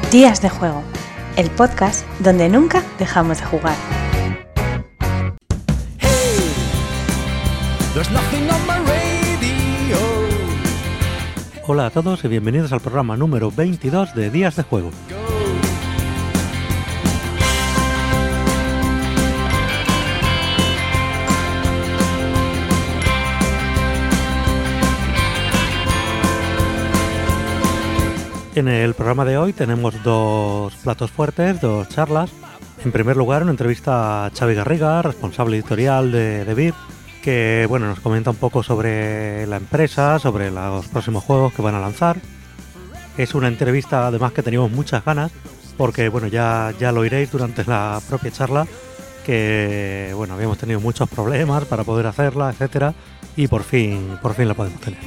Días de Juego, el podcast donde nunca dejamos de jugar. Hola a todos y bienvenidos al programa número 22 de Días de Juego. En el programa de hoy tenemos dos platos fuertes, dos charlas. En primer lugar, una entrevista a Xavi Garriga, responsable editorial de Devir, que nos comenta un poco sobre la empresa, sobre los próximos juegos que van a lanzar. Es una entrevista además que teníamos muchas ganas, porque ya lo oiréis durante la propia charla, que habíamos tenido muchos problemas para poder hacerla, etcétera, y por fin la podemos tener.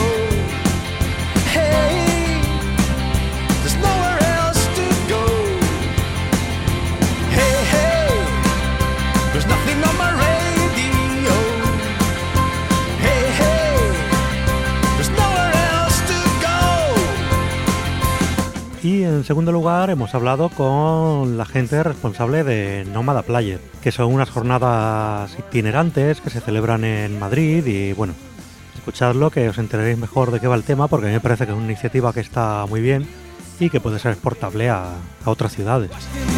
Y en segundo lugar hemos hablado con la gente responsable de Nómada Player, que son unas jornadas itinerantes que se celebran en Madrid y escuchadlo que os enteraréis mejor de qué va el tema, porque a mí me parece que es una iniciativa que está muy bien y que puede ser exportable a otras ciudades.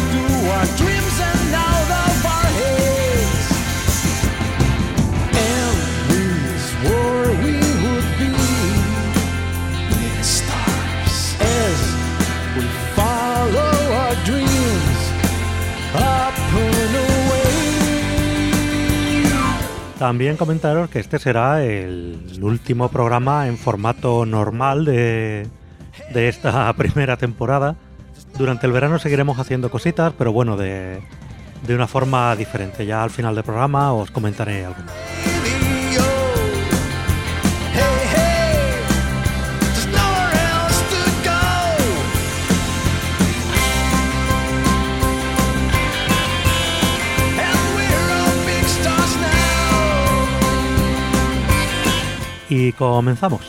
También comentaros que este será el último programa en formato normal de esta primera temporada. Durante el verano seguiremos haciendo cositas, pero de una forma diferente. Ya al final del programa os comentaré algo más. Y comenzamos.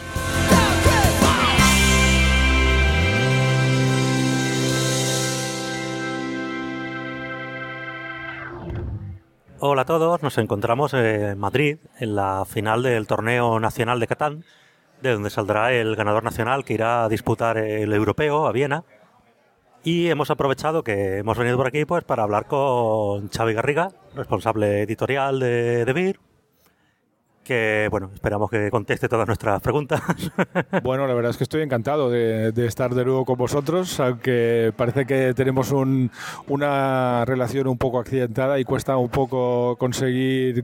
Hola a todos, nos encontramos en Madrid, en la final del torneo nacional de Catán, de donde saldrá el ganador nacional que irá a disputar el europeo a Viena. Y hemos aprovechado que hemos venido por aquí para hablar con Xavi Garriga, responsable editorial de Devir, que esperamos que conteste todas nuestras preguntas. Bueno, la verdad es que estoy encantado de estar de nuevo con vosotros, aunque parece que tenemos una relación un poco accidentada y cuesta un poco conseguir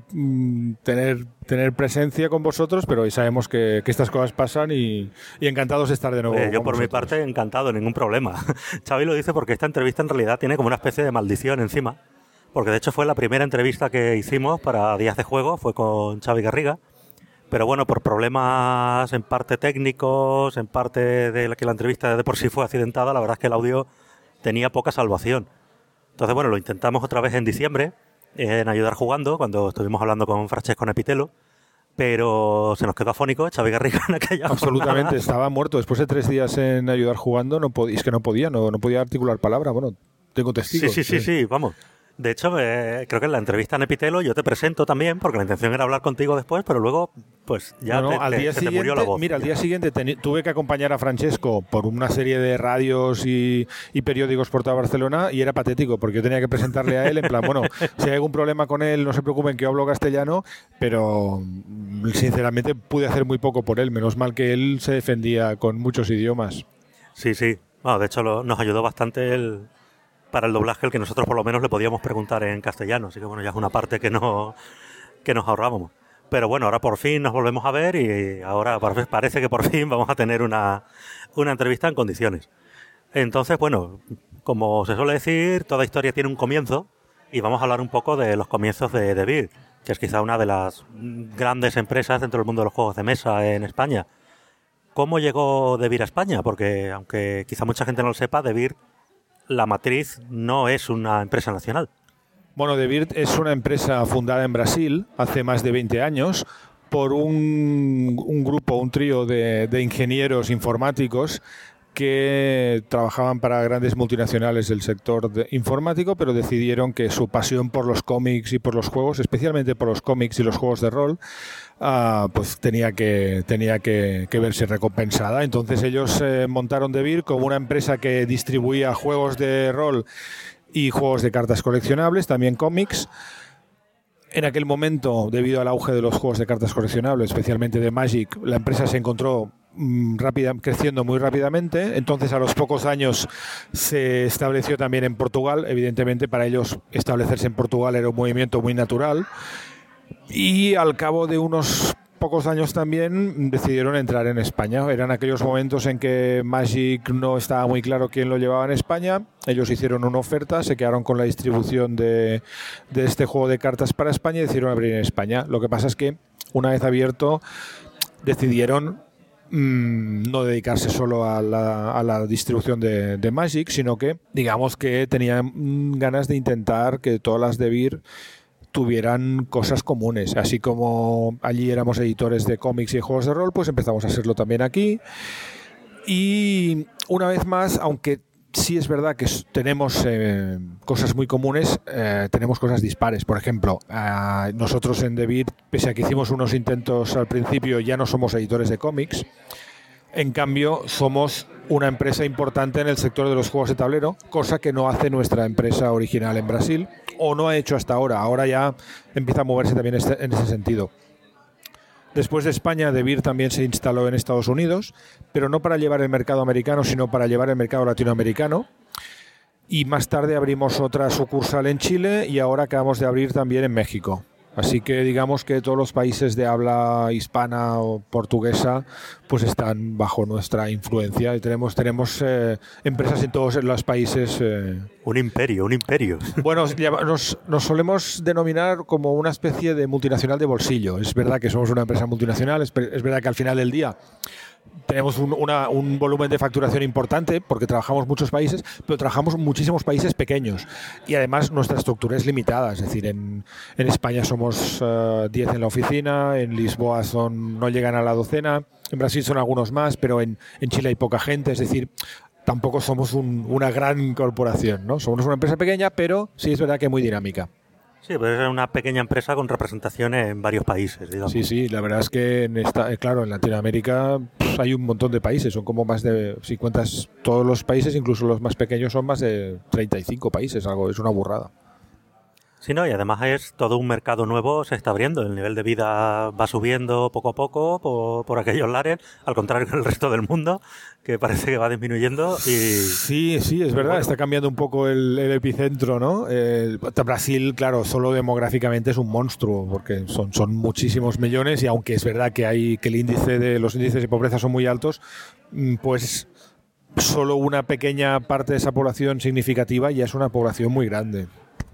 tener presencia con vosotros, pero hoy sabemos que estas cosas pasan y encantados de estar de nuevo. Yo por vosotros. Mi parte encantado, ningún problema. Xavi lo dice porque esta entrevista en realidad tiene como una especie de maldición encima. Porque de hecho fue la primera entrevista que hicimos para Días de Juego, fue con Xavi Garriga, pero por problemas en parte técnicos, en parte de que la entrevista de por sí fue accidentada, la verdad es que el audio tenía poca salvación. Entonces lo intentamos otra vez en diciembre, en Ayudar Jugando, cuando estuvimos hablando con Francesco Nepitello, pero se nos quedó afónico Xavi Garriga en aquella Absolutamente, jornada. Estaba muerto. Después de 3 días en Ayudar Jugando, no podía articular palabra. Tengo testigos. Sí, vamos. De hecho, creo que en la entrevista a Nepitello yo te presento también, porque la intención era hablar contigo después, pero luego se te murió la voz. Mira, al día siguiente tuve que acompañar a Francesco por una serie de radios y periódicos por toda Barcelona y era patético, porque yo tenía que presentarle a él en plan, si hay algún problema con él, no se preocupen que yo hablo castellano, pero sinceramente pude hacer muy poco por él, menos mal que él se defendía con muchos idiomas. Sí. De hecho nos ayudó bastante para el doblaje, el que nosotros por lo menos le podíamos preguntar en castellano, así que ya es una parte que nos ahorrábamos. Pero ahora por fin nos volvemos a ver y ahora parece que por fin vamos a tener una entrevista en condiciones. Entonces, como se suele decir, toda historia tiene un comienzo y vamos a hablar un poco de los comienzos de Devir, que es quizá una de las grandes empresas dentro del mundo de los juegos de mesa en España. ¿Cómo llegó Devir a España? Porque aunque quizá mucha gente no lo sepa, Devir, la matriz, no es una empresa nacional. Devir es una empresa fundada en Brasil hace más de 20 años por un grupo, un trío de ingenieros informáticos que trabajaban para grandes multinacionales del sector informático, pero decidieron que su pasión por los cómics y por los juegos, especialmente por los cómics y los juegos de rol, pues tenía que verse recompensada. Entonces ellos montaron Devir como una empresa que distribuía juegos de rol y juegos de cartas coleccionables, también cómics. En aquel momento, debido al auge de los juegos de cartas coleccionables, especialmente de Magic, la empresa se encontró creciendo muy rápidamente. Entonces, a los pocos años se estableció también en Portugal. Evidentemente, para ellos establecerse en Portugal era un movimiento muy natural. Y al cabo de unos pocos años también decidieron entrar en España. Eran aquellos momentos en que Magic no estaba muy claro quién lo llevaba en España. Ellos hicieron una oferta, se quedaron con la distribución de este juego de cartas para España y decidieron abrir en España. Lo que pasa es que, una vez abierto, decidieron no dedicarse solo a la distribución de Magic, sino que, digamos que tenían ganas de intentar que todas las Devir tuvieran cosas comunes. Así como allí éramos editores de cómics y juegos de rol, pues empezamos a serlo también aquí. Y una vez más, aunque sí es verdad que tenemos cosas muy comunes, tenemos cosas dispares. Por ejemplo, nosotros en Devir, pese a que hicimos unos intentos al principio, ya no somos editores de cómics. En cambio, somos una empresa importante en el sector de los juegos de tablero, cosa que no hace nuestra empresa original en Brasil, o no ha hecho hasta ahora. Ahora ya empieza a moverse también en ese sentido. Después de España, Devir también se instaló en Estados Unidos, pero no para llevar el mercado americano, sino para llevar el mercado latinoamericano. Y más tarde abrimos otra sucursal en Chile y ahora acabamos de abrir también en México. Así que digamos que todos los países de habla hispana o portuguesa pues están bajo nuestra influencia y tenemos empresas en todos los países. Un imperio. Bueno, nos solemos denominar como una especie de multinacional de bolsillo. Es verdad que somos una empresa multinacional, es verdad que al final del día tenemos un volumen de facturación importante porque trabajamos muchos países, pero trabajamos muchísimos países pequeños y además nuestra estructura es limitada. Es decir, en España somos 10 en la oficina, en Lisboa no llegan a la docena, en Brasil son algunos más, pero en Chile hay poca gente. Es decir, tampoco somos una gran corporación, ¿no? Somos una empresa pequeña, pero sí es verdad que muy dinámica. Sí, pues es una pequeña empresa con representación en varios países, digamos. Sí, la verdad es que en Latinoamérica hay un montón de países, son como más de, si cuentas todos los países, incluso los más pequeños, son más de 35 países, es una burrada. Sí, no, y además es todo un mercado nuevo, se está abriendo, el nivel de vida va subiendo poco a poco por aquellos lares, al contrario que el resto del mundo, que parece que va disminuyendo. Sí, es verdad, está cambiando un poco el epicentro, ¿no? Brasil, claro, solo demográficamente es un monstruo, porque son muchísimos millones y aunque es verdad que los índices de pobreza son muy altos, pues solo una pequeña parte de esa población significativa ya es una población muy grande.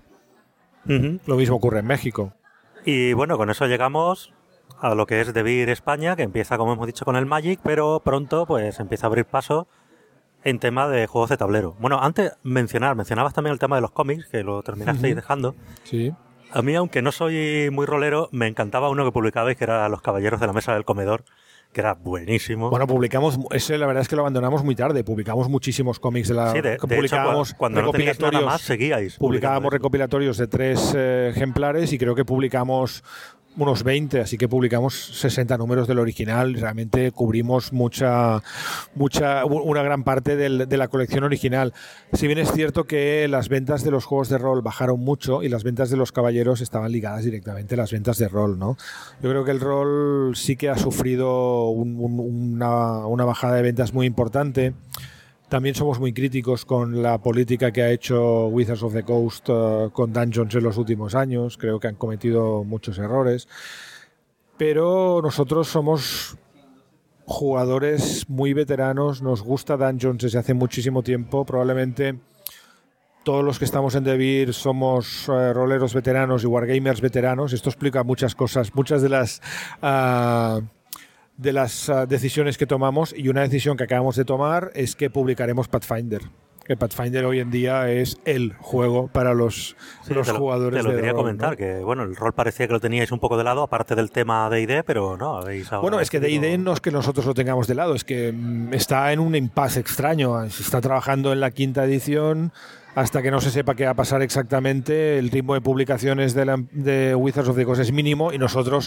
Uh-huh. Lo mismo ocurre en México. Y bueno, con eso llegamos a lo que es Devir España, que empieza, como hemos dicho, con el Magic, pero pronto pues empieza a abrir paso en tema de juegos de tablero. Bueno, antes mencionabas también el tema de los cómics, que lo terminasteis dejando. Sí. A mí, aunque no soy muy rolero, me encantaba uno que publicabais, que era Los Caballeros de la Mesa del Comedor, que era buenísimo. Bueno, la verdad es que lo abandonamos muy tarde. Publicamos muchísimos cómics publicábamos hecho, cuando no teníais nada más, seguíais. Publicábamos recopilatorios de 3 ejemplares y creo que publicamos unos 20, así que publicamos 60 números del original. Realmente cubrimos una gran parte de la colección original. Si bien es cierto que las ventas de los juegos de rol bajaron mucho y las ventas de los caballeros estaban ligadas directamente a las ventas de rol, ¿no? Yo creo que el rol sí que ha sufrido una bajada de ventas muy importante. También somos muy críticos con la política que ha hecho Wizards of the Coast con Dungeons en los últimos años. Creo que han cometido muchos errores. Pero nosotros somos jugadores muy veteranos. Nos gusta Dungeons desde hace muchísimo tiempo. Probablemente todos los que estamos en Devir somos roleros veteranos y wargamers veteranos. Esto explica muchas cosas. Muchas de las decisiones que tomamos, y una decisión que acabamos de tomar es que publicaremos Pathfinder. que Pathfinder hoy en día es el juego para los jugadores de Te lo quería rol, comentar, ¿no? que bueno, el rol parecía que lo teníais un poco de lado, aparte del tema de D&D, pero no, habéis ahora... Bueno, es que D&D no es que nosotros lo tengamos de lado, es que está en un impasse extraño. Se está trabajando en la 5ª edición hasta que no se sepa qué va a pasar exactamente. El ritmo de publicaciones de Wizards of the Coast es mínimo y nosotros...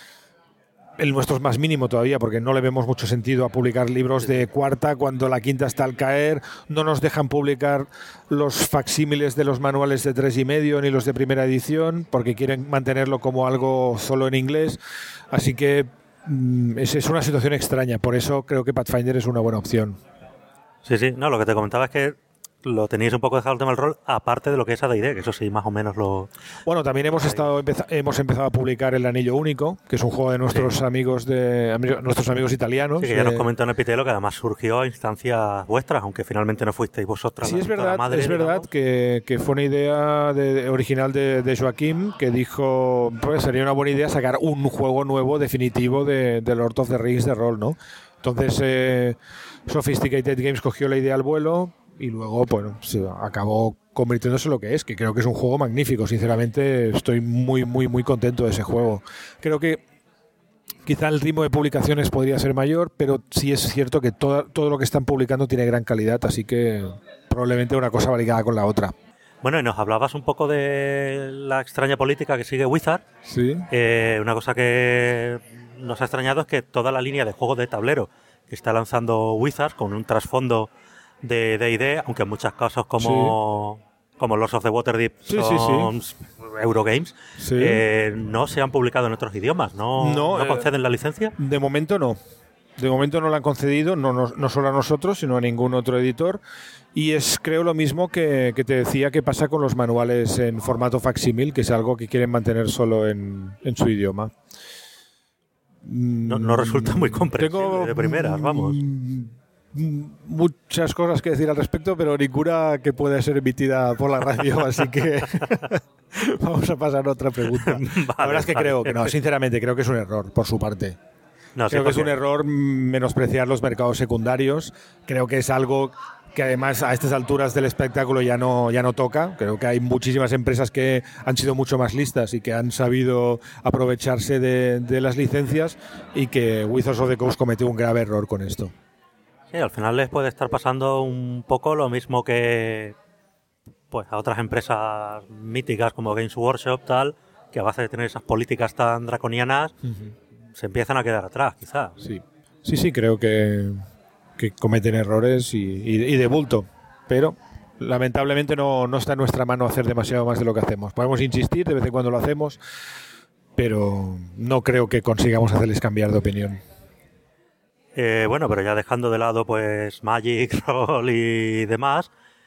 El nuestro es más mínimo todavía porque no le vemos mucho sentido a publicar libros de 4ª cuando la 5ª está al caer. No nos dejan publicar los facsímiles de los manuales de 3,5 ni los de primera edición porque quieren mantenerlo como algo solo en inglés. Así que es una situación extraña. Por eso creo que Pathfinder es una buena opción. Sí, no, lo que te comentaba es que lo teníais un poco dejado el tema del rol, aparte de lo que es AD&D, que eso sí, más o menos lo... Bueno, también hemos empezado a publicar El Anillo Único, que es un juego de nuestros amigos italianos. Sí, que ya nos comentó en Epitelo que además surgió a instancias vuestras, aunque finalmente no fuisteis vosotras. Sí, es verdad que fue una idea original de Joaquim, que dijo, pues sería una buena idea sacar un juego nuevo definitivo de Lord of the Rings de rol, ¿no? Entonces Sophisticated Games cogió la idea al vuelo y luego, bueno, se acabó convirtiéndose en lo que es, que creo que es un juego magnífico. Sinceramente, estoy muy, muy, muy contento de ese juego. Creo que quizá el ritmo de publicaciones podría ser mayor, pero sí es cierto que todo lo que están publicando tiene gran calidad, así que probablemente una cosa va ligada con la otra. Bueno, y nos hablabas un poco de la extraña política que sigue Wizard. Sí. Una cosa que nos ha extrañado es que toda la línea de juegos de tablero que está lanzando Wizard con un trasfondo de D&D, aunque en muchos casos como Lords of the Waterdeep son Eurogames, no se han publicado en otros idiomas, ¿no conceden la licencia? De momento no. De momento no la han concedido, no solo a nosotros, sino a ningún otro editor. Y es, creo, lo mismo que te decía que pasa con los manuales en formato facsímil, que es algo que quieren mantener solo en su idioma. No resulta muy comprensible de primeras, vamos. Muchas cosas que decir al respecto, pero ninguna que pueda ser emitida por la radio, así que vamos a pasar a otra pregunta. La verdad es que creo que no, sinceramente creo que es un error por su parte. Creo que es un error menospreciar los mercados secundarios. Creo que es algo que además a estas alturas del espectáculo ya no toca. Creo que hay muchísimas empresas que han sido mucho más listas y que han sabido aprovecharse de las licencias, y que Wizards of the Coast cometió un grave error con esto. Sí, al final les puede estar pasando un poco lo mismo que pues a otras empresas míticas como Games Workshop, tal, que a base de tener esas políticas tan draconianas se empiezan a quedar atrás, quizás. Sí, creo que cometen errores y de bulto, pero lamentablemente no está en nuestra mano hacer demasiado más de lo que hacemos. Podemos insistir, de vez en cuando lo hacemos, pero no creo que consigamos hacerles cambiar de opinión. Bueno, pero ya dejando de lado pues Magic, Roll y demás,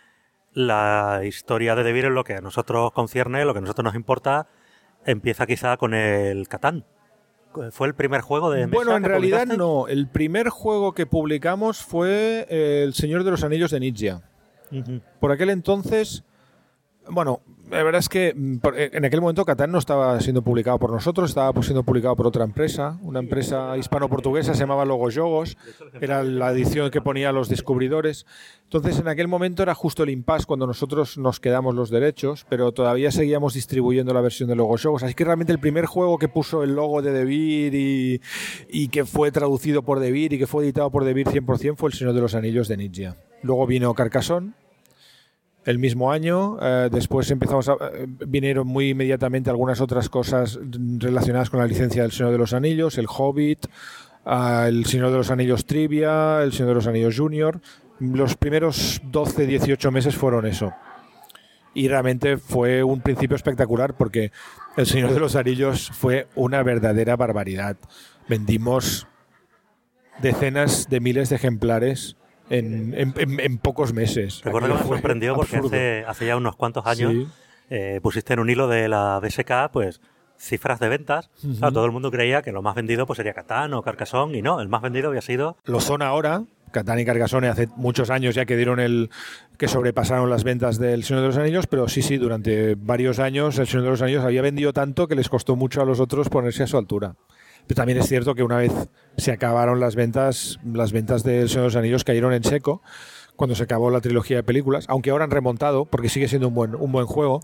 la historia de Devir, en lo que a nosotros concierne, lo que a nosotros nos importa, empieza quizá con el Catán. ¿Fue el primer juego de mesa? Bueno, en realidad publicaste? no. El primer juego que publicamos fue El Señor de los Anillos de Nizia. Por aquel entonces, bueno, la verdad es que en aquel momento Catán no estaba siendo publicado por nosotros, estaba siendo publicado por otra empresa, una empresa hispano-portuguesa, se llamaba Logos Jogos, era la edición que ponía Los Descubridores. Entonces, en aquel momento era justo el impasse cuando nosotros nos quedamos los derechos, pero todavía seguíamos distribuyendo la versión de Logos Jogos. Así que realmente el primer juego que puso el logo de Devir y que fue traducido por Devir y que fue editado por Devir 100% fue El Señor de los Anillos de Nizia. Luego vino Carcassonne el mismo año. Después vinieron muy inmediatamente algunas otras cosas relacionadas con la licencia del Señor de los Anillos, el Hobbit, el Señor de los Anillos Trivia, el Señor de los Anillos Junior. Los primeros 12-18 meses fueron eso. Y realmente fue un principio espectacular porque el Señor de los Anillos fue una verdadera barbaridad. Vendimos decenas de miles de ejemplares en pocos meses. Recuerdo que me sorprendió porque hace ya unos cuantos años pusiste en un hilo de la BSK pues cifras de ventas. Claro, todo el mundo creía que lo más vendido pues sería Catán o Carcassonne, y no, el más vendido había sido... Lo son ahora. Catán y Carcassonne hace muchos años ya que que sobrepasaron las ventas del Señor de los Anillos, pero sí, durante varios años el Señor de los Anillos había vendido tanto que les costó mucho a los otros ponerse a su altura. Pero también es cierto que una vez se acabaron las ventas del Señor de los Anillos cayeron en seco cuando se acabó la trilogía de películas, aunque ahora han remontado, porque sigue siendo un buen juego.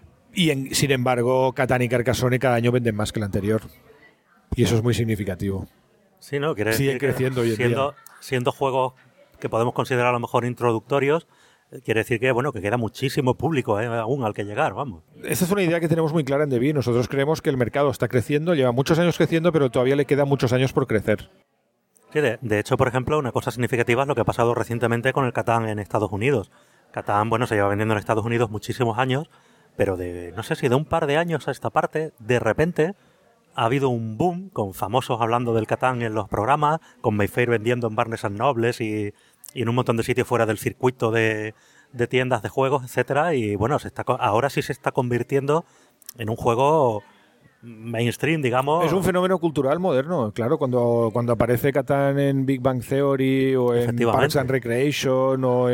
Y sin embargo, Catán y Carcassonne cada año venden más que el anterior. Y eso es muy significativo. Sí, ¿no? Siguen creciendo hoy en día. Siendo juegos que podemos considerar a lo mejor introductorios, quiere decir que bueno, que queda muchísimo público aún al que llegar, vamos. Esta es una idea que tenemos muy clara en Devi. Nosotros creemos que el mercado está creciendo, lleva muchos años creciendo, pero todavía le quedan muchos años por crecer. Sí, de hecho, por ejemplo, una cosa significativa es lo que ha pasado recientemente con el Catán en Estados Unidos. Catán, bueno, se lleva vendiendo en Estados Unidos muchísimos años, pero no sé si de un par de años a esta parte, de repente ha habido un boom con famosos hablando del Catán en los programas, con Mayfair vendiendo en Barnes & Nobles y en un montón de sitios fuera del circuito de tiendas de juegos, etcétera. Y bueno, ahora sí se está convirtiendo en un juego mainstream, digamos. Es un fenómeno cultural moderno, claro, cuando aparece Catán en Big Bang Theory o en Parks and Recreation o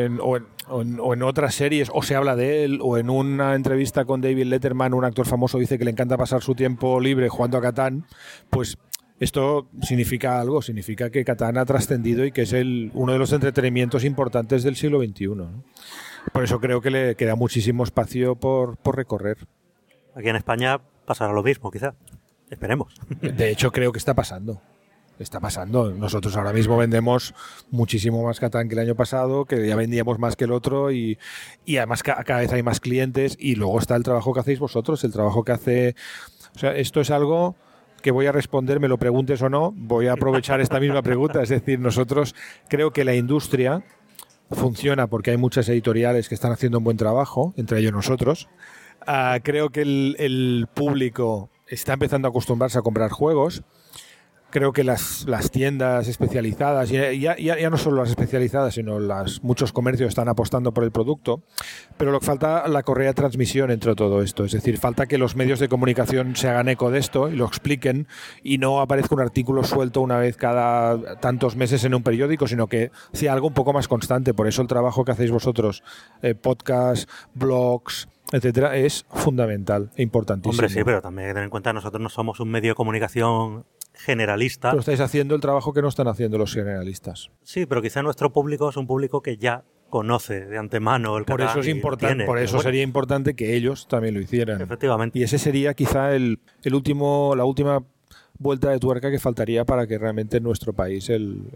en otras series, o se habla de él, o en una entrevista con David Letterman, un actor famoso dice que le encanta pasar su tiempo libre jugando a Catán, pues esto significa algo, significa que Catán ha trascendido y que es uno de los entretenimientos importantes del siglo XXI, ¿no? Por eso creo que le queda muchísimo espacio por recorrer. Aquí en España pasará lo mismo, quizá. Esperemos. De hecho, creo que está pasando. Está pasando. Nosotros ahora mismo vendemos muchísimo más Catán que el año pasado, que ya vendíamos más que el otro y además cada vez hay más clientes y luego está el trabajo que hacéis vosotros, el trabajo que hace... O sea, esto es algo que voy a responder, me lo preguntes o no, voy a aprovechar esta misma pregunta. Es decir, nosotros creo que la industria funciona porque hay muchas editoriales que están haciendo un buen trabajo, entre ellos nosotros. Creo que el público está empezando a acostumbrarse a comprar juegos. Creo que las tiendas especializadas, ya no solo las especializadas, sino muchos comercios están apostando por el producto, pero lo que falta la correa de transmisión entre todo esto. Es decir, falta que los medios de comunicación se hagan eco de esto y lo expliquen y no aparezca un artículo suelto una vez cada tantos meses en un periódico, sino que sea algo un poco más constante. Por eso el trabajo que hacéis vosotros, podcasts, blogs, etcétera, es fundamental e importantísimo. Hombre, sí, pero también hay que tener en cuenta que nosotros no somos un medio de comunicación generalista. Pero estáis haciendo el trabajo que no están haciendo los generalistas. Sí, pero quizá nuestro público es un público que ya conoce de antemano el Catán. Por eso es importante, sería importante que ellos también lo hicieran. Efectivamente. Y ese sería quizá la última vuelta de tuerca que faltaría para que realmente en nuestro país el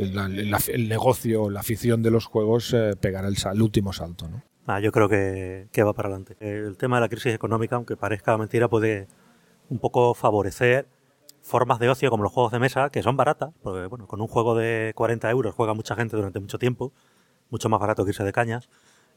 negocio, la afición de los juegos pegara el último salto, ¿no? Yo creo que va para adelante. El tema de la crisis económica, aunque parezca mentira, puede un poco favorecer formas de ocio como los juegos de mesa, que son baratas, porque bueno, con un juego de 40 euros juega mucha gente durante mucho tiempo, mucho más barato que irse de cañas.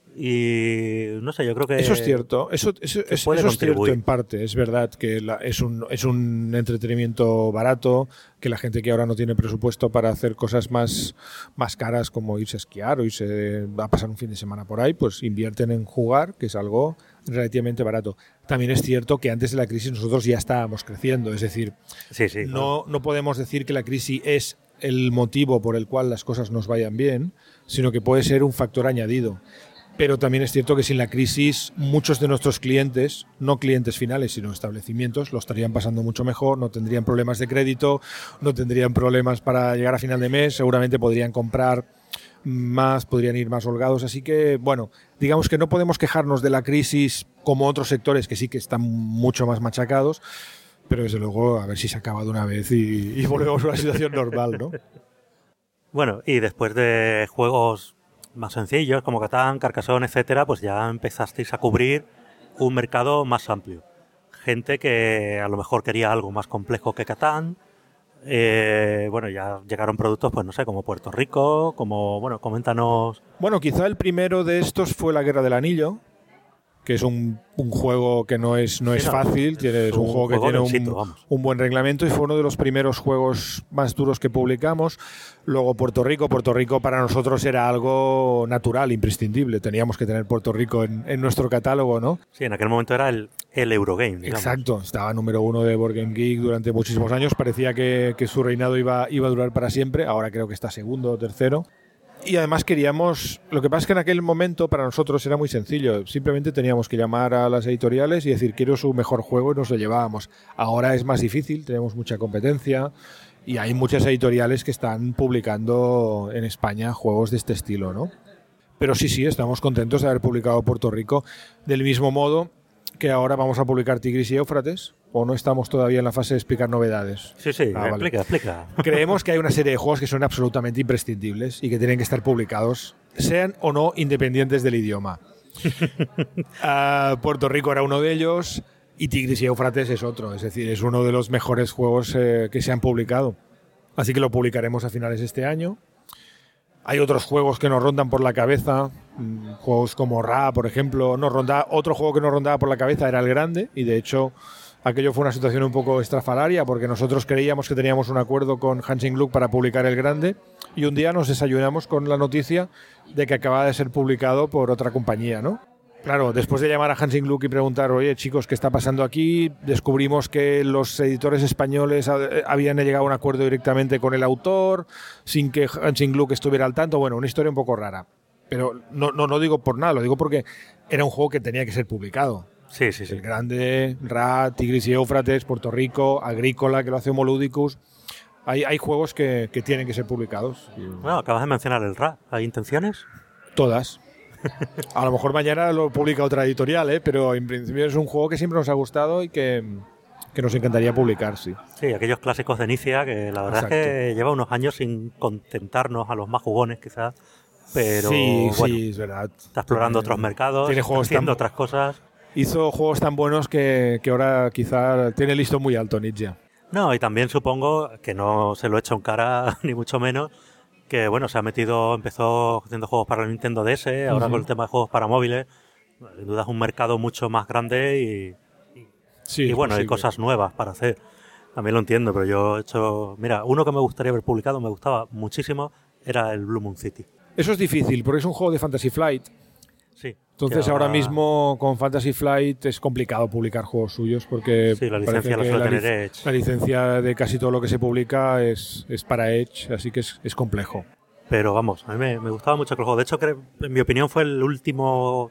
Y no sé, yo creo que eso es cierto, eso es cierto en parte. Es verdad que es un entretenimiento barato, que la gente que ahora no tiene presupuesto para hacer cosas más caras como irse a esquiar o irse a pasar un fin de semana por ahí, pues invierten en jugar, que es algo relativamente barato. También es cierto que antes de la crisis nosotros ya estábamos creciendo, es decir, sí, no podemos decir que la crisis es el motivo por el cual las cosas nos vayan bien, sino que puede ser un factor añadido. Pero también es cierto que sin la crisis muchos de nuestros clientes, no clientes finales, sino establecimientos, lo estarían pasando mucho mejor, no tendrían problemas de crédito, no tendrían problemas para llegar a final de mes, seguramente podrían comprar más, podrían ir más holgados. Así que, bueno, digamos que no podemos quejarnos de la crisis como otros sectores que sí que están mucho más machacados, pero desde luego a ver si se acaba de una vez y volvemos a una situación normal, ¿no? Bueno, y después de juegos más sencillos como Catán, Carcassonne, etcétera, pues ya empezasteis a cubrir un mercado más amplio. Gente que a lo mejor quería algo más complejo que Catán. Bueno, ya llegaron productos, pues no sé, como Puerto Rico, como, bueno, coméntanos. Bueno, quizá el primero de estos fue La Guerra del Anillo, que es un juego que no es fácil, es un juego que tiene un buen reglamento y fue uno de los primeros juegos más duros que publicamos. Luego Puerto Rico para nosotros era algo natural, imprescindible, teníamos que tener Puerto Rico en nuestro catálogo, ¿no? Sí, en aquel momento era el Eurogame, digamos. Exacto, estaba número 1 de Board Game Geek durante muchísimos años, parecía que su reinado iba a durar para siempre, ahora creo que está segundo o tercero. Y además lo que pasa es que en aquel momento para nosotros era muy sencillo, simplemente teníamos que llamar a las editoriales y decir quiero su mejor juego y nos lo llevábamos. Ahora es más difícil, tenemos mucha competencia y hay muchas editoriales que están publicando en España juegos de este estilo, ¿no? Pero sí, estamos contentos de haber publicado Puerto Rico. Del mismo modo que ahora vamos a publicar Tigris y Éufrates, ¿o no estamos todavía en la fase de explicar novedades? Sí, explica. Creemos que hay una serie de juegos que son absolutamente imprescindibles y que tienen que estar publicados, sean o no independientes del idioma. Puerto Rico era uno de ellos y Tigris y Éufrates es otro, es decir, es uno de los mejores juegos que se han publicado. Así que lo publicaremos a finales de este año. Hay otros juegos que nos rondan por la cabeza, juegos como Ra, por ejemplo. Otro juego que nos rondaba por la cabeza era El Grande, y de hecho aquello fue una situación un poco estrafalaria porque nosotros creíamos que teníamos un acuerdo con Hansing Gluck para publicar El Grande y un día nos desayunamos con la noticia de que acababa de ser publicado por otra compañía, ¿no? Claro, después de llamar a Hansing Gluck y preguntar, oye chicos, ¿qué está pasando aquí? Descubrimos que los editores españoles habían llegado a un acuerdo directamente con el autor, sin que Hansing Gluck estuviera al tanto. Bueno, una historia un poco rara. Pero no digo por nada, lo digo porque era un juego que tenía que ser publicado. Sí. El Grande, Ra, Tigris y Éufrates, Puerto Rico, Agrícola, que lo hace Homoludicus. Hay juegos que tienen que ser publicados. Bueno, acabas de mencionar el Ra. ¿Hay intenciones? Todas. A lo mejor mañana lo publica otra editorial, pero en principio es un juego que siempre nos ha gustado y que nos encantaría publicar, sí. Sí, aquellos clásicos de Inicia que la verdad es que lleva unos años sin contentarnos a los más jugones quizás, pero sí, bueno, es verdad. Está explorando otros mercados, tiene juegos haciendo otras cosas. Hizo juegos tan buenos que ahora quizá tiene el listón muy alto Ninja. No, y también supongo que no se lo echa en cara ni mucho menos, que bueno, empezó haciendo juegos para el Nintendo DS, ahora con el tema de juegos para móviles, sin duda es un mercado mucho más grande y bueno, hay cosas nuevas para hacer. También lo entiendo, pero yo he hecho... Mira, uno que me gustaría haber publicado, me gustaba muchísimo, era el Blue Moon City. Eso es difícil, porque es un juego de Fantasy Flight. Sí. Entonces ahora mismo con Fantasy Flight es complicado publicar juegos suyos porque sí, la licencia la suele tener Edge. La licencia de casi todo lo que se publica es para Edge, así que es complejo. Pero vamos, a mí me gustaba mucho el juego. De hecho, en mi opinión fue el último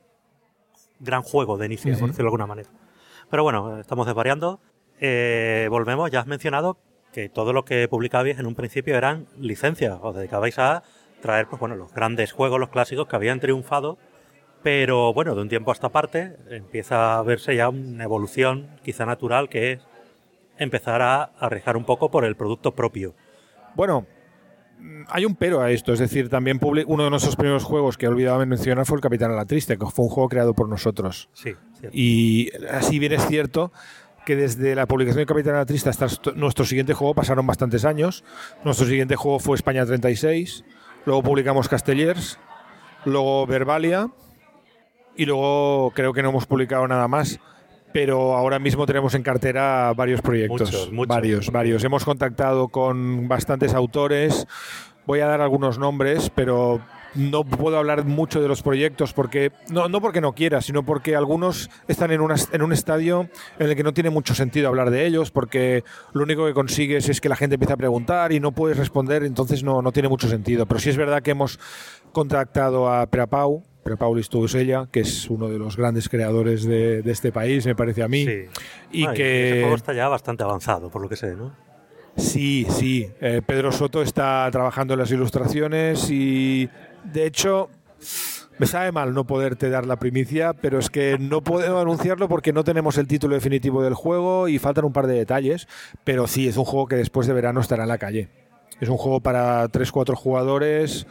gran juego de Inicia, por decirlo de alguna manera. Pero bueno, estamos desvariando. Volvemos, ya has mencionado que todo lo que publicabais en un principio eran licencias. Os dedicabais a traer los grandes juegos, los clásicos que habían triunfado. Pero bueno, de un tiempo a esta parte empieza a verse ya una evolución quizá natural, que es empezar a arriesgar un poco por el producto propio. Bueno, hay un pero a esto, es decir, también uno de nuestros primeros juegos que he olvidado mencionar fue el Capitán a la Triste, que fue un juego creado por nosotros. Sí, cierto. Y así bien es cierto que desde la publicación de Capitán a la Triste hasta nuestro siguiente juego pasaron bastantes años. Nuestro siguiente juego fue España 36, luego publicamos Castellers, luego Verbalia, y luego creo que no hemos publicado nada más, pero ahora mismo tenemos en cartera varios proyectos. Muchos. Varios. Hemos contactado con bastantes autores. Voy a dar algunos nombres, pero no puedo hablar mucho de los proyectos porque no porque no quiera, sino porque algunos están en un estadio en el que no tiene mucho sentido hablar de ellos, porque lo único que consigues es que la gente empiece a preguntar y no puedes responder, entonces no tiene mucho sentido. Pero sí es verdad que hemos contactado a Prepau Listubusella, que es uno de los grandes creadores de este país, me parece a mí. Sí. Y que ese juego está ya bastante avanzado, por lo que sé, ¿no? Sí. Pedro Soto está trabajando en las ilustraciones y, de hecho, me sabe mal no poderte dar la primicia, pero es que no puedo anunciarlo porque no tenemos el título definitivo del juego y faltan un par de detalles, pero sí, es un juego que después de verano estará en la calle. Es un juego para 3-4 jugadores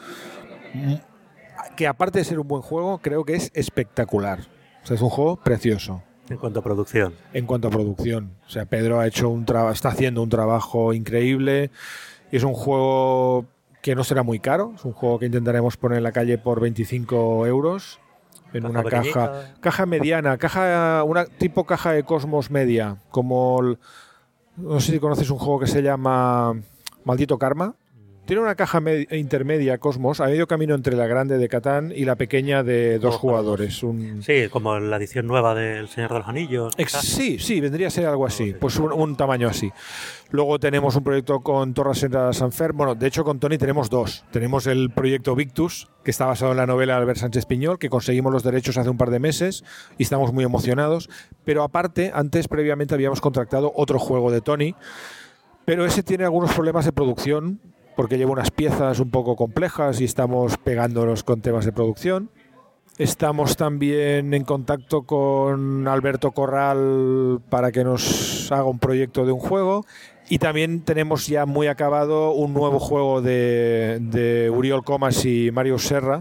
que, aparte de ser un buen juego, creo que es espectacular. O sea, es un juego precioso. En cuanto a producción. O sea, Pedro está haciendo un trabajo increíble. Es un juego que no será muy caro. Es un juego que intentaremos poner en la calle por 25 euros. En una caja mediana. Una tipo caja de Cosmos media. No sé si conoces un juego que se llama Maldito Karma. Tiene una caja intermedia Cosmos, a medio camino entre la grande de Catán y la pequeña de 2 jugadores. Sí, como la edición nueva del Señor de los Anillos. Sí, vendría a ser algo así, pues un tamaño así. Luego tenemos un proyecto con Torres Sanfer. Bueno, de hecho con Tony tenemos 2. Tenemos el proyecto Victus, que está basado en la novela de Albert Sánchez Piñol, que conseguimos los derechos hace un par de meses y estamos muy emocionados. Pero aparte, previamente habíamos contratado otro juego de Tony, pero ese tiene algunos problemas de producción porque lleva unas piezas un poco complejas y estamos pegándonos con temas de producción. Estamos también en contacto con Alberto Corral para que nos haga un proyecto de un juego. Y también tenemos ya muy acabado un nuevo juego de Uriol Comas y Mario Serra,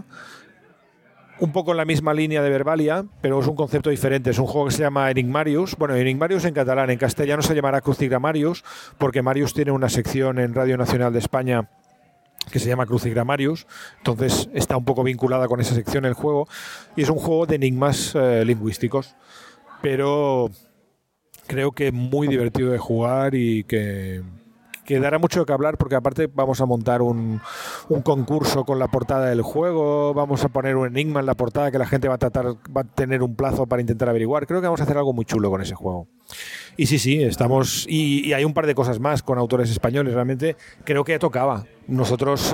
un poco en la misma línea de Verbalia, pero es un concepto diferente. Es un juego que se llama Enigmarius. Bueno, Enigmarius en catalán, en castellano se llamará Crucigramarius, porque Marius tiene una sección en Radio Nacional de España que se llama Crucigramarius, entonces está un poco vinculada con esa sección el juego, y es un juego de enigmas lingüísticos, pero creo que muy divertido de jugar y que dará mucho de qué hablar, porque aparte vamos a montar un concurso con la portada del juego, vamos a poner un enigma en la portada que la gente va a tener un plazo para intentar averiguar. Creo que vamos a hacer algo muy chulo con ese juego. Y sí, estamos, y hay un par de cosas más con autores españoles. Realmente creo que ya tocaba. Nosotros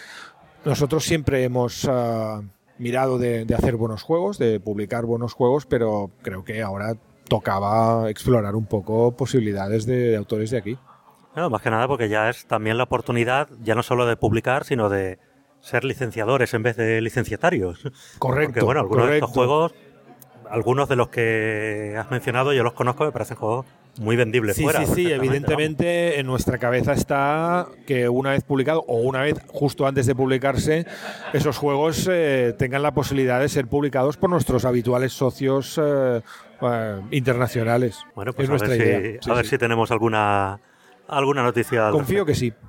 siempre hemos mirado de hacer buenos juegos, de publicar buenos juegos, pero creo que ahora tocaba explorar un poco posibilidades de autores de aquí. No, más que nada porque ya es también la oportunidad, ya no solo de publicar, sino de ser licenciadores en vez de licenciatarios. Correcto. Porque bueno, algunos de estos juegos, algunos de los que has mencionado, yo los conozco, me parecen juegos muy vendibles fuera. Sí, evidentemente vamos. En nuestra cabeza está que una vez publicado, o una vez justo antes de publicarse, esos juegos tengan la posibilidad de ser publicados por nuestros habituales socios internacionales. Bueno, pues es nuestra idea. A ver si tenemos alguna noticia. Confío que sí.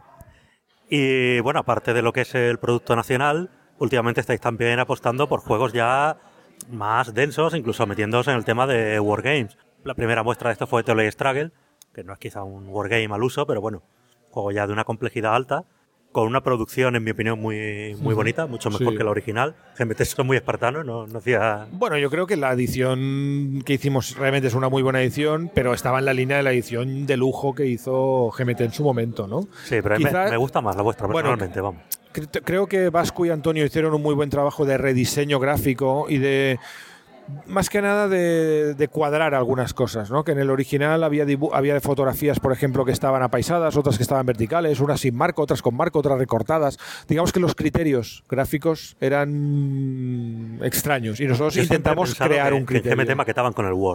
Y bueno, aparte de lo que es el producto nacional, últimamente estáis también apostando por juegos ya más densos, incluso metiéndoos en el tema de wargames. La primera muestra de esto fue Toilet Struggle, que no es quizá un wargame al uso, pero bueno, juego ya de una complejidad alta, con una producción, en mi opinión, muy bonita, mucho mejor que la original. GMT son muy espartanos, no hacía... Bueno, yo creo que la edición que hicimos realmente es una muy buena edición, pero estaba en la línea de la edición de lujo que hizo GMT en su momento, ¿no? Sí, pero me gusta más la vuestra, personalmente, vamos. Creo que Vasco y Antonio hicieron un muy buen trabajo de rediseño gráfico y de... Más que nada de cuadrar algunas cosas, ¿no? Que en el original había fotografías, por ejemplo, que estaban apaisadas, otras que estaban verticales, unas sin marco, otras con marco, otras recortadas. Digamos que los criterios gráficos eran extraños y nosotros intentamos crear un criterio. Que GMT maquetaban con el Word.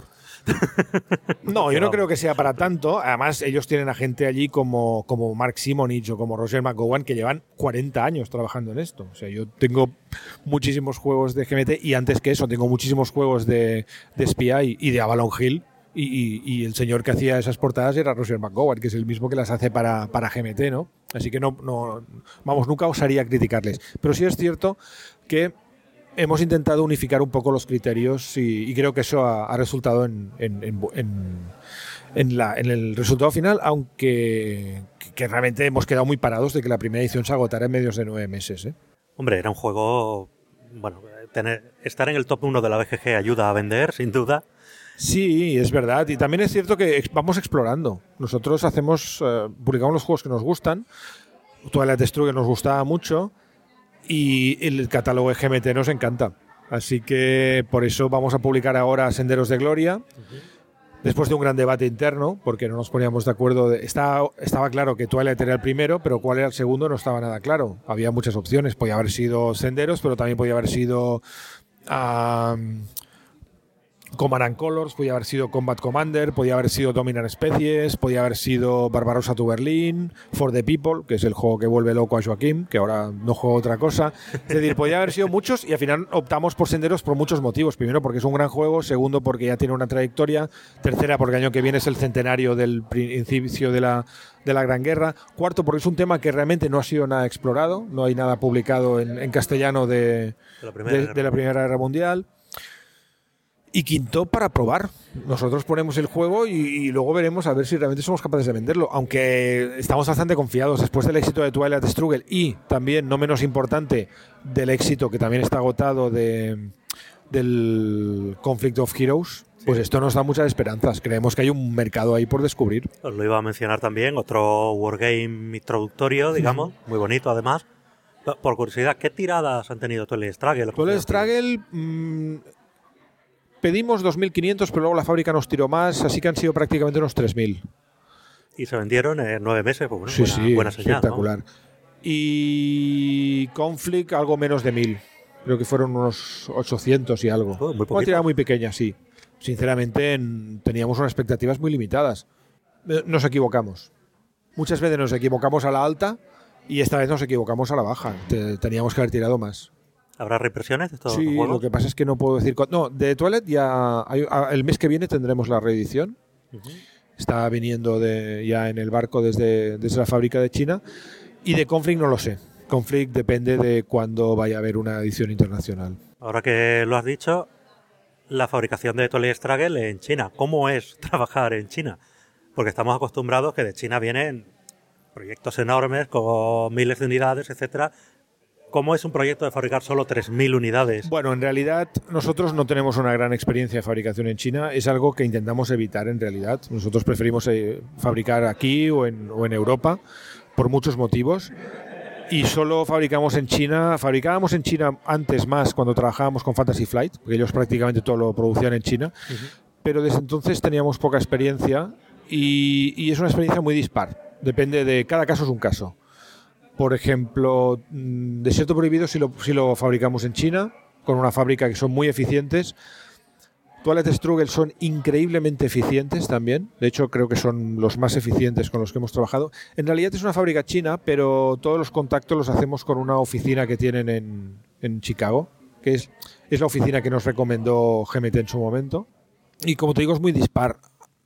No, yo no creo que sea para tanto. Además, ellos tienen a gente allí como Mark Simonich o como Roger McGowan que llevan 40 años trabajando en esto. O sea, yo tengo muchísimos juegos de GMT y antes que eso tengo muchísimos juegos de SPI y de Avalon Hill y el señor que hacía esas portadas era Roger McGowan, que es el mismo que las hace para GMT, ¿no? Así que nunca osaría criticarles. Pero sí es cierto que hemos intentado unificar un poco los criterios y creo que eso ha resultado en el resultado final, aunque que realmente hemos quedado muy parados de que la primera edición se agotara en menos de 9 meses, ¿eh? Hombre, era un juego... Bueno, estar en el top 1 de la BGG ayuda a vender, sin duda. Sí, es verdad. Y también es cierto que vamos explorando. Nosotros publicamos los juegos que nos gustan. Toilet Struggle nos gustaba mucho. Y el catálogo de GMT nos encanta. Así que por eso vamos a publicar ahora Senderos de Gloria. Después de un gran debate interno, porque no nos poníamos de acuerdo. Estaba claro que Twilight era el primero, pero cuál era el segundo no estaba nada claro. Había muchas opciones. Podía haber sido Senderos, pero también podía haber sido Command and Colors, podía haber sido Combat Commander, podía haber sido Dominant Species, podía haber sido Barbarossa to Berlin, For the People, que es el juego que vuelve loco a Joaquim, que ahora no juega otra cosa. Es decir, podía haber sido muchos y al final optamos por Senderos por muchos motivos. Primero, porque es un gran juego. Segundo, porque ya tiene una trayectoria. Tercera, porque el año que viene es el centenario del principio de la Gran Guerra. Cuarto, porque es un tema que realmente no ha sido nada explorado. No hay nada publicado en castellano de la Primera Guerra Mundial. Y quinto, para probar. Nosotros ponemos el juego y luego veremos a ver si realmente somos capaces de venderlo. Aunque estamos bastante confiados después del éxito de Twilight Struggle y también, no menos importante, del éxito que también está agotado del Conflict of Heroes. Pues esto nos da muchas esperanzas. Creemos que hay un mercado ahí por descubrir. Os lo iba a mencionar también, otro wargame introductorio, digamos, muy bonito además. Por curiosidad, ¿qué tiradas han tenido Twilight Struggle? Twilight Struggle... pedimos 2.500, pero luego la fábrica nos tiró más, así que han sido prácticamente unos 3.000. Y se vendieron en 9 meses, pues bueno, sí, buena señal, espectacular. ¿no? y Conflict algo menos de 1000. Creo que fueron unos 800 y algo. Una tirada muy pequeña, sí. Sinceramente, teníamos unas expectativas muy limitadas. Nos equivocamos. Muchas veces nos equivocamos a la alta y esta vez nos equivocamos a la baja. Teníamos que haber tirado más. ¿Habrá reimpresiones de estos Sí, juegos? lo que pasa es que no puedo decir... No, de Twilight ya... el mes que viene tendremos la reedición. Está viniendo ya en el barco desde la fábrica de China. Y de Conflict no lo sé. Conflict depende de cuándo vaya a haber una edición internacional. Ahora que lo has dicho, la fabricación de Twilight Struggle en China. ¿Cómo es trabajar en China? Porque estamos acostumbrados que de China vienen proyectos enormes con miles de unidades, etcétera. ¿Cómo es un proyecto de fabricar solo 3.000 unidades? Bueno, en realidad nosotros no tenemos una gran experiencia de fabricación en China. Es algo que intentamos evitar en realidad. Nosotros preferimos fabricar aquí o en Europa por muchos motivos. Y solo fabricamos en China. Fabricábamos en China antes más cuando trabajábamos con Fantasy Flight, porque ellos prácticamente todo lo producían en China. Pero desde entonces teníamos poca experiencia y es una experiencia muy dispar. Depende de... Cada caso es un caso. Por ejemplo, Desierto Prohibido sí lo fabricamos en China, con una fábrica que son muy eficientes. Twilight Struggle son increíblemente eficientes también. De hecho, creo que son los más eficientes con los que hemos trabajado. En realidad es una fábrica china, pero todos los contactos los hacemos con una oficina que tienen en Chicago, que es la oficina que nos recomendó GMT en su momento. Y como te digo, es muy dispar.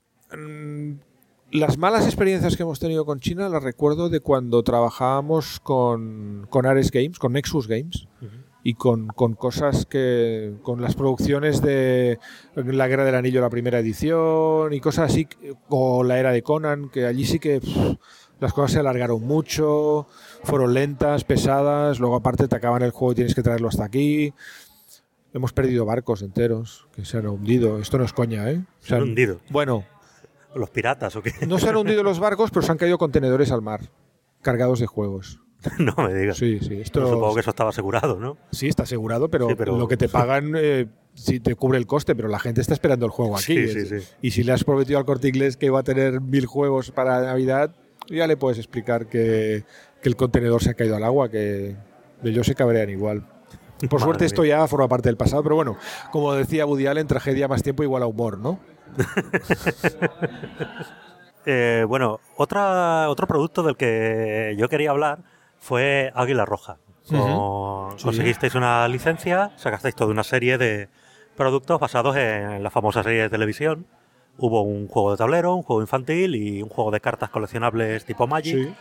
Las malas experiencias que hemos tenido con China las recuerdo de cuando trabajábamos con Ares Games, con Nexus Games, y con cosas con las producciones de La Guerra del Anillo, la primera edición, y cosas así, o la era de Conan, que allí sí que las cosas se alargaron mucho, fueron lentas, pesadas, luego aparte te acaban el juego y tienes que traerlo hasta aquí. Hemos perdido barcos enteros que se han hundido. Esto no es coña, ¿eh? ¿Se han hundido? Bueno... ¿Los piratas o qué? No se han hundido los barcos, pero se han caído contenedores al mar, cargados de juegos. No me digas. Sí. Pero supongo que eso estaba asegurado, ¿no? Sí, está asegurado, pero pero lo que te pagan sí te cubre el coste, pero la gente está esperando el juego aquí. Sí. Y si le has prometido al Corte Inglés que va a tener 1000 juegos para Navidad, ya le puedes explicar que el contenedor se ha caído al agua, que ellos se cabrean igual. Por suerte esto ya forma parte del pasado, pero bueno, como decía Woody Allen, tragedia más tiempo igual a humor, ¿no? Bueno, otro producto del que yo quería hablar fue Águila Roja. Conseguisteis una licencia, sacasteis toda una serie de productos basados en la famosa serie de televisión. Hubo un juego de tablero, un juego infantil y un juego de cartas coleccionables tipo Magic.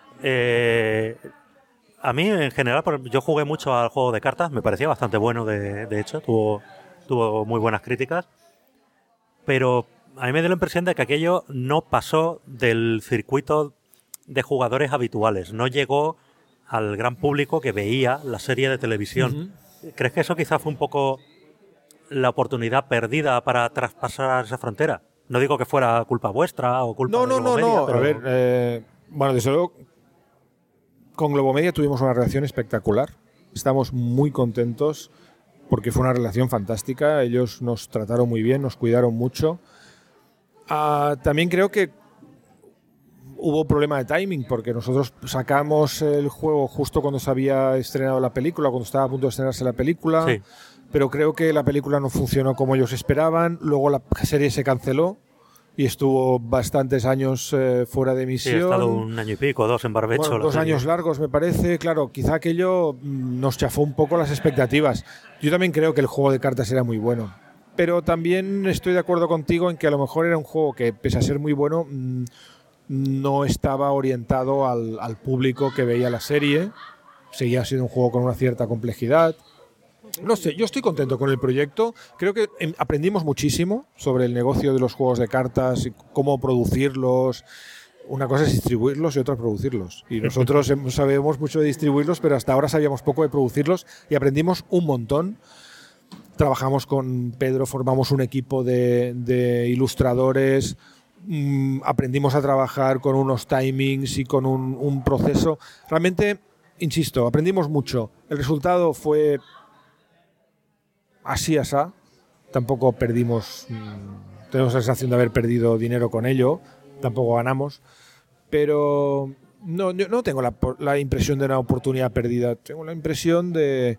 A mí, en general, yo jugué mucho al juego de cartas, me parecía bastante bueno, de hecho, tuvo muy buenas críticas. Pero a mí me dio la impresión de que aquello no pasó del circuito de jugadores habituales, no llegó al gran público que veía la serie de televisión. ¿Crees que eso quizás fue un poco la oportunidad perdida para traspasar esa frontera? No digo que fuera culpa vuestra o culpa de Globomedia. No. Pero... A ver, bueno, desde luego, con Globomedia tuvimos una relación espectacular. Estamos muy contentos porque fue una relación fantástica. Ellos nos trataron muy bien, nos cuidaron mucho. También creo que hubo problema de timing, porque nosotros sacamos el juego justo cuando se había estrenado la película, cuando estaba a punto de estrenarse la película, pero creo que la película no funcionó como ellos esperaban. Luego la serie se canceló y estuvo bastantes años fuera de emisión. Sí, ha estado 1 año y pico, 2 en barbecho. Bueno, 2 años largos, me parece. Claro, quizá aquello nos chafó un poco las expectativas. Yo también creo que el juego de cartas era muy bueno, pero también estoy de acuerdo contigo en que a lo mejor era un juego que, pese a ser muy bueno, no estaba orientado al público que veía la serie. Seguía siendo un juego con una cierta complejidad. No sé, yo estoy contento con el proyecto. Creo que aprendimos muchísimo sobre el negocio de los juegos de cartas y cómo producirlos. Una cosa es distribuirlos y otra es producirlos. Y nosotros sabemos mucho de distribuirlos, pero hasta ahora sabíamos poco de producirlos y aprendimos un montón. Trabajamos con Pedro, formamos un equipo de ilustradores. Aprendimos a trabajar con unos timings y con un proceso. Realmente, insisto, aprendimos mucho. El resultado fue así. Tampoco perdimos, tenemos la sensación de haber perdido dinero con ello, tampoco ganamos, pero No, yo no tengo la impresión de una oportunidad perdida. Tengo la impresión de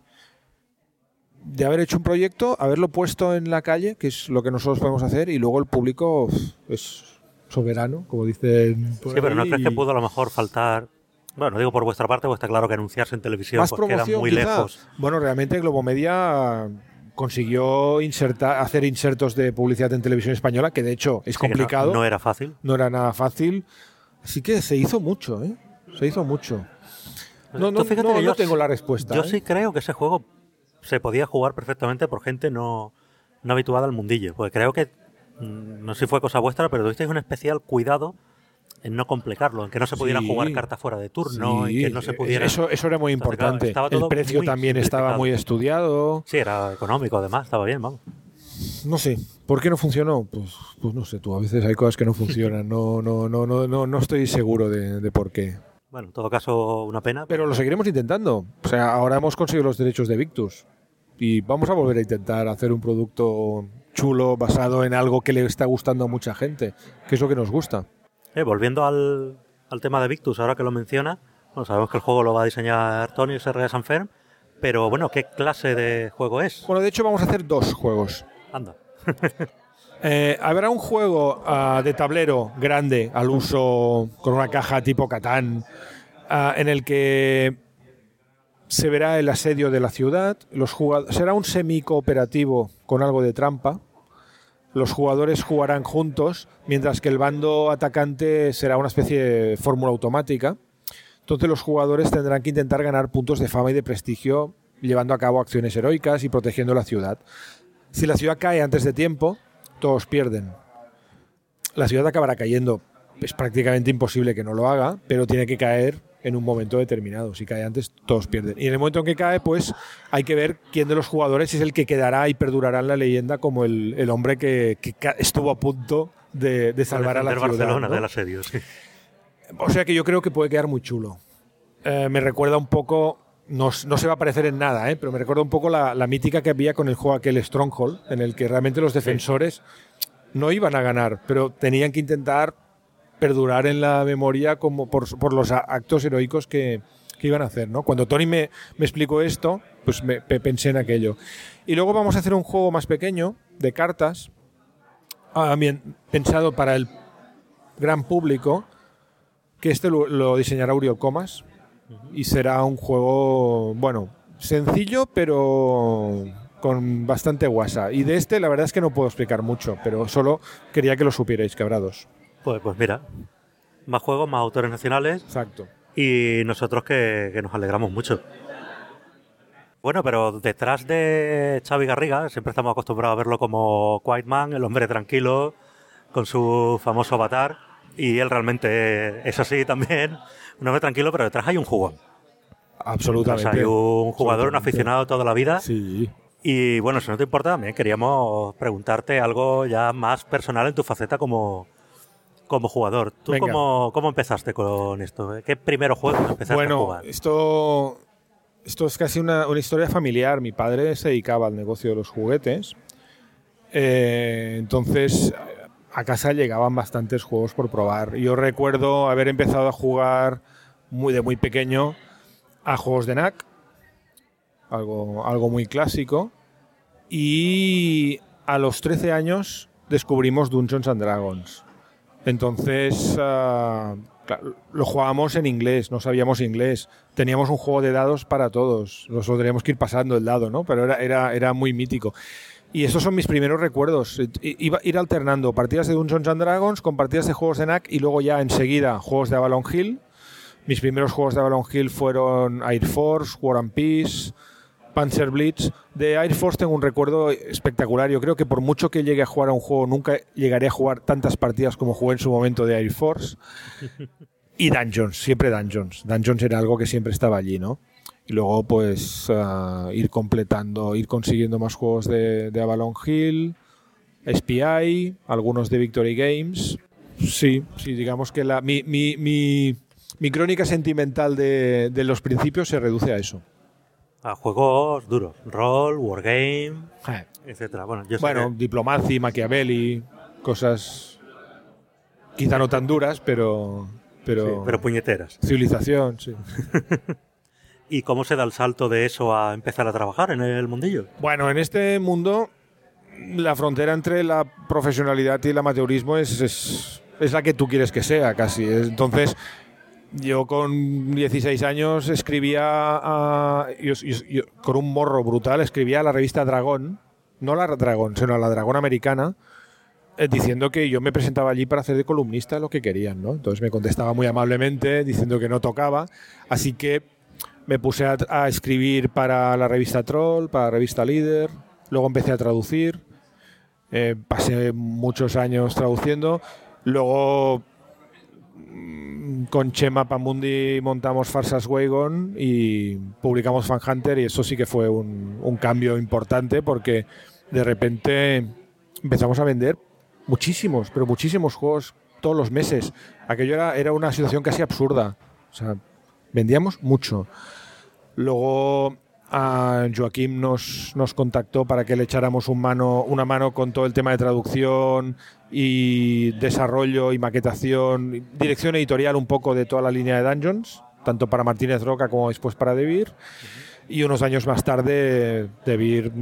haber hecho un proyecto, haberlo puesto en la calle, que es lo que nosotros podemos hacer, y luego el público es soberano, como dicen por Sí, pero ¿no ahí, crees que pudo a lo mejor faltar? Bueno, digo por vuestra parte, pues está claro que anunciarse en televisión más pues queda promoción, muy quizá? lejos. Bueno, realmente Globomedia consiguió hacer insertos de publicidad en televisión española, que de hecho es Sí, que complicado. no era fácil. No era nada fácil. Así que se hizo mucho, ¿eh? Se hizo mucho. No, Tú fíjate que no tengo la respuesta. Yo ¿eh? sí creo que ese juego se podía jugar perfectamente por gente no habituada al mundillo. Porque creo que, no sé si fue cosa vuestra, pero tuvisteis un especial cuidado en no complicarlo, en que no se pudiera Sí. jugar cartas fuera de turno, en Sí, que no se pudiera... Eso era muy O sea, claro, importante. estaba El todo precio muy también estaba simplificado. muy estudiado. Sí, era económico además, estaba bien, vamos. No sé, ¿por qué no funcionó? Pues no sé, tú, a veces hay cosas que no funcionan. No estoy seguro de por qué. Bueno, en todo caso, una pena. Pero lo seguiremos intentando. O sea, ahora hemos conseguido los derechos de Victus y vamos a volver a intentar hacer un producto chulo basado en algo que le está gustando a mucha gente, que es lo que nos gusta. Volviendo al tema de Victus, ahora que lo menciona, bueno, sabemos que el juego lo va a diseñar Tony S.R. Sanferm, pero bueno, ¿qué clase de juego es? Bueno, de hecho vamos a hacer 2 juegos. Anda. Habrá un juego de tablero grande al uso con una caja tipo Catán, en el que se verá el asedio de la ciudad. Será un semi-cooperativo con algo de trampa. Los jugadores jugarán juntos, mientras que el bando atacante será una especie de fórmula automática. Entonces los jugadores tendrán que intentar ganar puntos de fama y de prestigio, llevando a cabo acciones heroicas y protegiendo la ciudad. Si la ciudad cae antes de tiempo, todos pierden. La ciudad acabará cayendo. Es prácticamente imposible que no lo haga, pero tiene que caer en un momento determinado. Si cae antes, todos pierden. Y en el momento en que cae, pues hay que ver quién de los jugadores es el que quedará y perdurará en la leyenda como el hombre que estuvo a punto de salvar a la ciudad. Barcelona, ¿no? del asedio, sí. O sea que yo creo que puede quedar muy chulo. Me recuerda un poco... No se va a parecer en nada, pero me recuerda un poco la mítica que había con el juego aquel Stronghold, en el que realmente los defensores no iban a ganar, pero tenían que intentar perdurar en la memoria como por los actos heroicos que iban a hacer, ¿no? Cuando Tony me explicó esto, pues pensé en aquello. Y luego vamos a hacer un juego más pequeño, de cartas, pensado para el gran público, que lo diseñará Uriol Comas. Y será un juego, bueno, sencillo, pero con bastante guasa. Y de la verdad es que no puedo explicar mucho, pero solo quería que lo supierais, cabrados. Pues mira, más juegos, más autores nacionales. Exacto. Y nosotros que nos alegramos mucho. Bueno, pero detrás de Xavi Garriga, siempre estamos acostumbrados a verlo como Quiet Man, el hombre tranquilo, con su famoso avatar. Y él realmente es así también. Un hombre tranquilo, pero detrás hay un jugón. Absolutamente. O sea, hay un jugador, un aficionado toda la vida. Sí. Y bueno, si no te importa, también queríamos preguntarte algo ya más personal en tu faceta como jugador. ¿Tú cómo empezaste con esto? ¿Qué primero juego empezaste a jugar? Bueno, esto es casi una historia familiar. Mi padre se dedicaba al negocio de los juguetes. Entonces, a casa llegaban bastantes juegos por probar. Yo recuerdo haber empezado a jugar de muy pequeño a juegos de NAC, algo muy clásico, y a los 13 años descubrimos Dungeons and Dragons. Entonces lo jugábamos en inglés, no sabíamos inglés, teníamos un juego de dados para todos, nos lo teníamos que ir pasando el dado, ¿no? Pero era muy mítico. Y esos son mis primeros recuerdos. Iba a ir alternando partidas de Dungeons and Dragons con partidas de juegos de NAC y luego ya enseguida juegos de Avalon Hill. Mis primeros juegos de Avalon Hill fueron Air Force, War and Peace, Panzer Blitz. De Air Force tengo un recuerdo espectacular. Yo creo que por mucho que llegue a jugar a un juego, nunca llegaré a jugar tantas partidas como jugué en su momento de Air Force. Y Dungeons, siempre Dungeons. Dungeons era algo que siempre estaba allí, ¿no? Y luego, pues, ir consiguiendo más juegos de Avalon Hill, SPI, algunos de Victory Games. Sí, digamos que mi crónica sentimental de los principios se reduce a eso. A juegos duros, rol, wargame, etcétera. Bueno, Diplomacy, Machiavelli, cosas quizá no tan duras, pero pero puñeteras. Civilización, sí. ¿Y cómo se da el salto de eso a empezar a trabajar en el mundillo? Bueno, en este mundo la frontera entre la profesionalidad y el amateurismo es la que tú quieres que sea, casi. Entonces, yo con 16 años escribía yo, con un morro brutal, escribía a la revista Dragón, no la Dragón, sino a la Dragón americana, diciendo que yo me presentaba allí para hacer de columnista lo que querían, ¿no? Entonces me contestaba muy amablemente diciendo que no tocaba, así que me puse a escribir para la revista Troll, para la revista Líder, luego empecé a traducir, pasé muchos años traduciendo, luego con Chema Pamundi montamos Farsas Wagon y publicamos Fan Hunter, y eso sí que fue un cambio importante porque de repente empezamos a vender muchísimos juegos todos los meses. Aquello era una situación casi absurda. O sea, vendíamos mucho. Luego Joaquim nos contactó para que le echáramos una mano con todo el tema de traducción y desarrollo y maquetación, dirección editorial un poco de toda la línea de Dungeons, tanto para Martínez Roca como después para De Beer. Y unos años más tarde De Beer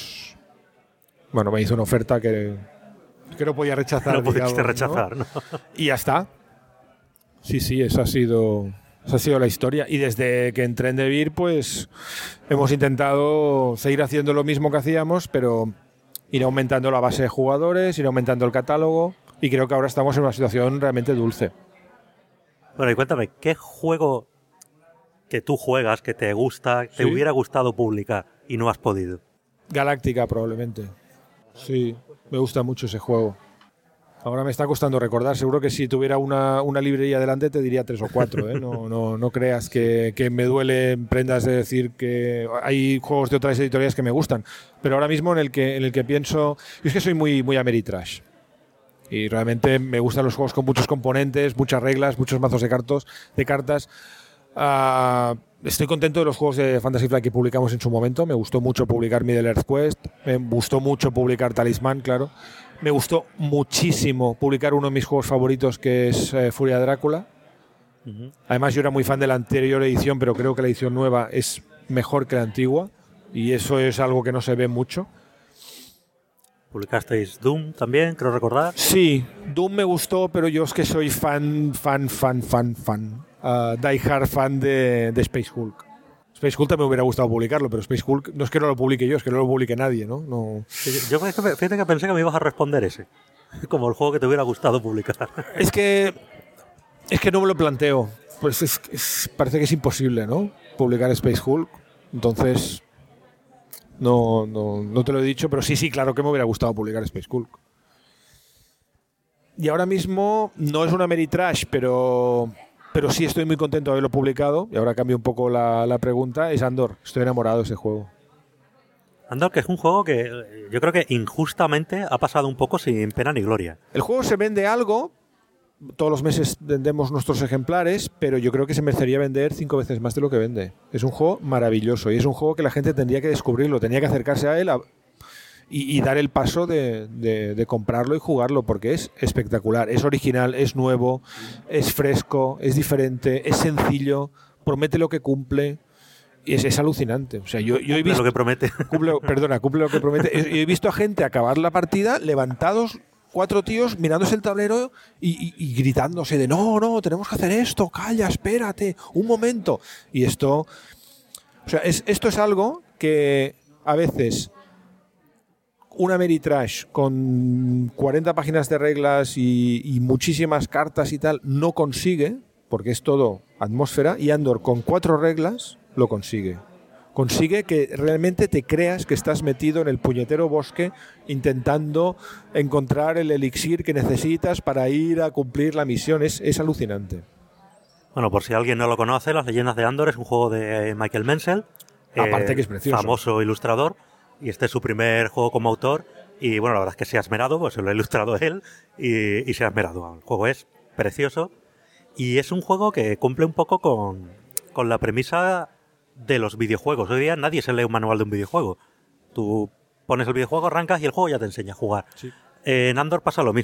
me hizo una oferta que no podía rechazar. No pudiste rechazar, ¿no? Y ya está. Sí, esa ha sido la historia. Y desde que entré en De Beer, pues hemos intentado seguir haciendo lo mismo que hacíamos, pero ir aumentando la base de jugadores, ir aumentando el catálogo, y creo que ahora estamos en una situación realmente dulce. Bueno, y cuéntame, ¿qué juego que tú juegas, que te gusta, te hubiera gustado publicar y no has podido? Galáctica, probablemente. Sí, me gusta mucho ese juego. Ahora me está costando recordar. Seguro que si tuviera una librería delante te diría 3 o 4. ¿eh? No creas que me duele en prendas de decir que hay juegos de otras editoriales que me gustan. Pero ahora mismo en el que pienso... Yo es que soy muy Ameritrash. Y realmente me gustan los juegos con muchos componentes, muchas reglas, muchos mazos de cartas. Estoy contento de los juegos de Fantasy Flight que publicamos en su momento. Me gustó mucho publicar Middle Earth Quest. Me gustó mucho publicar Talismán, claro. Me gustó muchísimo publicar uno de mis juegos favoritos, que es Furia de Drácula. Además, yo era muy fan de la anterior edición, pero creo que la edición nueva es mejor que la antigua. Y eso es algo que no se ve mucho. ¿Publicasteis Doom también, creo recordar? Sí, Doom me gustó, pero yo es que soy fan. Die Hard fan de Space Hulk. Space Hulk también me hubiera gustado publicarlo, pero Space Hulk no es que no lo publique yo, es que no lo publique nadie, ¿no? Yo fíjate que pensé que me ibas a responder ese, como el juego que te hubiera gustado publicar. Es que no me lo planteo. Pues parece que es imposible, ¿no? Publicar Space Hulk. Entonces, no te lo he dicho, pero sí, claro que me hubiera gustado publicar Space Hulk. Y ahora mismo no es una Ameritrash, pero sí estoy muy contento de haberlo publicado. Y ahora cambio un poco la pregunta. Es Andor. Estoy enamorado de ese juego. Andor, que es un juego que yo creo que injustamente ha pasado un poco sin pena ni gloria. El juego se vende algo. Todos los meses vendemos nuestros ejemplares, pero yo creo que se merecería vender 5 veces más de lo que vende. Es un juego maravilloso y es un juego que la gente tendría que descubrirlo, tenía que acercarse a él y dar el paso de comprarlo y jugarlo, porque es espectacular, es original, es nuevo, es fresco, es diferente, es sencillo, promete lo que cumple. Y es alucinante. O sea, yo he visto lo que promete. Cumple lo que promete. He visto a gente acabar la partida levantados, 4 tíos mirándose el tablero y gritándose de no, tenemos que hacer esto, calla, espérate, un momento. Y esto es algo que a veces una Ameritrash con 40 páginas de reglas y muchísimas cartas y tal no consigue, porque es todo atmósfera, y Andor con 4 reglas lo consigue. Consigue que realmente te creas que estás metido en el puñetero bosque intentando encontrar el elixir que necesitas para ir a cumplir la misión. Es alucinante. Bueno, por si alguien no lo conoce, Las Leyendas de Andor es un juego de Michael Menzel. Aparte que es precioso. Famoso ilustrador. Y este es su primer juego como autor. Y bueno, la verdad es que se ha esmerado, pues se lo ha ilustrado él y se ha esmerado. El juego es precioso. Y es un juego que cumple un poco con la premisa de los videojuegos. Hoy día nadie se lee un manual de un videojuego. Tú pones el videojuego, arrancas y el juego ya te enseña a jugar. Sí. En Andor pasa lo mismo.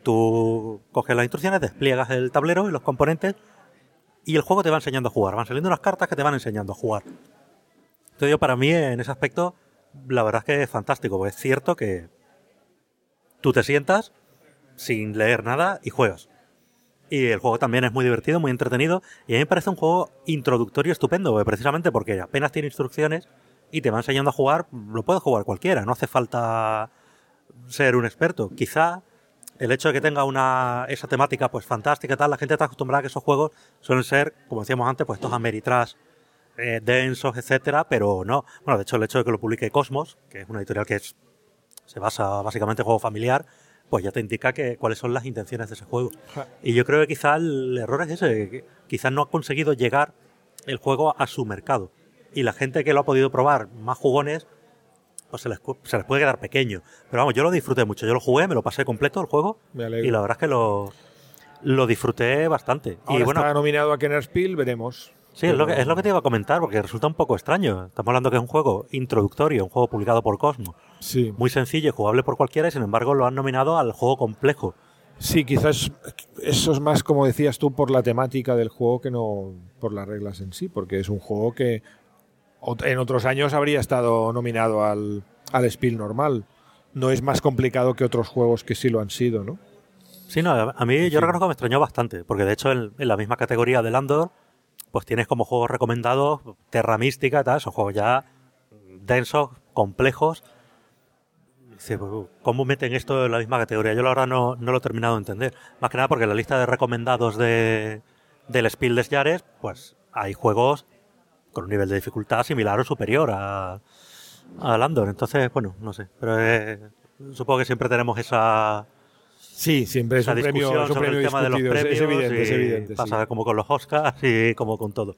Tú coges las instrucciones, despliegas el tablero y los componentes y el juego te va enseñando a jugar. Van saliendo unas cartas que te van enseñando a jugar. Entonces yo, para mí, en ese aspecto, la verdad es que es fantástico, porque es cierto que tú te sientas sin leer nada y juegas. Y el juego también es muy divertido, muy entretenido, y a mí me parece un juego introductorio estupendo, precisamente porque apenas tiene instrucciones y te va enseñando a jugar. Lo puede jugar cualquiera, no hace falta ser un experto. Quizá el hecho de que tenga esa temática pues fantástica y tal, la gente está acostumbrada a que esos juegos suelen ser, como decíamos antes, pues estos Ameritrash densos, etcétera, pero no. Bueno, de hecho, el hecho de que lo publique Cosmos, que es una editorial que se basa básicamente en juego familiar, pues ya te indica cuáles son las intenciones de ese juego. Y yo creo que quizá el error es ese, que quizás no ha conseguido llegar el juego a su mercado. Y la gente que lo ha podido probar, más jugones, pues se les puede quedar pequeño. Pero vamos, yo lo disfruté mucho. Yo lo jugué, me lo pasé completo el juego. Me alegro. Y la verdad es que lo disfruté bastante. Ahora y bueno, está nominado a Kenner Spiel, veremos. Sí, es lo que te iba a comentar, porque resulta un poco extraño. Estamos hablando que es un juego introductorio, un juego publicado por Cosmos. Sí. Muy sencillo y jugable por cualquiera, y sin embargo lo han nominado al juego complejo. Sí, quizás eso es más, como decías tú, por la temática del juego que no por las reglas en sí, porque es un juego que en otros años habría estado nominado al Spiel normal. No es más complicado que otros juegos que sí lo han sido, ¿no? Sí, no, a mí yo reconozco que me extrañó bastante, porque de hecho en la misma categoría del Andor, pues tienes como juegos recomendados Terra Mística y tal, esos juegos ya densos, complejos. ¿Cómo meten esto en la misma categoría? Yo la verdad no lo he terminado de entender. Más que nada porque en la lista de recomendados del Spiel des Jahres, pues hay juegos con un nivel de dificultad similar o superior al Andor. Entonces, bueno, no sé. Pero supongo que siempre tenemos esa... Sí, siempre es un discusión premio sobre el tema de los discutido, premios. es evidente. Pasa Sí. como con los Oscars y como con todo.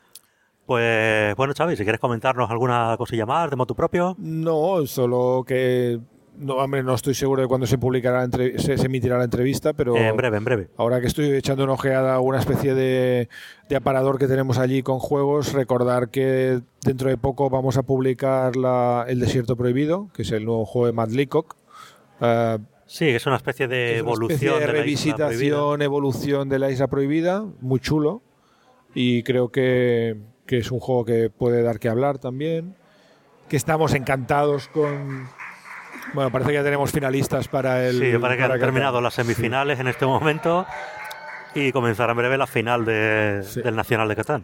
Pues bueno, Xavi, si quieres comentarnos alguna cosilla más de motu propio. No, solo que no estoy seguro de cuándo se publicará, se emitirá la entrevista, pero En breve. ahora que estoy echando una ojeada a una especie de aparador que tenemos allí con juegos, recordar que dentro de poco vamos a publicar El Desierto Prohibido, que es el nuevo juego de Matt Leacock. Sí, es una especie de evolución de de revisitación, evolución de la Isla Prohibida, muy chulo, y creo que es un juego que puede dar que hablar también, que estamos encantados con... Bueno, parece que ya tenemos finalistas para el... Sí, parece que han terminado las semifinales sí. en este momento y comenzará en breve la final del Nacional de Catán.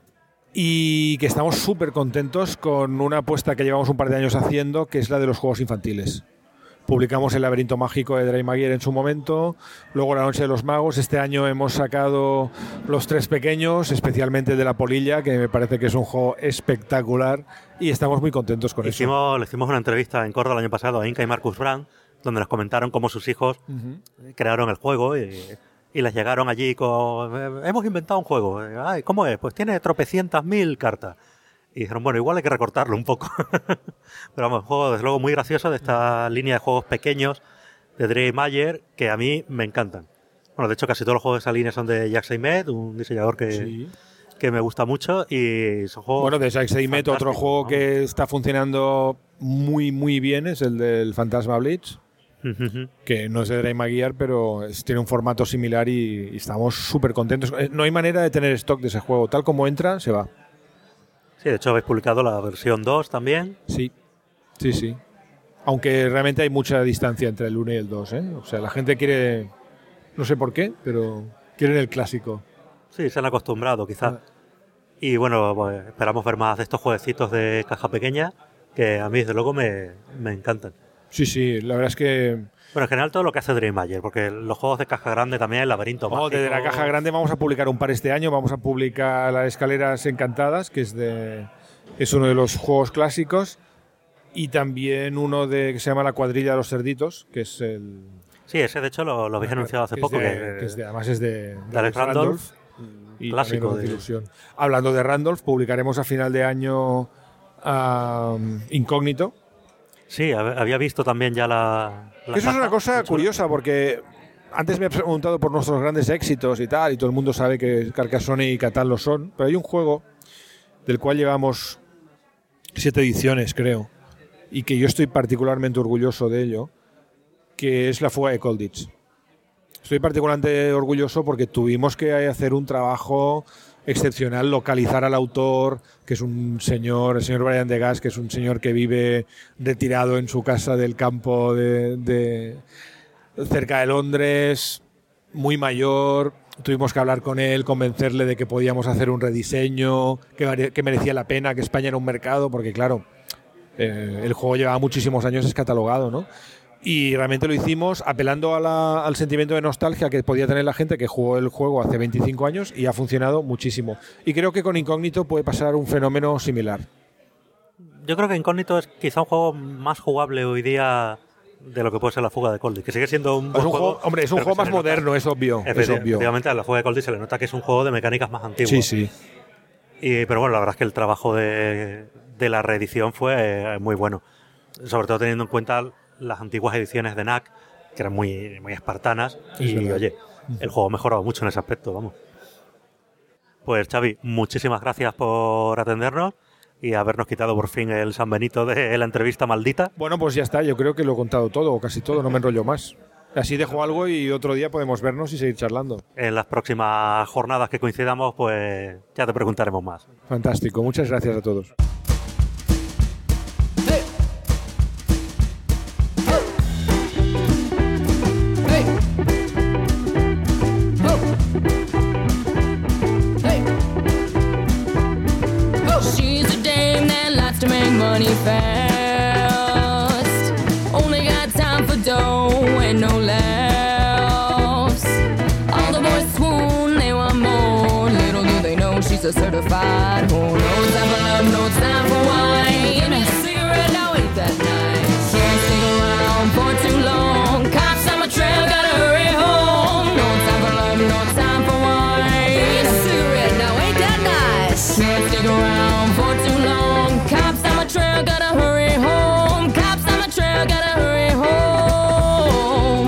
Y que estamos súper contentos con una apuesta que llevamos un par de años haciendo, que es la de los juegos infantiles. Publicamos El Laberinto Mágico de Drey Maguire en su momento, luego La Noche de los Magos. Este año hemos sacado Los Tres Pequeños, especialmente el de La Polilla, que me parece que es un juego espectacular y estamos muy contentos con eso. Le hicimos una entrevista en Córdoba el año pasado a Inca y Marcus Brand, donde nos comentaron cómo sus hijos crearon el juego y les llegaron allí con... Hemos inventado un juego. Ay, ¿cómo es? Pues tiene tropecientas mil cartas. Y dijeron, bueno, igual hay que recortarlo un poco. Pero vamos, un juego desde luego muy gracioso de esta línea de juegos pequeños de Drey Maguire que a mí me encantan. Bueno, de hecho casi todos los juegos de esa línea son de Jacques Seymet, un diseñador que me gusta mucho, y son juegos... Bueno, de Jacques Seymet otro juego, ¿no?, que está funcionando muy muy bien es el del Fantasma Blitz, que no es de Drey Maguire, pero tiene un formato similar y estamos súper contentos. No hay manera de tener stock de ese juego, tal como entra, se va. Sí, de hecho habéis publicado la versión 2 también. Sí. Aunque realmente hay mucha distancia entre el 1 y el 2, ¿eh? O sea, la gente quiere, no sé por qué, pero quieren el clásico. Sí, se han acostumbrado quizás. Y bueno, pues esperamos ver más de estos jueguecitos de caja pequeña, que a mí desde luego me encantan. Sí, la verdad es que... Bueno, en general todo lo que hace Drey Maguire, porque los juegos de caja grande también, el Laberinto Mágico... Desde la caja grande vamos a publicar un par este año. Vamos a publicar Las Escaleras Encantadas, que es uno de los juegos clásicos, y también uno que se llama La Cuadrilla de los Cerditos, que es el... Sí, ese de hecho lo habéis anunciado hace poco. Además es de Alex Randolph, y clásico de ilusión. Hablando de Randolph, publicaremos a final de año Incógnito. Sí, había visto también ya la eso es una cosa curiosa, porque antes me he preguntado por nuestros grandes éxitos y tal, y todo el mundo sabe que Carcassonne y Catán lo son, pero hay un juego del cual llevamos 7 ediciones, creo, y que yo estoy particularmente orgulloso de ello, que es La Fuga de Colditch. Estoy particularmente orgulloso porque tuvimos que hacer un trabajo excepcional, localizar al autor, que es un señor, el señor Brian Degas, que es un señor que vive retirado en su casa del campo de cerca de Londres, muy mayor. Tuvimos que hablar con él, convencerle de que podíamos hacer un rediseño, que merecía la pena, que España era un mercado, porque claro, el juego llevaba muchísimos años descatalogado, ¿no? Y realmente lo hicimos apelando al sentimiento de nostalgia que podía tener la gente que jugó el juego hace 25 años y ha funcionado muchísimo. Y creo que con Incógnito puede pasar un fenómeno similar. Yo creo que Incógnito es quizá un juego más jugable hoy día de lo que puede ser la fuga de Colditch, que sigue siendo un buen juego. Hombre, es un juego más moderno, es obvio. Efectivamente, a la fuga de Colditch se le nota que es un juego de mecánicas más antiguas. Sí, sí. Pero bueno, la verdad es que el trabajo de la reedición fue muy bueno. Sobre todo teniendo en cuenta las antiguas ediciones de NAC, que eran muy, muy espartanas. Y oye, el juego ha mejorado mucho en ese aspecto, vamos. Pues Xavi, muchísimas gracias por atendernos y habernos quitado por fin el San Benito de la entrevista maldita. Bueno, pues ya está, yo creo que lo he contado todo, o casi todo, no me enrollo más. Así dejo algo y otro día podemos vernos y seguir charlando. En las próximas jornadas que coincidamos, pues ya te preguntaremos más. Fantástico, muchas gracias a todos. Money fast, only got time for dough and no laughs. All the boys swoon, they want more. Little do they know she's a certified whore. No time for love, no time for wine. Give me a cigarette, now ain't that nice? Can't stick around for too long. Cops on my trail, gotta hurry home. No time for love, no time for wine. Give me a cigarette, now ain't that nice? Can't stick around for too long. Cops on my trail, gotta hurry home. Cops on my trail, gotta hurry home.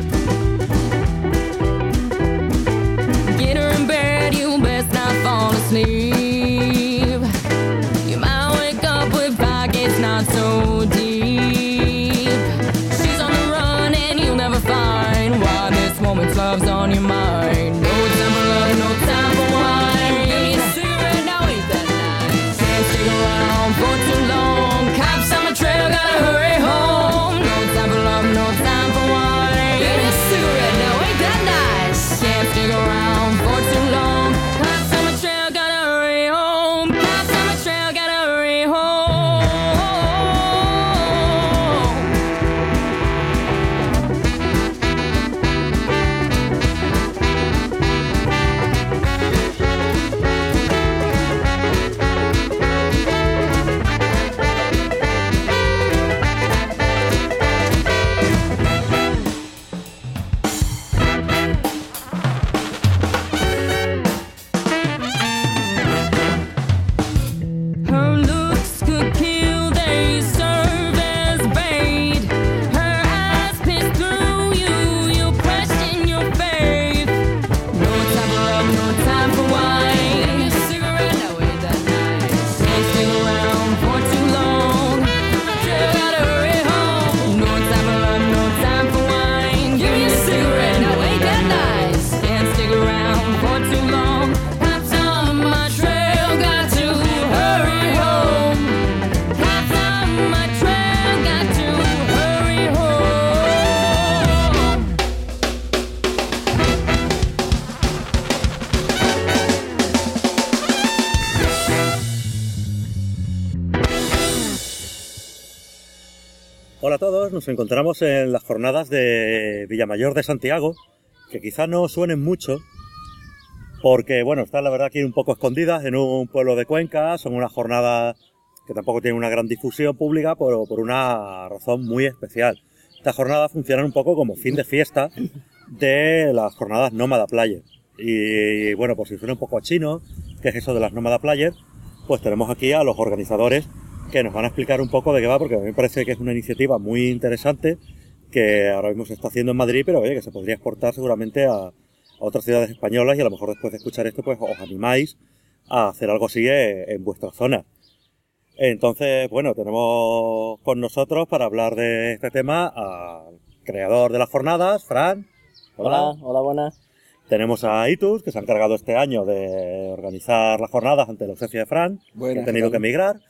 Get her in bed, you best not fall asleep. You might wake up with pockets not so deep. She's on the run and you'll never find why this woman's love's on your mind. No time for love, no time for wine. Give me a cigarette, now ain't that nice? Can't stick around for too long. Cops on my trail, gotta hurry home. No time for love, no time for wine. Give me a cigarette, now ain't that nice? Can't stick around for too long. Cops on my trail, gotta hurry home. Cops on my trail, gotta hurry home. Her looks could kill, they serve as bait. Her eyes pierce through you, you question your faith. No time for love, no time for wine. Give me a cigarette, now ain't that nice? Can't stick around for too long. Trail, gotta hurry home. No time for love, no time for wine. Give me a cigarette, now ain't that nice? Can't stick around for too long. Cops on my trail, got to hurry home. Cops on my trail, got to hurry home. Hola a todos, nos encontramos en las jornadas de Villamayor de Santiago, que quizás no suenen mucho, porque bueno, están la verdad aquí un poco escondidas en un pueblo de Cuenca. Son unas jornadas que tampoco tienen una gran difusión pública por una razón muy especial. Estas jornadas funcionan un poco como fin de fiesta de las jornadas Nómada Player. Y bueno, pues si suena un poco a chino, ¿qué es eso de las Nómada Player? Pues tenemos aquí a los organizadores que nos van a explicar un poco de qué va, porque a mí me parece que es una iniciativa muy interesante que ahora mismo se está haciendo en Madrid, pero oye, que se podría exportar seguramente a otras ciudades españolas, y a lo mejor después de escuchar esto pues os animáis a hacer algo así en vuestra zona. Entonces, bueno, tenemos con nosotros para hablar de este tema al creador de las jornadas, Fran. Hola, buenas. Tenemos a Itus, que se ha encargado este año de organizar las jornadas ante la ausencia de Fran, que ha tenido que emigrar.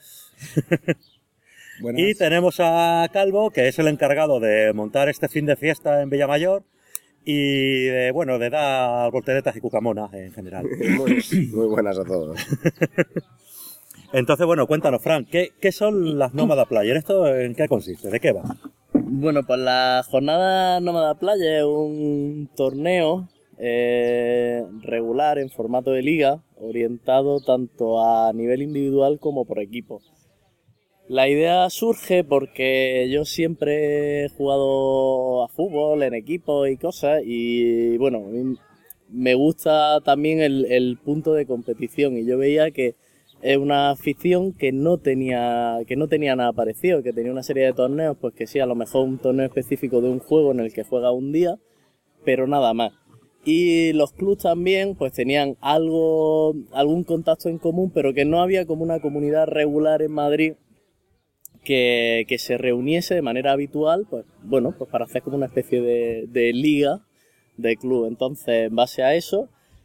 Y tenemos a Calvo, que es el encargado de montar este fin de fiesta en Villamayor y de dar volteretas y cucamonas en general. Muy buenas a todos. Entonces, cuéntanos, Fran, ¿qué son las Nómada Player? ¿Esto en qué consiste? ¿De qué va? Bueno, pues la jornada Nómada Playa es un torneo regular en formato de liga, orientado tanto a nivel individual como por equipo. La idea surge porque yo siempre he jugado a fútbol en equipo y cosas y a mí me gusta también el punto de competición y yo veía que es una afición que no tenía nada parecido, que tenía una serie de torneos, pues que sí, a lo mejor un torneo específico de un juego en el que juega un día, pero nada más. Y los clubs también pues tenían algún contacto en común, pero que no había como una comunidad regular en Madrid que se reuniese de manera habitual, pues para hacer como una especie de liga de club. Entonces, en base a eso,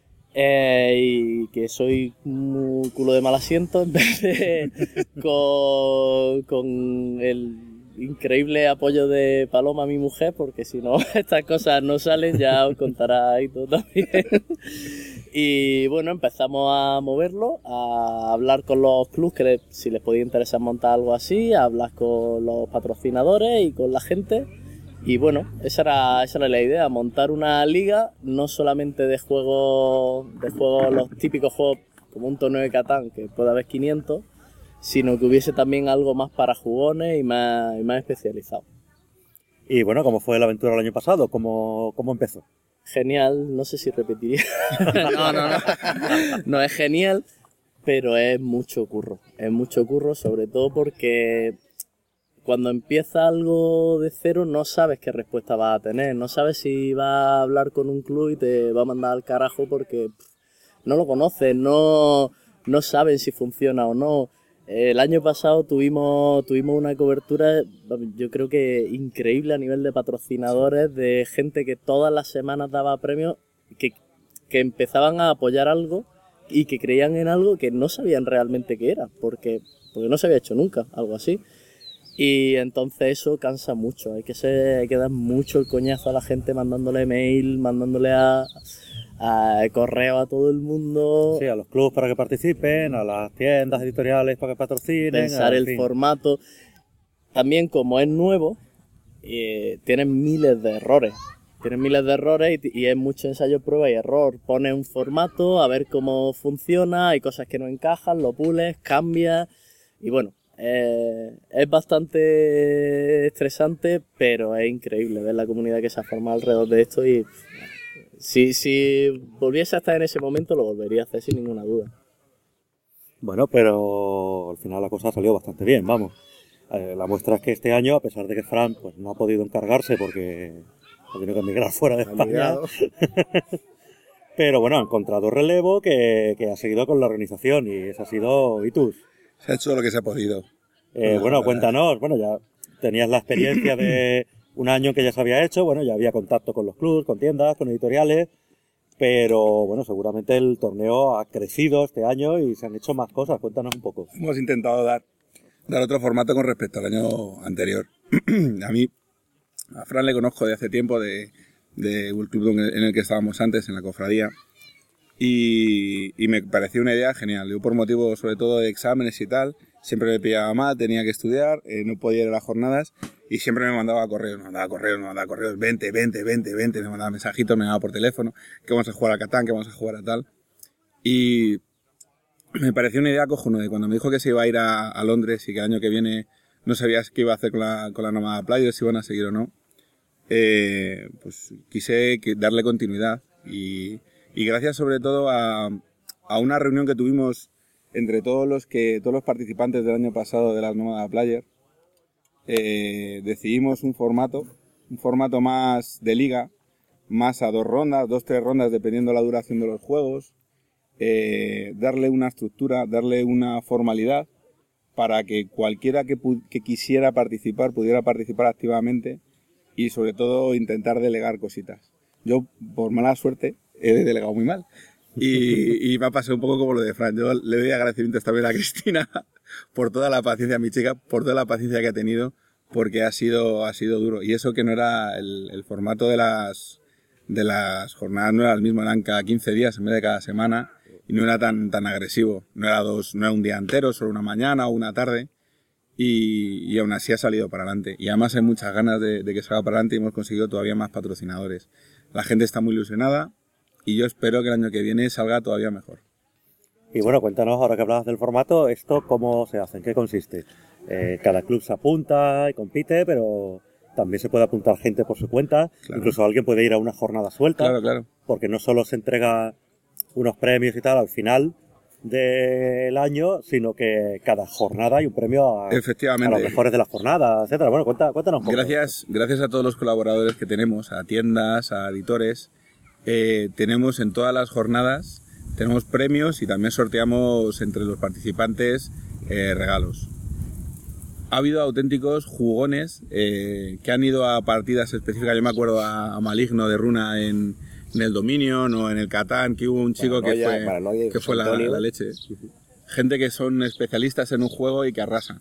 y que soy un culo de mal asiento, empecé con el increíble apoyo de Paloma, mi mujer, porque si no estas cosas no salen, ya os contará ahí todo también. Y empezamos a moverlo, a hablar con los clubs que si les podía interesar montar algo así, a hablar con los patrocinadores y con la gente. Y esa era la idea, montar una liga, no solamente de juegos, los típicos juegos como un torneo de Catán, que puede haber 500, sino que hubiese también algo más para jugones y más especializado. Y ¿cómo fue la aventura el año pasado? ¿Cómo empezó? Genial, no sé si repetiría. No. No es genial, pero es mucho curro. Es mucho curro, sobre todo porque cuando empieza algo de cero no sabes qué respuesta vas a tener. No sabes si vas a hablar con un club y te va a mandar al carajo porque no lo conoces, no saben si funciona o no. El año pasado tuvimos una cobertura, yo creo que increíble a nivel de patrocinadores, de gente que todas las semanas daba premios, que empezaban a apoyar algo y que creían en algo que no sabían realmente qué era, porque no se había hecho nunca algo así. Y entonces eso cansa mucho, hay que dar mucho el coñazo a la gente, mandándole mail, mandándole a correo a todo el mundo. Sí, a los clubes para que participen, a las tiendas editoriales para que patrocinen. Pensar el formato. También, como es nuevo, tienen miles de errores. Y es mucho ensayo, prueba y error. Pones un formato, a ver cómo funciona, hay cosas que no encajan, lo pules, cambias. Y es bastante estresante, pero es increíble ver la comunidad que se ha formado alrededor de esto y si volviese a estar en ese momento lo volvería a hacer sin ninguna duda. Pero al final la cosa salió bastante bien, vamos. La muestra es que este año, a pesar de que Fran pues no ha podido encargarse porque ha tenido que emigrar fuera de España, pero ha encontrado relevo que ha seguido con la organización y ese ha sido Itus. Se ha hecho lo que se ha podido. Cuéntanos, ya tenías la experiencia de un año que ya se había hecho, ya había contacto con los clubs, con tiendas, con editoriales, pero seguramente el torneo ha crecido este año y se han hecho más cosas. Cuéntanos un poco. Hemos intentado dar otro formato con respecto al año anterior. A Fran le conozco de hace tiempo de un club en el que estábamos antes, en la cofradía, y me pareció una idea genial. Yo, por motivo sobre todo de exámenes y tal, siempre me pillaba mal, tenía que estudiar, no podía ir a las jornadas y siempre me mandaba correos, vente, me mandaba mensajitos, me mandaba por teléfono, que vamos a jugar a Catán, que vamos a jugar a tal. Y me pareció una idea cojonuda. Y cuando me dijo que se iba a ir a Londres y que el año que viene no sabía qué iba a hacer con la Nómada Player, si iban a seguir o no, pues quise darle continuidad y gracias sobre todo a una reunión que tuvimos entre todos los participantes del año pasado de la Nómada Player, decidimos un formato más de liga, más a 2-3 rondas dependiendo la duración de los juegos, darle una estructura, darle una formalidad para que cualquiera que quisiera participar pudiera participar activamente y sobre todo intentar delegar cositas. yo, por mala suerte, he delegado muy mal. Y me ha pasado un poco como lo de Fran. Yo le doy agradecimientos también a Cristina por toda la paciencia, a mi chica, por toda la paciencia que ha tenido, porque ha sido duro. Y eso que no era el formato de las jornadas, no era el mismo, eran cada 15 días en vez de cada semana, y no era tan agresivo. No era un día entero, solo una mañana o una tarde. Y aún así ha salido para adelante. Y además hay muchas ganas de que salga para adelante y hemos conseguido todavía más patrocinadores. La gente está muy ilusionada y yo espero que el año que viene salga todavía mejor. Y bueno, cuéntanos, ahora que hablabas del formato, ¿esto cómo se hace? ¿En qué consiste? Cada club se apunta y compite, pero también se puede apuntar gente por su cuenta. Claro. Incluso alguien puede ir a una jornada suelta. Claro. Porque no solo se entrega unos premios y tal al final del año, sino que cada jornada hay un premio a los mejores de la jornada, etcétera. Bueno, cuéntanos un poco. Gracias a todos los colaboradores que tenemos, a tiendas, a editores. Tenemos en todas las jornadas tenemos premios y también sorteamos entre los participantes regalos. Ha habido auténticos jugones que han ido a partidas específicas. Yo me acuerdo a Maligno de Runa en el Dominion o en el Catán, que hubo un chico que fue la leche. Gente que son especialistas en un juego y que arrasan.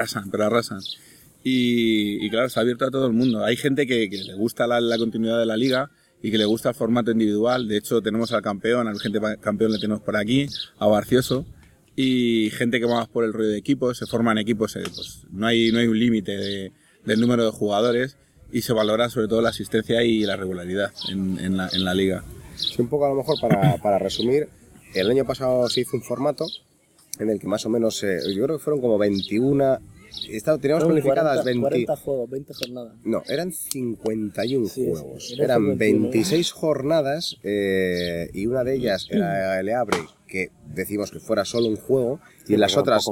Y claro, se ha abierto a todo el mundo. Hay gente que le gusta la continuidad de la liga y que le gusta el formato individual. De hecho, tenemos al campeón, al gente campeón le tenemos por aquí, a Barcioso. Y gente que va más por el rollo de equipos, se forman equipos, pues no hay un límite del número de jugadores. Y se valora sobre todo la asistencia y la regularidad en la liga. Sí, un poco a lo mejor para resumir, el año pasado se hizo un formato en el que más o menos, yo creo que fueron como 21, teníamos planificadas 40 juegos, 20 jornadas. No, eran 51 juegos, eran eran 26 jornadas y una de ellas era el Eabre, que decimos que fuera solo un juego, y en las otras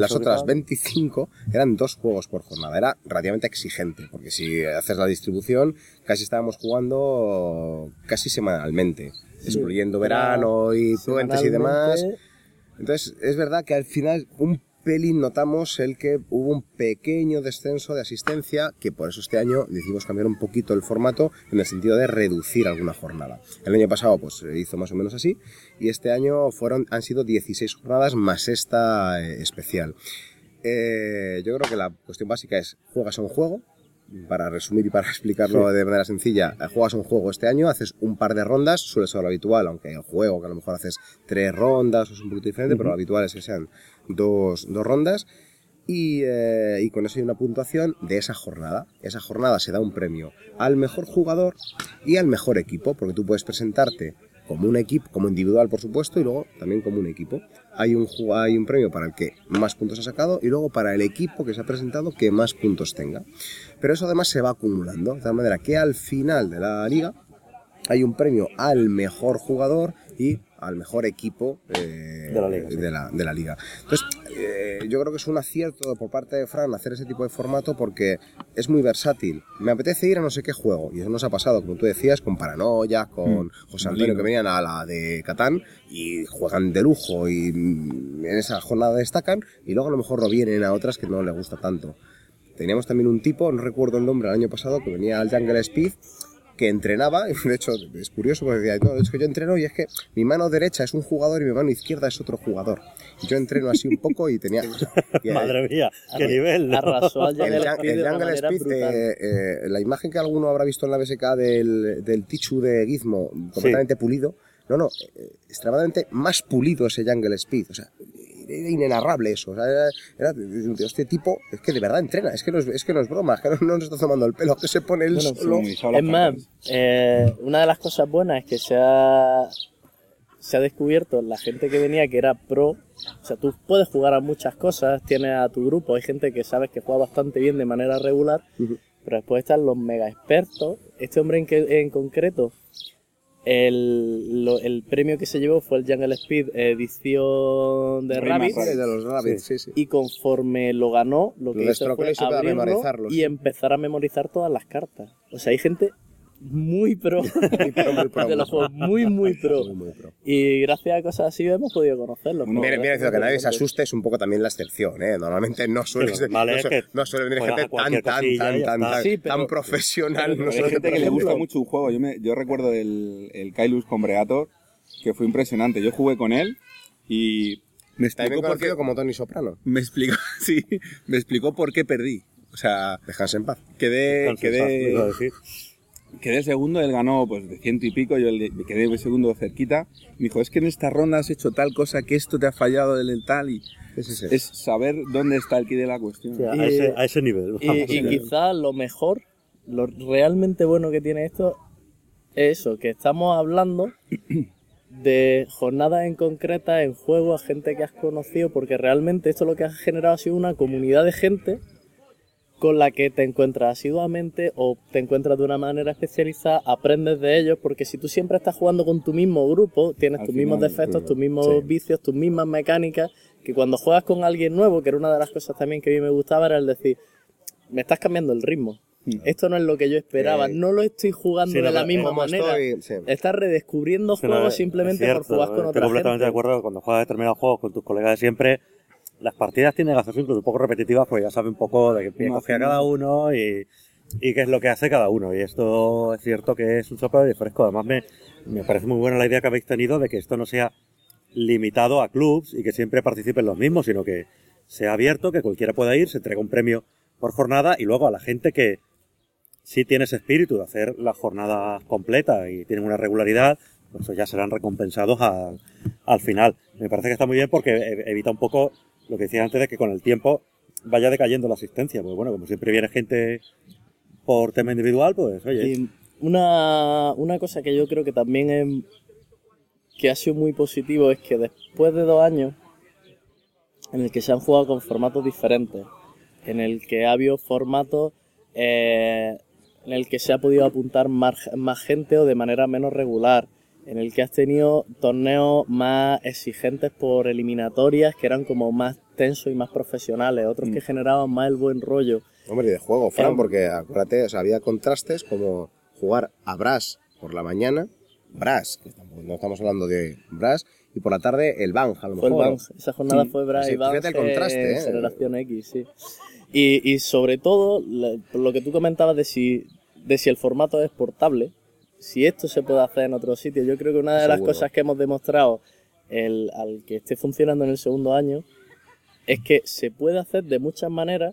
25 eran 2 juegos por jornada. Era relativamente exigente, porque si haces la distribución, casi estábamos jugando casi semanalmente, excluyendo verano y puentes y demás. Entonces, es verdad que al final un pelín notamos el que hubo un pequeño descenso de asistencia, que por eso este año decidimos cambiar un poquito el formato en el sentido de reducir alguna jornada. El año pasado pues se hizo más o menos así, y este año han sido 16 jornadas más esta especial. Yo creo que la cuestión básica es: juegas a un juego. Para resumir y para explicarlo de manera sencilla, juegas un juego este año, haces un par de rondas, suele ser lo habitual, aunque hay el juego que a lo mejor haces 3 rondas o es un poquito diferente, pero lo habitual es que sean dos rondas, y con eso hay una puntuación de esa jornada. Esa jornada se da un premio al mejor jugador y al mejor equipo, porque tú puedes presentarte como un equipo, como individual por supuesto, y luego también como un equipo. Hay un premio para el que más puntos ha sacado y luego para el equipo que se ha presentado que más puntos tenga. Pero eso además se va acumulando, de tal manera que al final de la liga hay un premio al mejor jugador y al mejor equipo de la liga. Entonces, yo creo que es un acierto por parte de Fran hacer ese tipo de formato, porque es muy versátil. Me apetece ir a no sé qué juego, y eso nos ha pasado, como tú decías, con Paranoia, con José Antonio, que venían a la de Catán y juegan de lujo y en esa jornada destacan, y luego a lo mejor no vienen a otras que no les gusta tanto. Teníamos también un tipo, no recuerdo el nombre, el año pasado, que venía al Jungle Speed, que entrenaba, y de hecho es curioso porque decía, no, es que yo entreno y es que mi mano derecha es un jugador y mi mano izquierda es otro jugador. Y yo entreno así un poco y tenía... Madre mía, qué nivel, ¿no? Arrasó al el Jungle Speed, la imagen que alguno habrá visto en la BSK del Tichu de Gizmo, completamente pulido, extremadamente más pulido ese Jungle Speed, o sea, era inenarrable eso, o sea, era este tipo, es que de verdad entrena, es que no es broma, es que no nos está tomando el pelo, que se pone él solo. Es más, una de las cosas buenas es que se ha descubierto la gente que venía que era pro. O sea, tú puedes jugar a muchas cosas, tienes a tu grupo, hay gente que sabes que juega bastante bien de manera regular, pero después están los mega expertos. Este hombre en concreto, el premio que se llevó fue el Jungle Speed edición de Rabbids, de los Rabbids, sí. Y conforme lo ganó, lo que hizo fue abrirlo y empezar a memorizar todas las cartas. O sea, hay gente muy pro, de los juegos muy pro. Muy pro. Y gracias a cosas así hemos podido conocerlos. Mira, diciendo que nadie se asuste es un poco también la excepción, ¿eh? Normalmente no suele no suele venir gente tan profesional. Hay gente que le gusta mucho un juego. Yo recuerdo el Kailus con Breator, que fue impresionante. Yo jugué con él y me explicó por qué, como Tony Soprano. Me explicó por qué perdí. O sea, dejarse en paz. Quedé segundo, él ganó pues de 100 y pico, yo quedé segundo cerquita. Me dijo, es que en esta ronda has hecho tal cosa, que esto te ha fallado del tal, y es saber dónde está el quid de la cuestión. Sí, a ese nivel. Y quizás lo mejor, lo realmente bueno que tiene esto, es eso, que estamos hablando de jornadas en concretas, en juegos, a gente que has conocido, porque realmente esto lo que ha generado ha sido una comunidad de gente con la que te encuentras asiduamente o te encuentras de una manera especializada, aprendes de ellos, porque si tú siempre estás jugando con tu mismo grupo, tienes tus mismos defectos, tus mismos vicios, tus mismas mecánicas, que cuando juegas con alguien nuevo, que era una de las cosas también que a mí me gustaba, era el decir, me estás cambiando el ritmo. Esto no es lo que yo esperaba, no lo estoy jugando de la misma manera. Estás redescubriendo juegos simplemente por jugar con otra gente. Estoy completamente de acuerdo, cuando juegas determinados juegos con tus colegas de siempre, las partidas tienden a ser incluso un poco repetitivas, porque ya sabes un poco de qué cogea cada uno y qué es lo que hace cada uno. Y esto es cierto que es un soplo de fresco. Además, me parece muy buena la idea que habéis tenido de que esto no sea limitado a clubs y que siempre participen los mismos, sino que sea abierto, que cualquiera pueda ir, se entrega un premio por jornada, y luego a la gente que sí tiene ese espíritu de hacer las jornadas completas y tienen una regularidad, pues ya serán recompensados al final. Me parece que está muy bien porque evita un poco lo que decía antes de que con el tiempo vaya decayendo la asistencia. Pues bueno, como siempre viene gente por tema individual, pues oye. Y una cosa que yo creo que también que ha sido muy positivo es que después de 2 años en el que se han jugado con formatos diferentes, en el que ha habido formatos en el que se ha podido apuntar más gente o de manera menos regular, en el que has tenido torneos más exigentes por eliminatorias, que eran como más tensos y más profesionales, otros que generaban más el buen rollo. Hombre, y de juego, Fran, porque acuérdate, o sea, había contrastes como jugar a Brass por la mañana, Brass, que no estamos hablando de Brass, y por la tarde el Bang, a lo mejor. Fue el Bang, esa jornada fue Brass y Bang, fíjate el contraste, Generación X, sí. Y sobre todo, lo que tú comentabas de si el formato es portable, si esto se puede hacer en otros sitios. Yo creo que una de las cosas que hemos demostrado al que esté funcionando en el segundo año es que se puede hacer de muchas maneras,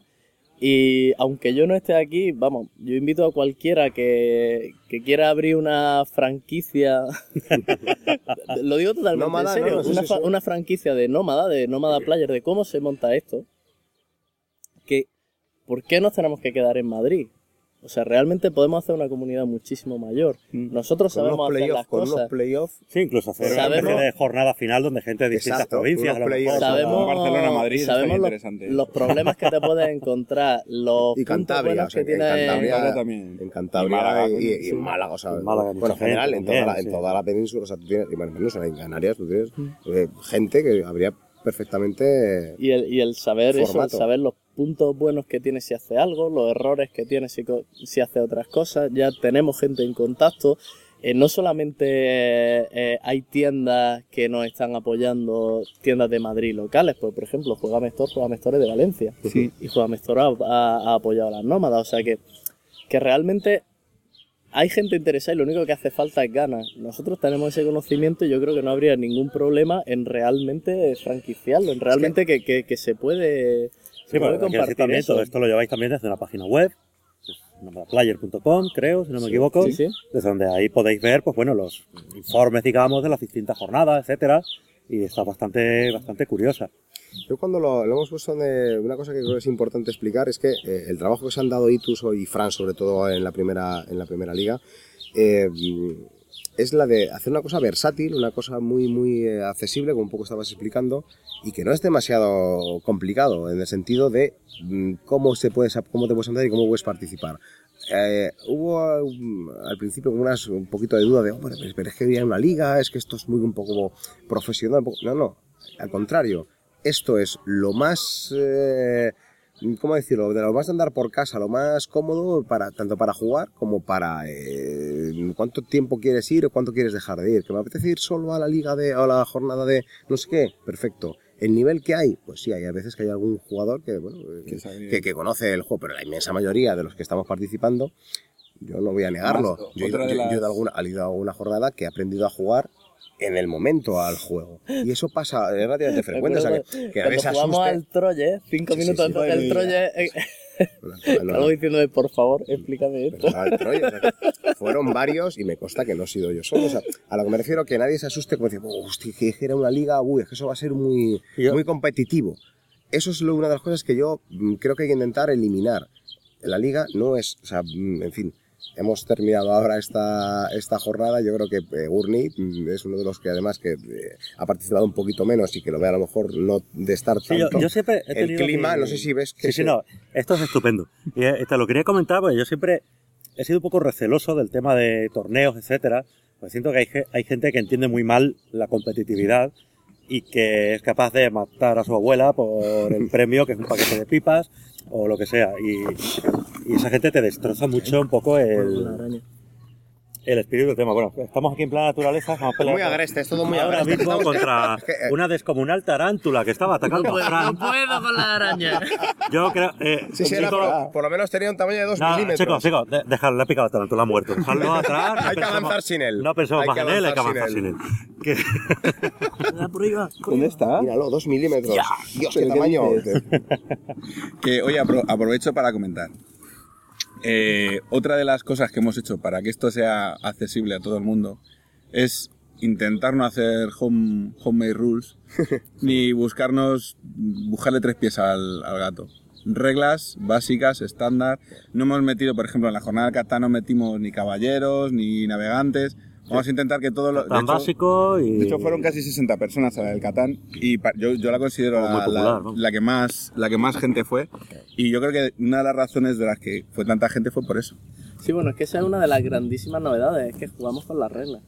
y aunque yo no esté aquí, vamos, yo invito a cualquiera que quiera abrir una franquicia lo digo totalmente Nómada, en serio, no, una franquicia de Nómada Player, de cómo se monta esto, que ¿por qué nos tenemos que quedar en Madrid? O sea, realmente podemos hacer una comunidad muchísimo mayor. Nosotros sabemos hacer las cosas. Playoffs. Sí, incluso hacer una especie de jornada final donde gente de distintas provincias, a lo mejor. Sabemos, Barcelona, Madrid, sabemos los problemas que te puedes encontrar, los y Cantabria, buenos que tiene en Cantabria y en Málaga, o sea, bueno, en general, en toda la península, o sea, tú tienes, y bueno, en Canarias, tú tienes gente que habría perfectamente y el saber formato. eso, el saber los puntos buenos que tiene si hace algo, los errores que tiene si hace otras cosas. Ya tenemos gente en contacto, no solamente hay tiendas que nos están apoyando, tiendas de Madrid locales, pues por ejemplo Juegame Store es de Valencia, y Juegame Store ha apoyado a las nómadas, o sea que realmente hay gente interesada y lo único que hace falta es ganas. Nosotros tenemos ese conocimiento y yo creo que no habría ningún problema en realmente franquiciarlo, en realmente que se puede, sí, puede compartir también, eso. todo esto lo lleváis también desde una página web, nomadaplayer.com, creo, si no me equivoco, sí. desde donde ahí podéis ver, pues bueno, los informes, digamos, de las distintas jornadas, etcétera, y está bastante curiosa. Yo cuando lo hemos puesto una cosa que creo que es importante explicar es que el trabajo que se han dado Itus y Fran, sobre todo en la primera liga, es la de hacer una cosa versátil, una cosa muy accesible, como un poco estabas explicando, y que no es demasiado complicado en el sentido de cómo te puedes entrar y cómo puedes participar. Hubo al principio un poquito de duda de, pero es que había una liga, es que esto es un poco profesional. No, al contrario. Esto es lo más, ¿cómo decirlo? De lo más de andar por casa, lo más cómodo tanto para jugar como para ¿cuánto tiempo quieres ir o cuánto quieres dejar de ir? ¿Que me apetece ir solo a la liga o a la jornada de no sé qué? Perfecto. ¿El nivel que hay? Pues sí, hay a veces que hay algún jugador que, bueno, que conoce el juego, pero la inmensa mayoría de los que estamos participando, yo no voy a negarlo. Yo he ido a alguna jornada que he aprendido a jugar en el momento al juego. Y eso pasa relativamente frecuente. O sea, que a veces jugamos al Troye, 5 minutos antes del Troye... Algo diciéndome, por favor, explícame esto. Troye, o sea, fueron varios y me consta que no he sido yo solo. O sea, a lo que me refiero, que nadie se asuste como decir, hostia, que era una liga, es que eso va a ser muy competitivo. Eso es una de las cosas que yo creo que hay que intentar eliminar. La liga no es, o sea, en fin, hemos terminado ahora esta jornada. Yo creo que Gurney es uno de los que además que ha participado un poquito menos y que lo ve a lo mejor no de estar tanto. Yo siempre he tenido el clima, no sé si ves que... Sí, no, esto es estupendo. Y te lo quería comentar porque yo siempre he sido un poco receloso del tema de torneos, etcétera. Pues siento que hay gente que entiende muy mal la competitividad y que es capaz de matar a su abuela por el premio, que es un paquete de pipas o lo que sea. Y esa gente te destroza mucho un poco el espíritu del tema. Bueno, estamos aquí en plan naturaleza, estamos peleando. Muy agreste, es todo muy ahora agreste. mismo contra una descomunal tarántula que estaba atacando a Fran. No puedo con la araña. Yo creo... Sí, por lo menos tenía un tamaño de 2 milímetros. Chicos, dejadlo, le ha picado la tarántula, ha muerto. Dejadlo atrás. Hay que avanzar sin él. No pensemos más en él, hay que avanzar sin él. ¿Dónde está? Míralo, 2 milímetros. Dios, qué tamaño. Que, oye, aprovecho para comentar. Otra de las cosas que hemos hecho para que esto sea accesible a todo el mundo es intentar no hacer homemade rules ni buscarle 3 pies al gato. Reglas básicas, estándar. No hemos metido, por ejemplo, en la jornada de Catán no metimos ni caballeros ni navegantes. Vamos a intentar que todo lo... Tan básico y... De hecho, fueron casi 60 personas a la del Catán y yo la considero la que más gente fue. Y yo creo que una de las razones de las que fue tanta gente fue por eso. Sí, bueno, es que esa es una de las grandísimas novedades, es que jugamos con las reglas.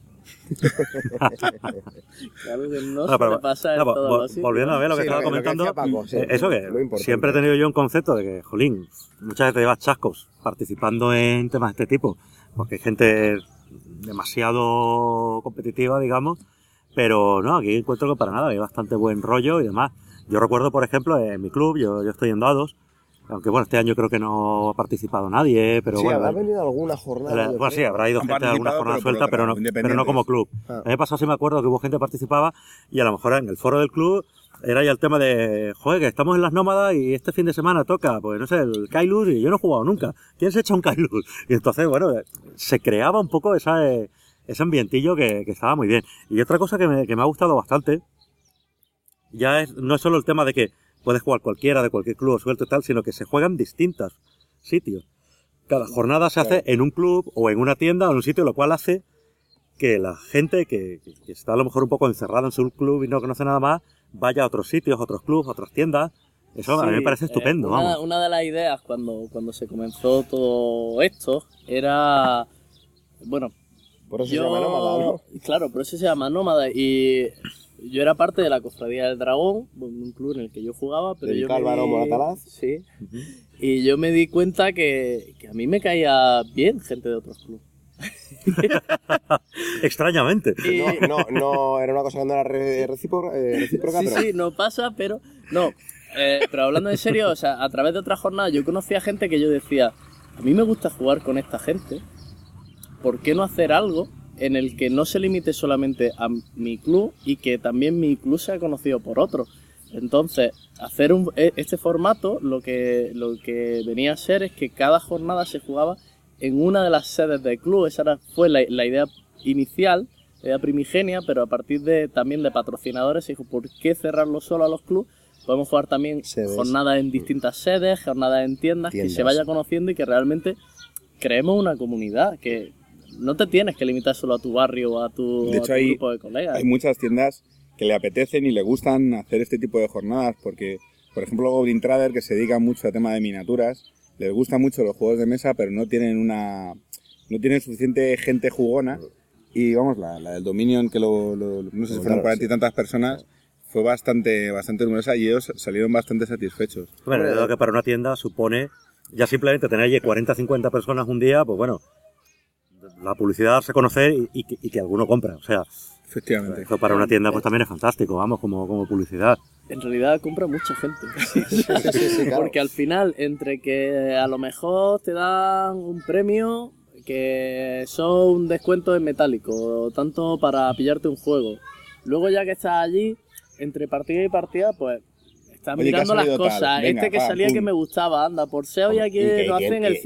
Claro que no se pasa en todos los sitios. Volviendo a ver lo que estaba comentando, Paco, sí, eso que siempre he tenido yo un concepto de que, jolín, muchas veces te llevas chascos participando en temas de este tipo, porque hay gente demasiado competitiva, digamos, pero no, aquí encuentro que para nada hay bastante buen rollo y demás. Yo recuerdo, por ejemplo, en mi club, yo estoy en dados, aunque bueno, este año creo que no ha participado nadie, pero sí, bueno. ¿habrá venido alguna jornada? Bueno, sí, habrá ido gente a alguna jornada suelta, pero no como club. A mí me pasó, sí me acuerdo que hubo gente que participaba y a lo mejor en el foro del club era ya el tema de, joder, que estamos en las nómadas y este fin de semana toca, pues no sé, el Kailus y yo no he jugado nunca. ¿Quién se echa un Kailus? Y entonces, bueno, se creaba un poco ese ambientillo que estaba muy bien. Y otra cosa que me ha gustado bastante, no es solo el tema de que puedes jugar cualquiera de cualquier club suelto y tal, sino que se juegan distintos sitios. Cada jornada se hace en un club o en una tienda o en un sitio, lo cual hace que la gente que está a lo mejor un poco encerrada en su club y no conoce nada más, vaya a otros sitios, otros clubs, otras tiendas. Eso sí, a mí me parece estupendo. Una de las ideas cuando se comenzó todo esto era, bueno, por eso se llama Nómada, ¿no? Claro, por eso se llama Nómada. Y yo era parte de la Cofradía del Dragón, un club en el que yo jugaba, pero yo Álvaro Moratalaz. Sí. Y yo me di cuenta que a mí me caía bien gente de otros clubes. Extrañamente. No, era una cosa que no era recíproca. Sí, no pasa, pero no. Pero hablando en serio, o sea, a través de otras jornadas yo conocía gente que yo decía, a mí me gusta jugar con esta gente, ¿por qué no hacer algo en el que no se limite solamente a mi club y que también mi club sea conocido por otros? Entonces, hacer este formato lo que venía a ser es que cada jornada se jugaba en una de las sedes del club. Esa fue la idea inicial, la idea primigenia, pero a partir también de patrocinadores se dijo, ¿por qué cerrarlo solo a los clubes? Podemos jugar también jornadas en distintas sedes, jornadas en tiendas, que se vaya conociendo y que realmente creemos una comunidad, que no te tienes que limitar solo a tu barrio o a tu grupo de colegas. Hay muchas tiendas que le apetecen y le gustan hacer este tipo de jornadas, porque, por ejemplo, Goblin Trader, que se dedica mucho al tema de miniaturas, les gustan mucho los juegos de mesa, pero no tienen suficiente gente jugona. Y vamos, la del Dominion, que no sé si fueron 40 y tantas personas, fue bastante numerosa y ellos salieron bastante satisfechos. Bueno, lo que para una tienda supone ya simplemente tener allí 40 50 personas un día, pues bueno, la publicidad darse a conocer y que alguno compra. O sea, Efectivamente. eso para una tienda pues también es fantástico, vamos, como publicidad. En realidad compra mucha gente. Sí, claro. Porque al final, entre que a lo mejor te dan un premio, que son un descuento en metálico, tanto para pillarte un juego. Luego ya que estás allí, entre partida y partida, pues estás mirando las cosas. Tal. Venga, que salía que me gustaba, anda, por SEO y aquí lo hacen el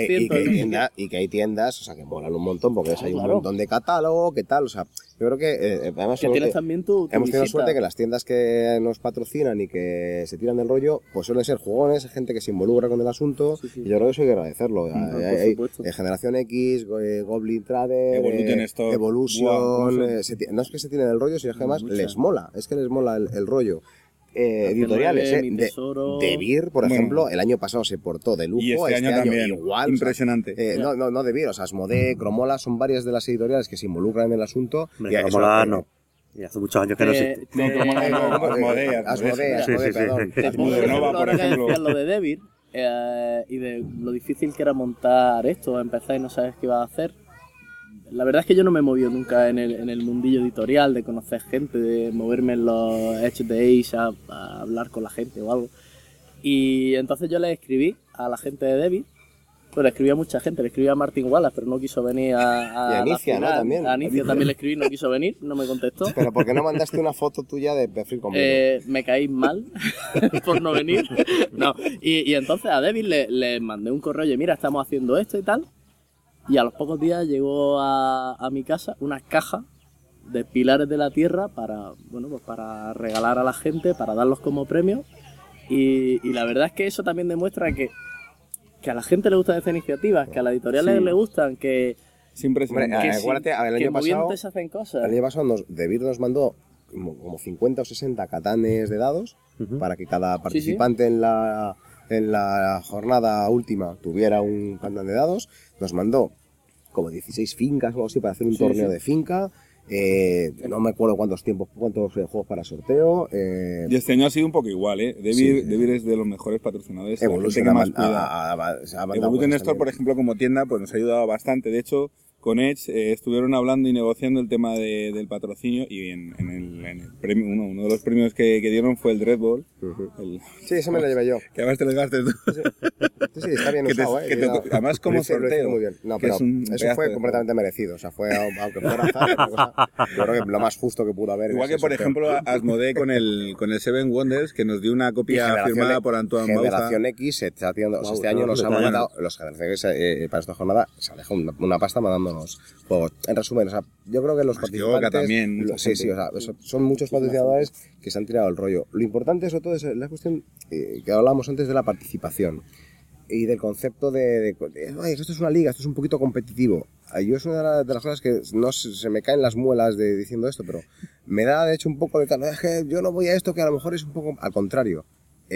5%. Y que hay tiendas, o sea, que molan un montón, porque hay un Claro. montón de catálogo, ¿qué tal? O sea, yo creo que además Que tienes también tu hemos tenido visita. suerte que las tiendas que nos patrocinan y que se tiran del rollo, pues suelen ser jugones, gente que se involucra con el asunto, Sí. y yo creo que eso hay que agradecerlo. Por Hay supuesto. Generación X, Goblin Trader, Evolution Store. Evolution, Wow, no es que se tiren del rollo, sino que además Mucha. les mola, es que les mola el rollo. Café Editoriales, 9, Mi Tesoro. de Beer, por Bueno. ejemplo, el año pasado se portó de lujo, Y este año también. igual, Impresionante. o sea, no de Beer, o sea, Asmodee, Cromola, son varias de las editoriales que se involucran en el asunto. Hombre, y eso, Cromola no. Y hace muchos años que no existe. No, Cromola no, Asmodee, Asmodee, Sí, sí, sí. perdón. Te pongo Asmodee de Nova, ejemplo por ahora que ejemplo. decías lo de Devir y de lo difícil que era montar esto, empezar y no sabes qué ibas a hacer. La verdad es que yo no me he movido nunca en el mundillo editorial, de conocer gente, de moverme en los hechos de Ace a hablar con la gente o algo. Y entonces yo le escribí a la gente de Devir. Pues le escribí a mucha gente, le escribí a Martin Wallace, pero no quiso venir Y a la Inicia, ¿no? final. También. A Inicia también le escribí, no quiso venir, no me contestó. Pero ¿por qué no mandaste una foto tuya de perfil completo? Me caí mal por no venir. No. Y entonces a David le mandé un correo, oye, mira, estamos haciendo esto y tal. Y a los pocos días llegó a mi casa una caja de pilares de la tierra para, bueno, pues para regalar a la gente, para darlos como premio. Y la verdad es que eso también demuestra que a la gente le gustan estas iniciativas, que a las editoriales Sí. le gustan, que Es impresionante. Hombre, sí, acuérdate, el que año pasado, moviéndote se hacen cosas. el año pasado De Beer nos mandó como 50 o 60 catanes de dados para que cada participante en la jornada última tuviera un catán de dados. Nos mandó como 16 fincas o algo así para hacer un torneo de finca. No me acuerdo cuántos juegos para sorteo. Y este año ha sido un poco igual, ¿eh? Devir es de los mejores patrocinadores. la gente Evolution que ha más mandado cuida. Evolution Store, por ejemplo, como tienda, pues nos ha ayudado bastante. De hecho, con Edge estuvieron hablando y negociando el tema del patrocinio y en el premio, uno de los premios que dieron fue el Red Bull. Sí, ese me lo llevé yo. Que además te lo llevaste tú. Sí, está bien Que te- usado, que te- además como Lo hice sorteo, muy bien. No, que pero es un eso pedazo fue de completamente merecido. O sea, fue, aunque fuera azar, una cosa, yo creo que lo más justo que pudo haber. en Igual ese que, por sorteo. ejemplo, Asmodee con el Seven Wonders, que nos dio una Y copia firmada por Antoine Bauza. Generación X se está haciendo, o sea, este Bauza, año nos ha detalle. mandado, los Generación X para esta jornada se ha dejado una pasta mandándonos juegos. En resumen, o sea, yo creo que los Mastioca participantes... también, mucha sí, gente. sí, o sea, son muchos patrocinadores que se han tirado el rollo. Lo importante, sobre todo, es la cuestión que hablábamos antes de la participación y del concepto de "Ay, esto es una liga, esto es un poquito competitivo". Yo es una de las cosas que no se me caen las muelas de diciendo esto, pero me da de hecho un poco de tal, es que yo no voy a esto, que a lo mejor es un poco al contrario.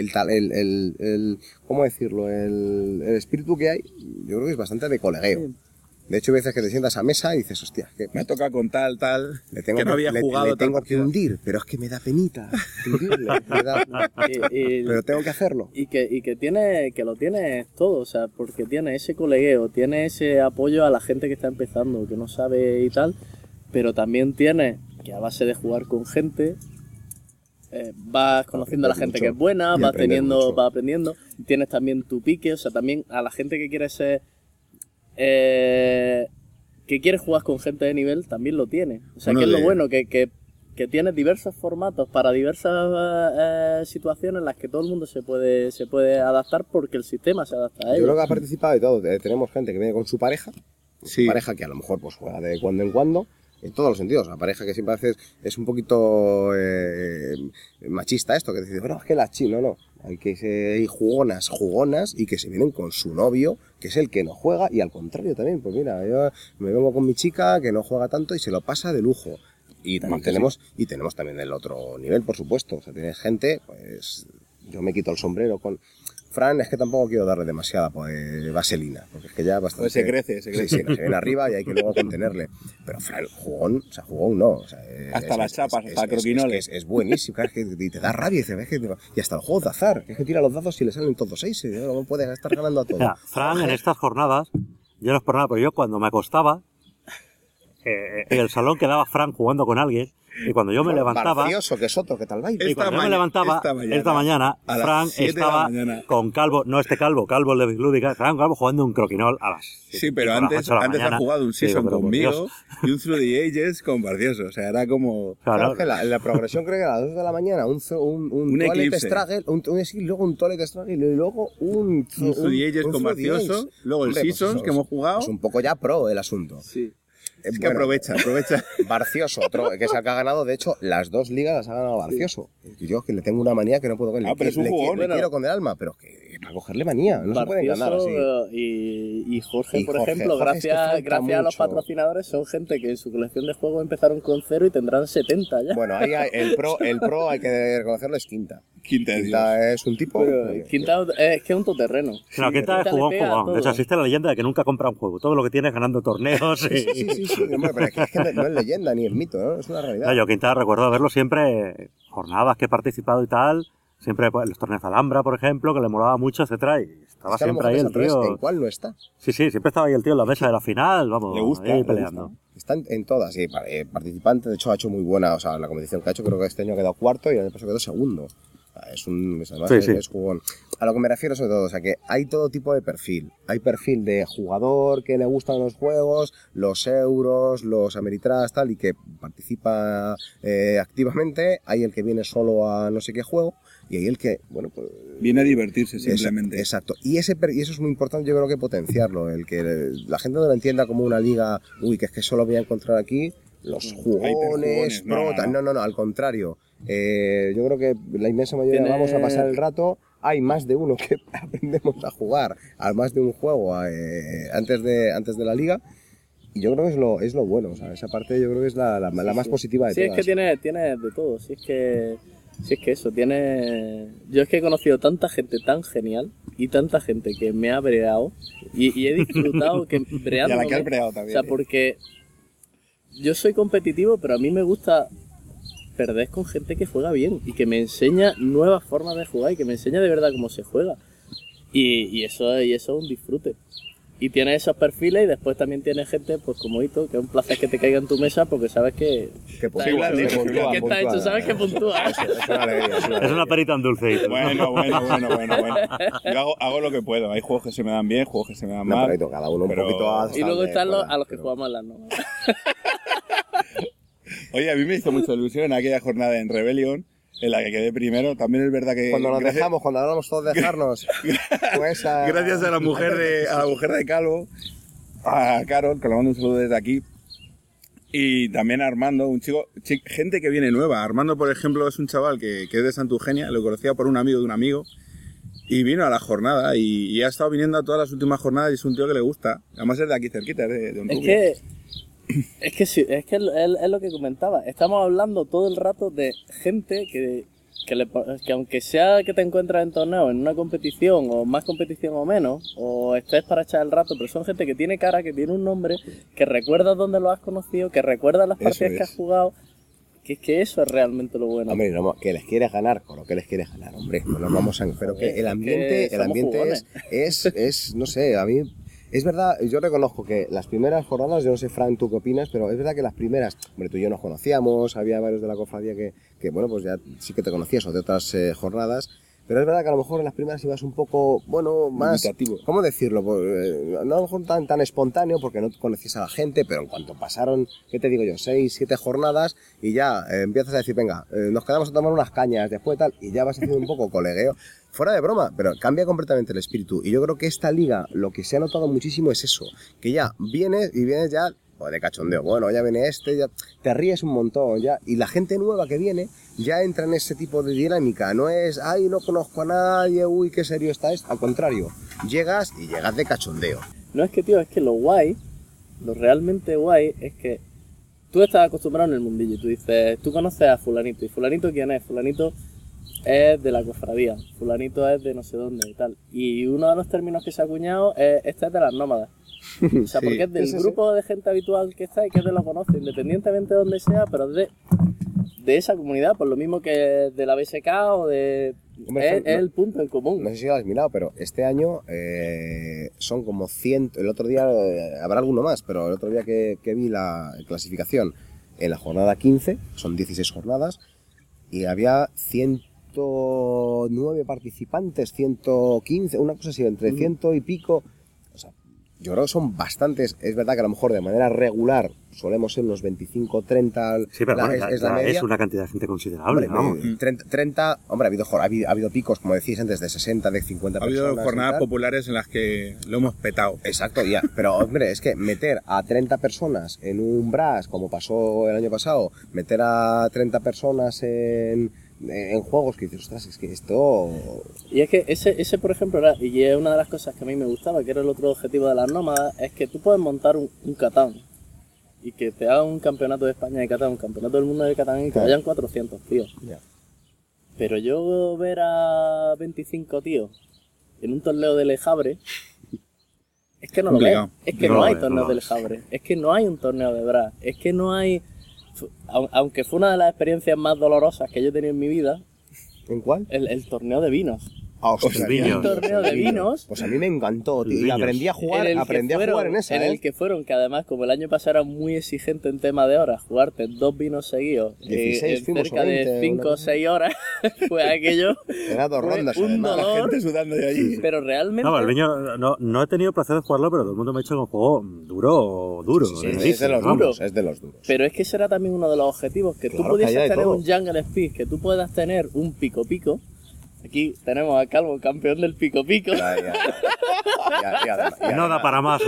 ¿Cómo decirlo? El espíritu que hay, yo creo que es bastante de colegueo. De hecho, hay veces que te sientas a mesa y dices, hostia, que Me toca con tal, que no había jugado le tal tengo que partida. hundir, pero es que me da penita hundirle, pero tengo que hacerlo. Y que lo tiene todo, o sea, porque tiene ese colegueo, tiene ese apoyo a la gente que está empezando, que no sabe y tal, pero también tiene que a base de jugar con gente, vas conociendo a la gente que es buena, y vas aprender mucho. aprendiendo, tienes también tu pique, o sea, también a la gente que quiere ser... que quiere jugar con gente de nivel, también lo tiene. O sea, Bueno, que es lo de- bueno, que tiene diversos formatos para diversas situaciones en las que todo el mundo se puede adaptar porque el sistema se adapta a Yo ello. creo que ha participado de todo. Tenemos gente que viene con su pareja, Sí. pareja que a lo mejor pues juega de cuando en cuando, en todos los sentidos. La pareja que siempre haces es un poquito machista esto, que dices, bueno, es que la china, no. Hay que ser jugonas y que se vienen con su novio, que es el que no juega, y al contrario también, pues mira, yo me vengo con mi chica que no juega tanto y se lo pasa de lujo. Y también tenemos también el otro nivel, por supuesto. O sea, tienes gente, pues yo me quito el sombrero con Fran, es que tampoco quiero darle demasiada vaselina, porque es que ya bastante... Pues se crece. Sí, se viene arriba y hay que luego contenerle. Pero Fran, jugón no. O sea, Hasta las chapas, hasta el croquinole. Es buenísimo, claro, es que te da rabia. Y hasta el juego de azar, que es que tira los dados y le salen todos 6. No puedes estar ganando a todo. Mira, Fran, en estas jornadas, yo no es por nada, pero yo cuando me acostaba, el salón quedaba Fran jugando con alguien, y cuando yo me levantaba... Barcioso, que es otro, que tal baile. Y cuando yo me levantaba, esta mañana Fran estaba con Calvo, no este Calvo el de Big Lúdica, Fran Calvo jugando un croquinol a las 7. Sí, pero antes ha jugado un season conmigo y un Through the Ages con Barcioso. O sea, era como... Claro, que la progresión creo que a las 2 de la mañana un Toilet Struggle, luego un Toilet Struggle y luego un Through the Ages con Barcioso, luego el Seasons que hemos jugado. Es un poco ya pro el asunto. Sí. Es que aprovecha. Barcioso, otro que es el que ha ganado, de hecho, las 2 ligas las ha ganado Barcioso. Y yo que le tengo una manía que no puedo coger. Pero es un jugón. Le quiero con el alma, pero que para cogerle manía, no Barcioso, se pueden ganar así. Y Jorge, por ejemplo, gracias a los patrocinadores, son gente que en su colección de juegos empezaron con 0 y tendrán 70 ya. Bueno, ahí el pro hay que reconocerlo, es Quinta. Quinta es un tipo... Quinta es que es un todoterreno. No, Quinta es jugón. De hecho, existe la leyenda de que nunca compra un juego. Todo lo que tiene es ganando torneos. Sí, hombre, pero es que no es leyenda ni es mito, ¿no? Es una realidad. No, yo Quinta recuerdo verlo siempre, jornadas que he participado y tal, siempre pues, en los torneos de Alhambra, por ejemplo, que le molaba mucho, etcétera, y estaba siempre ahí el tío. ¿En cuál no está? Sí, siempre estaba ahí el tío en la mesa de la final, vamos, le gusta, ahí peleando. Están en todas, sí, participante, de hecho ha hecho muy buena, o sea, la competición que ha hecho creo que este año ha quedado cuarto y el año pasado quedó segundo. Además es jugón. A lo que me refiero sobre todo, o sea, que hay todo tipo de perfil. Hay perfil de jugador que le gustan los juegos, los euros, los Ameritrash, tal, y que participa activamente. Hay el que viene solo a no sé qué juego, y hay el que, bueno, pues... viene a divertirse simplemente. Exacto. Y eso es muy importante, yo creo que potenciarlo. El que la gente no lo entienda como una liga, que es que solo voy a encontrar aquí los jugones, protas. No, al contrario. Yo creo que la inmensa mayoría vamos a pasar el rato. Hay más de uno que aprendemos a jugar a más de un juego antes de la liga, y yo creo que es lo bueno, o sea, esa parte yo creo que es la más positiva de todas. Sí, es que tiene de todo, si es que eso, yo es que he conocido tanta gente tan genial y tanta gente que me ha breado y he disfrutado que breando. Y a la que has breado también. O sea, porque yo soy competitivo, pero a mí me gusta perder con gente que juega bien y que me enseña nuevas formas de jugar y que me enseña de verdad cómo se juega. Y eso es un disfrute. Y tiene esos perfiles y después también tiene gente pues como Hito, que es un placer que te caiga en tu mesa porque sabes que puntúa, que está hecho, sabes que puntúa. Es una alegría. Es una perita en dulce, Hito. Bueno. Yo hago lo que puedo. Hay juegos que se me dan bien, juegos que se me dan mal. Pero cada uno un poquito. Y luego están a los que jugamos en las nomas. Oye, a mí me hizo mucha ilusión aquella jornada en Rebellion, en la que quedé primero. También es verdad que... Cuando hablamos todos de dejarnos. Pues gracias a la mujer de Calvo, a Carol, que le mando un saludo desde aquí. Y también a Armando, un chico, gente que viene nueva. Armando, por ejemplo, es un chaval que es de Santa Eugenia, lo conocía por un amigo de un amigo. Y vino a la jornada y ha estado viniendo a todas las últimas jornadas y es un tío que le gusta. Además es de aquí cerquita, de un Es que es lo que comentaba. Estamos hablando todo el rato de gente que aunque sea que te encuentras en torneos, en una competición, o más competición o menos, o estés para echar el rato, pero son gente que tiene cara, que tiene un nombre, que recuerdas dónde lo has conocido, que recuerdas las partidas que has jugado. Que es que eso es realmente lo bueno. Hombre, que les quieres ganar con lo que les quieres ganar, hombre. No nos vamos a... Pero que el ambiente es, no sé, a mí... Es verdad, yo reconozco que las primeras jornadas, yo no sé, Fran, tú qué opinas, pero es verdad que las primeras, hombre, tú y yo nos conocíamos, había varios de la cofradía que bueno, pues ya sí que te conocías o de otras jornadas, pero es verdad que a lo mejor en las primeras ibas un poco, bueno, más... Invitativo. ¿Cómo decirlo? Pues, no a lo mejor tan espontáneo porque no conocías a la gente, pero en cuanto pasaron, ¿qué te digo yo? 6, 7 jornadas y ya empiezas a decir, venga, nos quedamos a tomar unas cañas después tal, y ya vas haciendo un poco colegueo. Fuera de broma, pero cambia completamente el espíritu. Y yo creo que esta liga, lo que se ha notado muchísimo es eso, que ya vienes ya de cachondeo. Bueno, ya viene ya te ríes un montón, ya. Y la gente nueva que viene ya entra en ese tipo de dinámica. No es, ay, no conozco a nadie, uy, qué serio está esto. Al contrario, llegas de cachondeo. No es que, tío, es que lo realmente guay es que tú estás acostumbrado en el mundillo y tú dices, tú conoces a fulanito. ¿Y fulanito quién es? Fulanito es de la cofradía, fulanito es de no sé dónde y tal. Y uno de los términos que se ha acuñado es, este es de las nómadas. O sea, porque es del grupo de gente habitual que está y que te lo conoce, independientemente de donde sea, pero es de... de esa comunidad, por lo mismo que de la BSK o de... Hombre, es el punto en común. No sé si lo has mirado, pero este año son como 100. El otro día habrá alguno más, pero el otro día que vi la clasificación en la jornada 15, son 16 jornadas, y había 109 participantes, 115, una cosa así, entre 100 y pico. O sea, yo creo que son bastantes. Es verdad que a lo mejor de manera regular solemos ser unos 25, 30. Sí, pero bueno, es la media. es una cantidad de gente considerable, Hombre, ¿no? 30, hombre, ha habido picos, como decís antes, de 60, de 50 Ha habido personas. jornadas populares en las que lo hemos petado. Exacto, ya. Pero, hombre, es que meter a 30 personas en un BRAS, como pasó el año pasado, meter a 30 personas en juegos que dices, ostras, es que esto... Y es que ese por ejemplo, era, y es una de las cosas que a mí me gustaba, que era el otro objetivo de las nómadas, es que tú puedes montar un Catán y que te hagan un campeonato de España de Catán, un campeonato del mundo de Catán y que vayan 400 tíos. Ya. Pero yo ver a 25 tíos en un torneo de Lejabre, es que no lo veo. Es que no hay torneos de Lejabre, es que no hay un torneo de Brass, es que no hay... Aunque fue una de las experiencias más dolorosas que yo he tenido en mi vida. ¿En cuál? El torneo de vinos. Ostras, El torneo de vinos. Pues a mí me encantó, tío. Y aprendí a jugar en esa. En el que fueron, que además, como el año pasado era muy exigente en tema de horas, jugarte 2 vinos seguidos 16 en cerca de 5 o 6 horas, pues aquello. Era 2 rondas, un además. dolor. La gente sudando de allí. Pero realmente. No, el viño no he tenido placer de jugarlo, pero todo el mundo me ha dicho que es un juego duro. Sí, es de los duros, es de los duros. Pero es que ese era también uno de los objetivos, que Claro, tú pudieses que haya de tener todo. un Jungle Speed, que tú puedas tener un pico. Aquí tenemos a Calvo, campeón del pico. No da para más.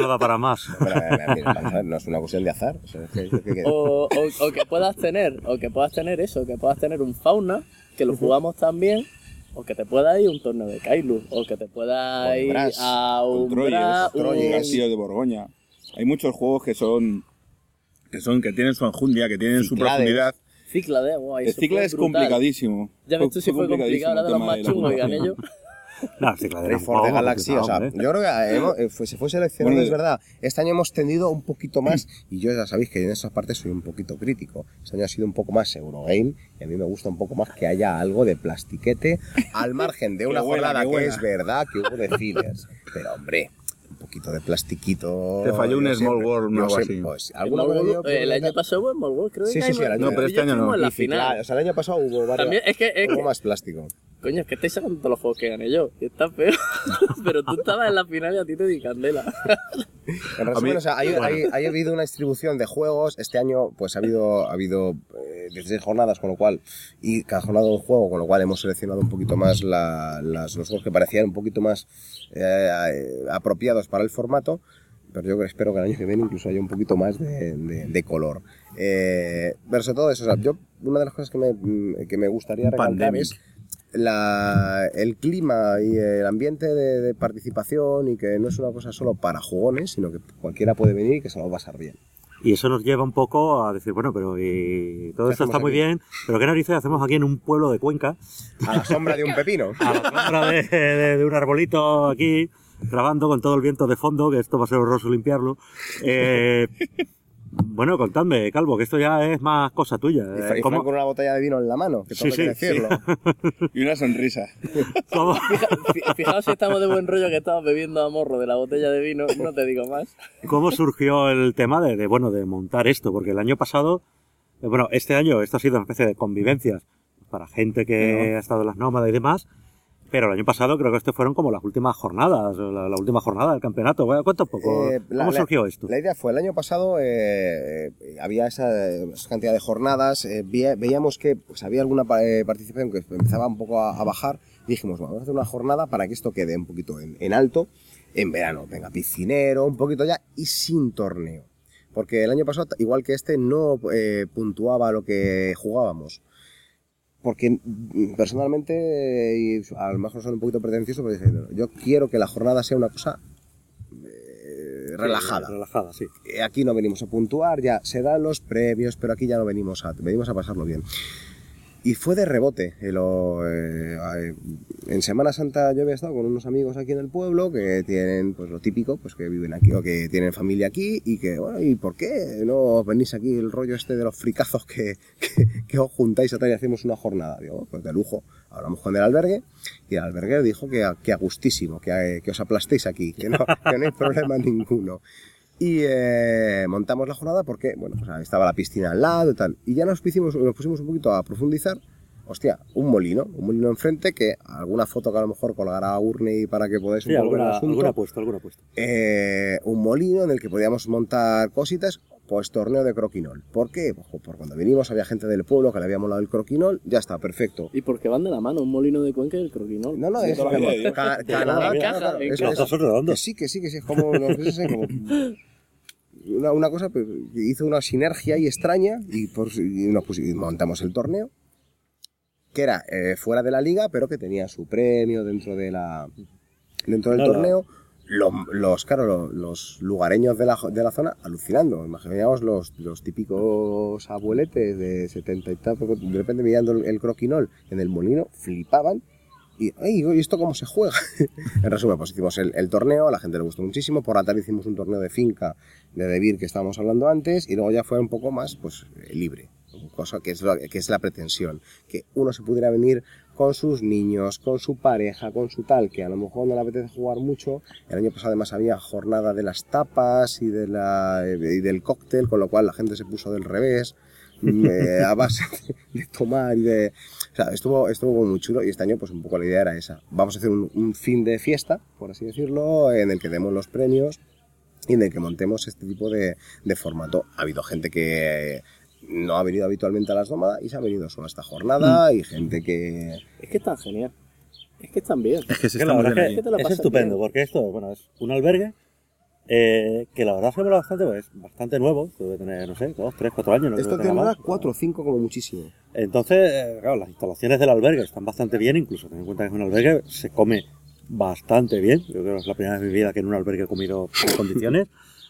No es una cuestión de azar. O sea, O que puedas tener eso, que puedas tener un fauna, que lo jugamos también, o que te pueda ir a un torneo de Kailu, o que te pueda ir a un Brass, Castillo de Borgoña. Hay muchos juegos que tienen su enjundia, que tienen su profundidad. Cíclades, El Cíclades es complicadísimo. Ya ves tú si fue complicado, era de los más chungos y gané yo. No, sí, claro, era un For the juego Galaxy, o sea, complicado, yo creo que se fue seleccionado, Bueno, es verdad. Este año hemos tendido un poquito más, y yo ya sabéis que en esas partes soy un poquito crítico. Este año ha sido un poco más Eurogame, y a mí me gusta un poco más que haya algo de plastiquete, al margen de una jornada que es verdad que hubo de fillers. Pero hombre, un poquito de plastiquito. Te falló un Small World o algo así. Pues, El año pasado hubo Small World, creo que Sí, el año No, pero este año no. en la Y final. claro, o sea, el año pasado hubo varios. También es que hubo más plástico. coño, es que estáis sacando todos los juegos que gané yo. Y está feo. Pero tú estabas en la final y a ti te di candela. En resumen, o sea, ha habido una distribución de juegos. Este año, pues ha habido 16 jornadas, con lo cual, y cada jornada un juego, con lo cual hemos seleccionado un poquito más los juegos que parecían un poquito más apropiados para el formato. Pero yo espero que el año que viene incluso haya un poquito más de color. Pero sobre todo eso, o sea, una de las cosas que me gustaría recalcar es el clima y el ambiente de participación, y que no es una cosa solo para jugones, sino que cualquiera puede venir y que se lo va a pasar bien. Y eso nos lleva un poco a decir, bueno, pero y todo esto está muy bien, pero ¿qué narices hacemos aquí en un pueblo de Cuenca? A la sombra de un pepino. A la sombra de un arbolito aquí, grabando con todo el viento de fondo, que esto va a ser horroroso limpiarlo. Bueno, contadme, Calvo, que esto ya es más cosa tuya. Y Frank con una botella de vino en la mano, que todo hay que decirlo. Y una sonrisa. ¿Cómo? Fijaos si estamos de buen rollo, que estamos bebiendo a morro de la botella de vino, no te digo más. ¿Cómo surgió el tema de montar esto? Porque el año pasado, este año esto ha sido una especie de convivencias para gente que ha estado en las nómadas y demás, pero el año pasado creo que estas fueron como las últimas jornadas, la última jornada del campeonato. Cuenta un poco, ¿cómo surgió esto? La idea fue, el año pasado había esa cantidad de jornadas, veíamos que pues, había alguna participación que empezaba un poco a bajar, y dijimos, bueno, vamos a hacer una jornada para que esto quede un poquito en alto, en verano, venga, piscinero, un poquito ya, y sin torneo. Porque el año pasado, igual que este, no puntuaba lo que jugábamos. Porque personalmente, y a lo mejor son un poquito pretencioso, pero yo quiero que la jornada sea una cosa relajada. Relajada, sí. Aquí no venimos a puntuar, ya se dan los premios, pero aquí ya no venimos a pasarlo bien. Y fue de rebote. En Semana Santa yo había estado con unos amigos aquí en el pueblo que tienen pues lo típico, pues que viven aquí o que tienen familia aquí y que, bueno, ¿y por qué no venís aquí el rollo este de los fricazos que os juntáis a tal y hacemos una jornada? Digo, pues de lujo. Hablamos con el albergue y el albergue dijo que a gustísimo, que os aplastéis aquí, que no hay problema ninguno. Y montamos la jornada porque, bueno, pues estaba la piscina al lado y tal. Y ya nos pusimos un poquito a profundizar. Hostia, un molino enfrente, que alguna foto que a lo mejor colgará Urni para que podáis un poco ver el asunto. Alguna puesto. Un molino en el que podíamos montar cositas, pues torneo de croquinol. ¿Por qué? Pues por cuando venimos había gente del pueblo que le había molado el croquinol, ya está, perfecto. ¿Y por qué van de la mano un molino de Cuenca y el croquinol? No, es Canadá, claro. Sí, es como... Una cosa pues, hizo una sinergia ahí extraña y montamos el torneo que era fuera de la liga pero que tenía su premio dentro del torneo. Los lugareños de la zona alucinando, imaginaos los típicos abueletes de 70 y tal, de repente mirando el croquinol en el molino, flipaban. Y ¿esto cómo se juega? En resumen, pues hicimos el torneo, a la gente le gustó muchísimo. Por la tarde hicimos un torneo de finca de Debir que estábamos hablando antes, y luego ya fue un poco más pues libre, cosa que es la pretensión, que uno se pudiera venir con sus niños, con su pareja, con su tal, que a lo mejor no le apetece jugar mucho. El año pasado además había jornada de las tapas y del cóctel, con lo cual la gente se puso del revés. A base de tomar y de... O sea, estuvo muy chulo, y este año pues un poco la idea era esa. Vamos a hacer un fin de fiesta, por así decirlo, en el que demos los premios y en el que montemos este tipo de formato. Ha habido gente que no ha venido habitualmente a las nómadas y se ha venido solo a esta jornada y gente que... Es que están genial. Es que están bien. Es que es estupendo, bien. Porque esto, bueno, es un albergue que la verdad se mola bastante, pues, es bastante nuevo, debe tener, no sé, 2, 3, 4 años. No esto tendrá 4 o 5 como muchísimo. Entonces, claro, las instalaciones del albergue están bastante bien, incluso ten en cuenta que es un albergue, se come bastante bien. Yo creo que es la primera vez en mi vida que en un albergue he comido en condiciones.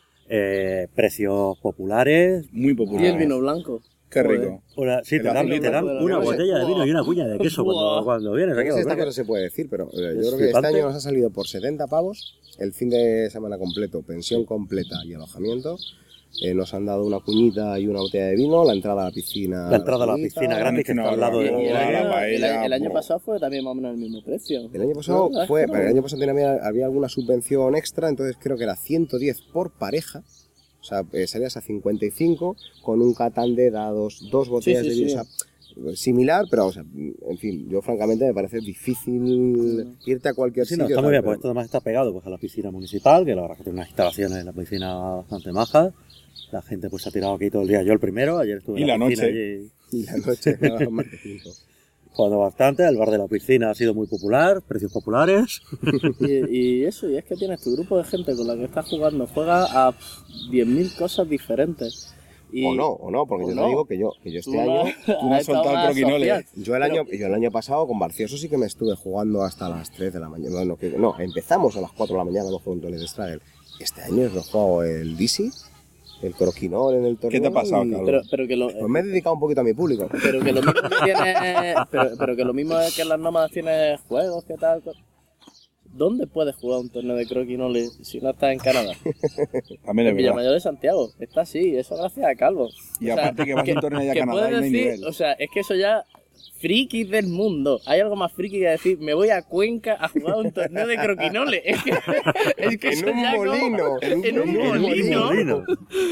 Precios populares. Muy populares. Y el vino blanco. Qué rico. Sí, te dan una botella de vino y una cuña de queso cuando vienes aquí. Esta cosa se puede decir, pero yo creo que este año nos ha salido por 70 pavos el fin de semana completo, pensión completa y alojamiento. Nos han dado una cuñita y una botella de vino, la entrada a la piscina. La entrada a la piscina gratis que está al lado de el año pasado fue también más o menos el mismo precio. El año pasado había alguna subvención extra, entonces creo que era 110 por pareja. O sea, salías a 55 con un catán de dados, 2 botellas de vino. Sí. O sea, similar, pero, o sea, en fin, yo francamente me parece difícil irte a cualquier sitio. No, está muy bien, porque esto además está pegado pues, a la piscina municipal, que la verdad que tiene unas instalaciones en la piscina bastante majas. La gente pues se ha tirado aquí todo el día. Yo el primero, ayer estuve en la piscina allí. Y la noche, nada más de 5. Jugando bastante, el bar de la piscina ha sido muy popular, precios populares. y es que tienes tu grupo de gente con la que estás jugando, juega a 10.000 cosas diferentes. O no, porque yo te digo que yo este año... Tú no has soltado el croquinole. Yo el año pasado con Barcioso sí que me estuve jugando hasta las 3 de la mañana. No, empezamos a las 4 de la mañana con un torneo de Straggle. Este año he jugado el DC, el croquinol en el torneo. ¿Qué te ha pasado, cabrón? Pues me he dedicado un poquito a mi público. Pero que lo mismo que tiene, pero que lo mismo es que en las nómadas tienes juegos, ¿qué tal? ¿Dónde puedes jugar un torneo de croquinol si no estás en Canadá? También es en Villamayor de Santiago. Está así, eso gracias a Calvo. Y aparte que vas a un torneo allá a Canadá y no hay nivel. O sea, es que eso ya... Frikis del mundo. Hay algo más friki que decir, me voy a Cuenca a jugar un torneo de croquinoles. Es que en un molino. En un molino.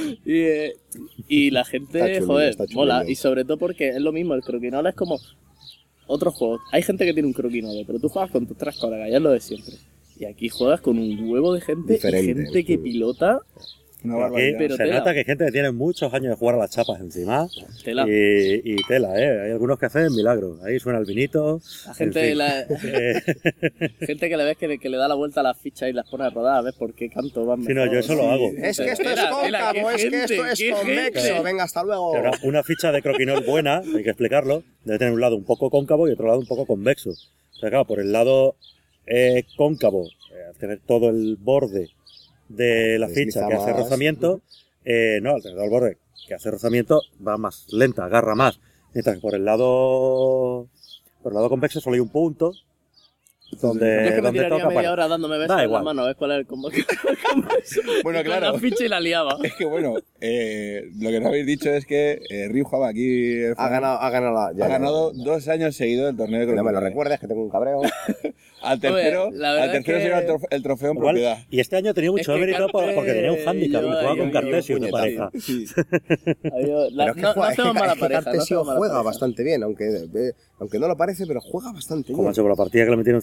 Y la gente, joder, mola. Y sobre todo porque es lo mismo, el croquinol es como otro juego. Hay gente que tiene un croquinole, pero tú juegas con tus 3 colegas, ya es lo de siempre. Y aquí juegas con un huevo de gente diferente, y gente que pilota. Pero se nota que hay gente que tiene muchos años de jugar a las chapas encima. Tela. Y tela, hay algunos que hacen milagros. Ahí suena el vinito. La gente, gente que le ves que le da la vuelta a las fichas y las pone a rodar a ver por qué canto van mejor. Sí, no, yo eso lo hago. Es que esto es cóncavo, es que esto es convexo. Venga, hasta luego. Una ficha de croquinol buena, hay que explicarlo, debe tener un lado un poco cóncavo y otro lado un poco convexo. O sea, claro, por el lado cóncavo, al tener todo el borde de la ficha que hace rozamiento, no, alrededor del borde que hace rozamiento va más lenta, agarra más. Mientras que por el lado convexo solo hay un punto. Donde, Yo es que me donde tiraría toca, media hora dándome besos en la mano, ¿ves cuál es el combo? Bueno, Con claro. la ficha y la liaba. Es que bueno, lo que no habéis dicho es que Ryu jugaba aquí. Ha ganado 2 años seguidos el torneo de No me lo cronometro. recuerdes, que tengo un cabreo. Al tercero, Oye, la verdad al tercero es se que- lleva el trofeo en Igual, propiedad. y este año tenía mucho Es que mérito Carte porque tenía un hándicap, lleva jugaba ahí con un Cartesio, tu puñetazo. pareja. Sí. Pero es que No juega, hacemos mala pareja. no Cartesio hacemos mala juega pareja. bastante bien, aunque no lo parece, pero juega bastante Como bien. macho, por la partida que le metieron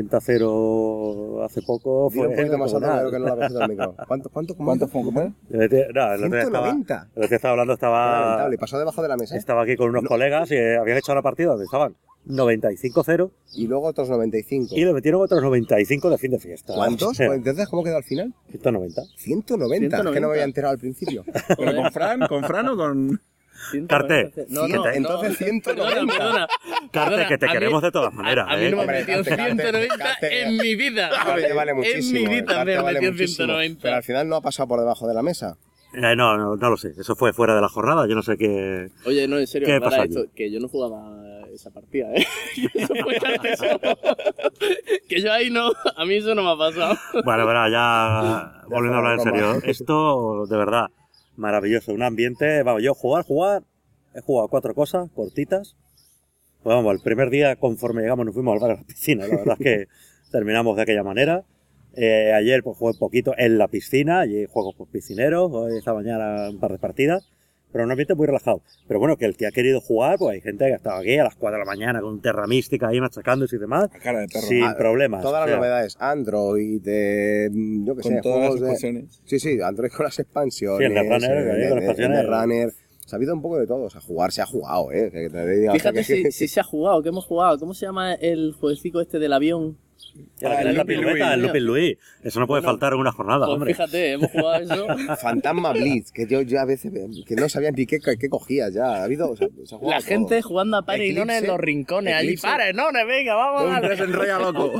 190-0 hace poco Dile un poquito más alto, descomunal. creo que no lo ha cogido el micro. ¿Cuánto fue? ¿Cómo era? No, el otro día estaba 190. el otro día estaba hablando, Qué lamentable, pasó debajo de la mesa. estaba aquí con unos colegas y habían hecho la partida donde estaban 95-0 Y luego otros 95. y le metieron otros 95 de fin de fiesta. ¿Cuántos? Pues entonces, ¿cómo quedó al final? 190. 190. Es que no me había enterado al principio. ¿Pero con Fran o con...? Carte. No, Entonces, 190. Perdona. Carte, que te a mí- queremos de todas maneras, A mí no me Hombre, han metido Carte, 190 Carte. en mi vida. Carte vale muchísimo. En mi vida Carte me han vale metido muchísimo. 190. Pero al final no ha pasado por debajo de la mesa. No lo sé. Eso fue fuera de la jornada. Yo no sé qué. Oye, no, en serio, ¿Qué para pasó esto, allí? que yo no jugaba esa partida, ¿eh? Eso fue Carte solo. Que yo ahí no, a mí eso no me ha pasado. Bueno, verá, ya volviendo a hablar en serio. Esto, de verdad, maravilloso. Un ambiente. Vamos, yo jugar. He jugado 4 cosas cortitas. Pues vamos, el primer día, conforme llegamos, nos fuimos al bar a la piscina. La verdad es que terminamos de aquella manera. Ayer pues jugué un poquito en la piscina, y juegos pues, piscineros. Hoy, esta mañana, un par de partidas. Pero un ambiente muy relajado. Pero bueno, que el que ha querido jugar, pues hay gente que ha estado aquí a las 4 de la mañana con Terra Mística ahí machacándose y demás. A cara de perro. Sin problemas. Todas o las sea, novedades. Android, yo que Con sé, todas las juegos de... expansiones. Sí, Android con las expansiones. Sí, el Netrunner, que hay con las expansiones. el Netrunner. Se ha habido un poco de todo. O sea, jugar se ha jugado, Que te diga, Fíjate o sea, que- si se ha jugado, que hemos jugado. ¿Cómo se llama el jueguecito este del avión? el Lupin pirueta, el Louis. Lupin Louis. Eso no puede faltar en una jornada, Pues hombre. fíjate, hemos jugado eso. Fantasma Blitz, que yo a veces que no sabía ni qué cogías ya. Ha habido, o sea, se ha jugado La todo. gente jugando a pares y nones en los rincones. Allí, Eclipse. pares, nones, venga, vamos a darle. se enrolla loco.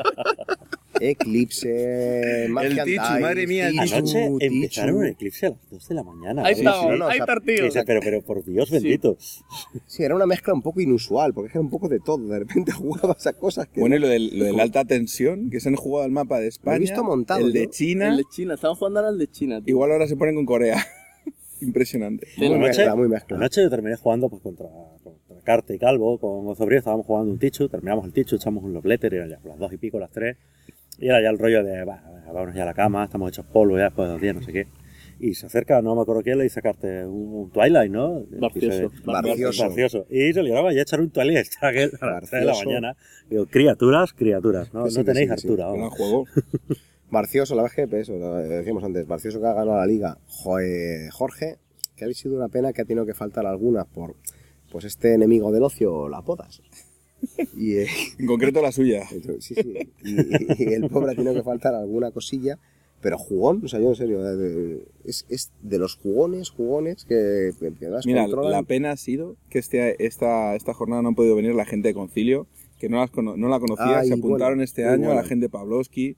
Eclipse, Magic Tichu, Dice, madre mía, el Tichu, Anoche Tichu. empezaron un eclipse a las 2 de la mañana. Ahí ¿no? estamos, sí, no, o ahí sea, está el tío. Y dice, pero por Dios bendito. Sí, era una mezcla un poco inusual, porque era un poco de todo. De repente jugabas a cosas que... Bueno, y lo de la alta tensión, que se han jugado al mapa de España. Lo he visto montado, el de yo. China. El de China, estamos jugando ahora el de China, tío. Igual ahora se ponen con Corea. Impresionante. muy mezcla, muy mezcla. Anoche yo terminé jugando pues, contra Carte y Calvo, con Ozobrío, estábamos jugando un Tichu, terminamos el Tichu, echamos un Lobletter, y eran ya las 2 y pico, las 3, y era ya el rollo de, vámonos ya a la cama, estamos hechos polvo ya después de 2 días, no sé qué. Y se acerca, no me acuerdo quién, le dice a Carte un Twilight, ¿no? Barcioso. Barcioso. Y se le llevaba ya a echar un Twilight aquel a las 3 de la Barcioso. mañana. Digo, criaturas, ¿no? Que sí, No que tenéis sí, que sí. hartura. Gran vamos. juego. Barcioso, la verdad es que eso, lo decíamos antes, Barcioso que ha ganado la liga. Jorge, que ha sido una pena que ha tenido que faltar algunas por pues este enemigo del ocio, la podas. Y, En concreto la suya. sí. Y el pobre ha tenido que faltar alguna cosilla, pero jugón, o sea, yo en serio, es de los jugones que más Mira, controlan. la pena ha sido que esta jornada no han podido venir la gente de Concilio, que no la conocía, Ay, se apuntaron bueno, este muy año, bueno. la gente Pavlovsky,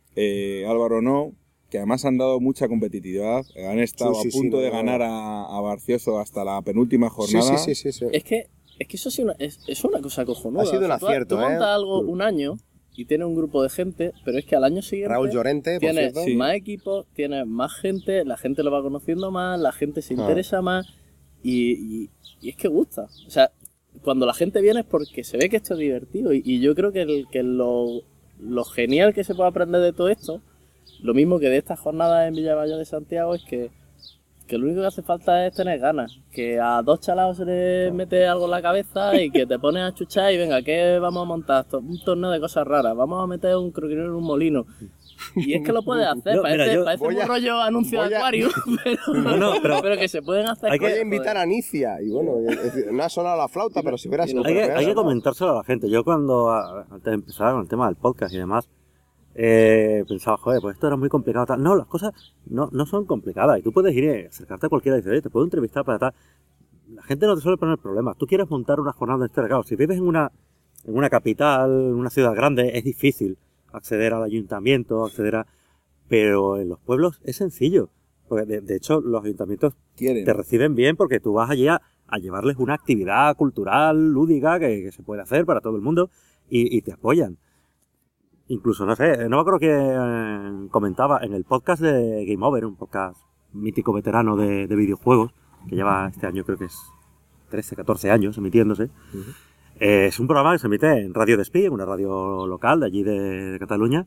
Álvaro No, que además han dado mucha competitividad, han estado Sí, a punto no, de no. ganar a Barcioso hasta la penúltima Sí, jornada. sí. Es que eso sí es una cosa cojonuda. Ha sido un O sea, acierto, tú montas algo Mm. un año y tienes un grupo de gente, pero es que al año siguiente Raúl Llorente, por tienes cierto. Sí. más equipos, tienes más gente, la gente lo va conociendo más, la gente se interesa más y es que gusta. O sea, cuando la gente viene es porque se ve que esto es divertido y yo creo que lo genial que se puede aprender de todo esto, lo mismo que de estas jornadas en Villavalle de Santiago, es que lo único que hace falta es tener ganas. Que a 2 chalados se les mete algo en la cabeza y que te pones a chuchar y venga, ¿qué vamos a montar? Un torneo de cosas raras. Vamos a meter un croquinero en un molino. Y es que lo puedes hacer. Yo, mira, yo parece voy un a- rollo anuncio de voy a- acuario, pero que se pueden hacer Hay que Voy a cosas, invitar a Anicia. Y bueno, es decir, no ha sonado la flauta, pero si hubiera sido... Hay que comentárselo a la gente. Yo cuando, antes de empezar con el tema del podcast y demás, pensaba, joder, pues esto era muy complicado. Tal. No, las cosas no son complicadas. Y tú puedes ir y acercarte a cualquiera y decir, oye, te puedo entrevistar para tal. La gente no te suele poner problemas. Tú quieres montar una jornada de este recado. Si vives en una capital, en una ciudad grande, es difícil acceder al ayuntamiento, pero en los pueblos es sencillo. Porque de hecho los ayuntamientos Quieren. te reciben bien porque tú vas allí a a llevarles una actividad cultural, lúdica, que se puede hacer para todo el mundo, y te apoyan. Incluso, no sé, no me acuerdo que comentaba en el podcast de Game Over, un podcast mítico veterano de videojuegos, que lleva este año creo que es 13, 14 años emitiéndose. Uh-huh. Es un programa que se emite en Radio Despí, en una radio local de allí de Cataluña,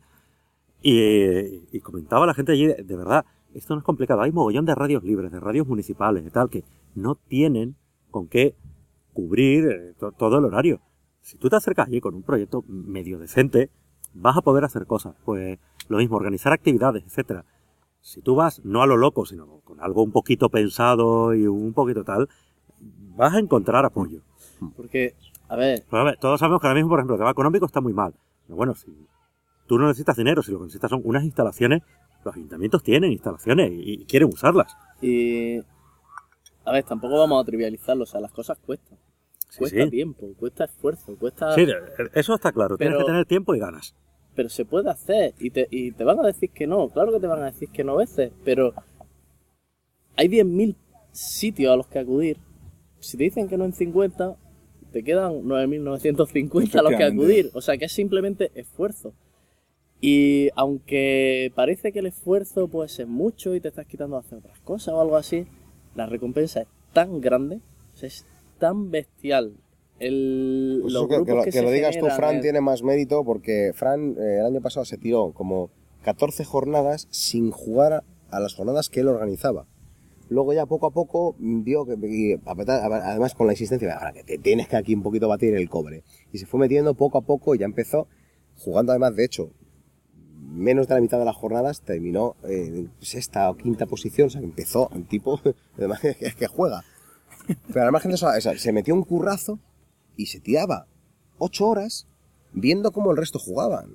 y comentaba la gente allí, de verdad, esto no es complicado, hay mogollón de radios libres, de radios municipales, de tal, que no tienen con qué cubrir todo el horario. Si tú te acercas allí con un proyecto medio decente, vas a poder hacer cosas. Pues lo mismo, organizar actividades, etcétera. Si tú vas no a lo loco, sino con algo un poquito pensado y un poquito tal, vas a encontrar apoyo. Porque, a ver, todos sabemos que ahora mismo, por ejemplo, el tema económico está muy mal. Pero bueno, si tú no necesitas dinero, si lo que necesitas son unas instalaciones, los ayuntamientos tienen instalaciones y quieren usarlas. Y, a ver, tampoco vamos a trivializarlo, o sea, las cosas cuestan. Cuesta tiempo, cuesta esfuerzo, cuesta... Sí, eso está claro, pero, tienes que tener tiempo y ganas. Pero se puede hacer, y te van a decir que no, claro que te van a decir que no a veces, pero hay 10.000 sitios a los que acudir. Si te dicen que no en 50, te quedan 9.950 a los que acudir, o sea que es simplemente esfuerzo. Y aunque parece que el esfuerzo puede ser mucho y te estás quitando de hacer otras cosas o algo así, la recompensa es tan grande, o sea, es tan bestial. Pues que lo digas tú, Fran, tiene más mérito porque Fran el año pasado se tiró como 14 jornadas sin jugar a las jornadas que él organizaba. Luego ya poco a poco vio que, además con la insistencia, ahora que te tienes que aquí un poquito batir el cobre. Y se fue metiendo poco a poco y ya empezó jugando, además, de hecho, menos de la mitad de las jornadas terminó en sexta o quinta posición, o sea que empezó el tipo, además es que juega. Pero además de eso, se metió un currazo y se tiraba 8 horas viendo cómo el resto jugaban.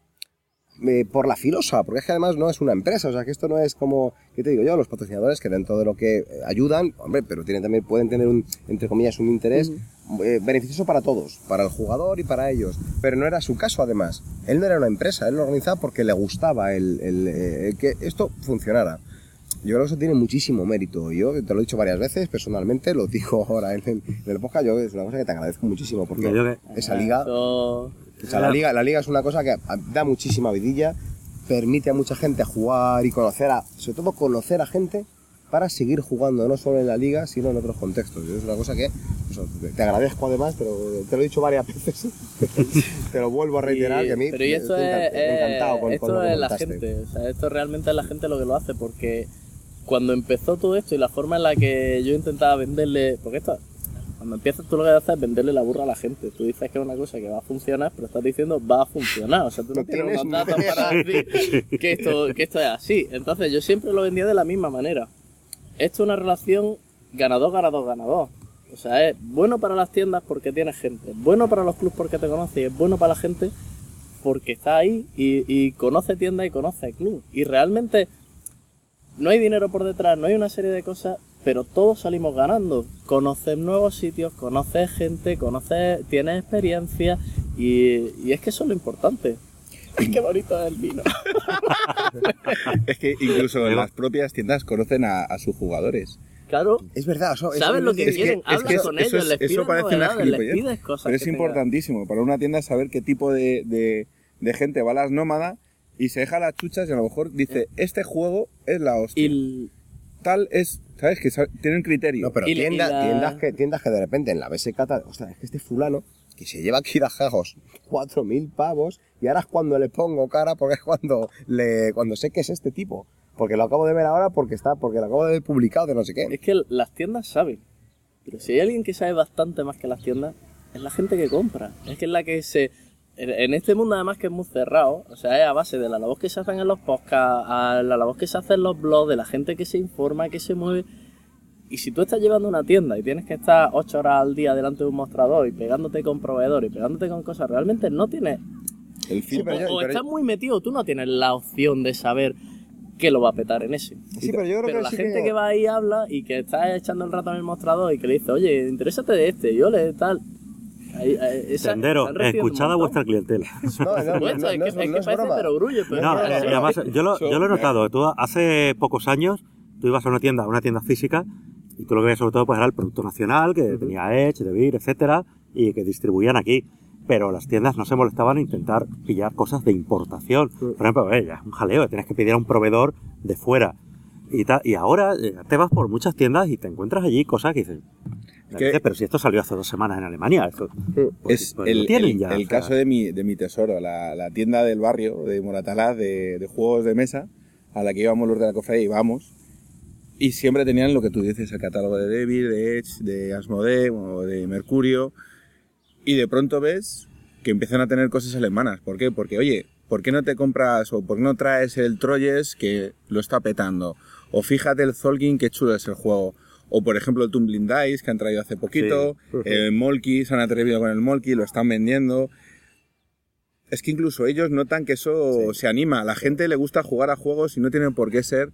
Por la filosa, porque es que además no es una empresa, o sea que esto no es como, ¿qué te digo yo? Los patrocinadores que dentro de lo que ayudan, hombre, pero pueden tener entre comillas, un interés beneficioso para todos, para el jugador y para ellos. Pero no era su caso, además. Él no era una empresa, él lo organizaba porque le gustaba que esto funcionara. Yo creo que eso tiene muchísimo mérito. Yo te lo he dicho varias veces, personalmente, lo digo ahora en el podcast, es una cosa que te agradezco muchísimo, porque esa liga... O sea, la liga es una cosa que da muchísima vidilla, permite a mucha gente jugar y sobre todo conocer a gente para seguir jugando, no solo en la liga, sino en otros contextos. Es una cosa que te agradezco además, pero te lo he dicho varias veces, te lo vuelvo a reiterar, que a mí pero esto encantado con esto lo que es la contaste. gente, o sea, esto realmente es la gente lo que lo hace, porque cuando empezó todo esto y la forma en la que yo intentaba venderle, porque cuando empiezas tú lo que haces es venderle la burra a la gente. Tú dices que es una cosa que va a funcionar, pero estás diciendo va a funcionar. O sea, tú no tienes unos datos para decir que esto es así. Entonces yo siempre lo vendía de la misma manera. Esto es una relación ganador, ganador, ganador. O sea, es bueno para las tiendas porque tienes gente, bueno para los clubs porque te conoces, y es bueno para la gente porque está ahí y conoce tiendas y conoce club. Y realmente no hay dinero por detrás, no hay una serie de cosas, pero todos salimos ganando. Conoces nuevos sitios, conoces gente, tienes experiencia y es que eso es lo importante. Qué bonito es el vino. Es que incluso en las propias tiendas conocen a sus jugadores. Claro. Es verdad. Saben lo que quieren, hablan con ellos, les pides novedades, les pides cosas. Pero es importantísimo para una tienda saber qué tipo de gente va a las nómadas y se deja las chuchas y a lo mejor dice, este juego es la hostia. Tal es, ¿sabes? Que tienen criterio. No, pero tiendas que de repente en la BSK, ostras, es que este fulano que se lleva aquí a Jagos 4.000 pavos y ahora es cuando le pongo cara, porque es cuando sé que es este tipo. Porque lo acabo de ver ahora, porque lo acabo de ver publicado de no sé qué. Es que las tiendas saben. Pero si hay alguien que sabe bastante más que las tiendas, es la gente que compra. Es que es la que en este mundo además que es muy cerrado, o sea, es a base de la labor que se hacen en los podcasts, a la labor que se hace en los blogs, de la gente que se informa, que se mueve. Y si tú estás llevando una tienda y tienes que estar 8 horas al día delante de un mostrador y pegándote con proveedores y pegándote con cosas, realmente no tienes... O estás muy metido, tú no tienes la opción de saber qué lo va a petar en ese. Sí, pero yo creo que la gente que va ahí y habla y que está echando el rato en el mostrador y que le dice, oye, interésate de este, yo le tal... Tendero, escuchad a vuestra clientela. Es que parece perogrullo, pero no, además yo lo he notado. Tú hace pocos años tú ibas a una tienda física Y tú lo que veías sobre todo pues era el producto nacional, que tenía Edge, DeVir, etcétera, y que distribuían aquí. Pero las tiendas no se molestaban en intentar pillar cosas de importación. Por ejemplo, ya es un jaleo, tienes que pedir a un proveedor de fuera. Y ahora te vas por muchas tiendas y te encuentras allí cosas que dices... Pero si esto salió hace 2 semanas en Alemania. Esto, es el caso de mi tesoro, la tienda del barrio de Moratalaz de juegos de mesa, a la que íbamos los de la cofradía y vamos. Y siempre tenían lo que tú dices, el catálogo de Devil, de Edge, de Asmodee o de Mercurio. Y de pronto ves que empiezan a tener cosas alemanas. ¿Por qué? Porque, oye, ¿por qué no te compras o por qué no traes el Troyes que lo está petando? O fíjate el Zolkin, qué chulo es el juego. O, por ejemplo, el Tumbling Dice, que han traído hace poquito. Sí. El Molki, se han atrevido con el Molki, lo están vendiendo. Es que incluso ellos notan que eso se anima. A la gente le gusta jugar a juegos y no tienen por qué ser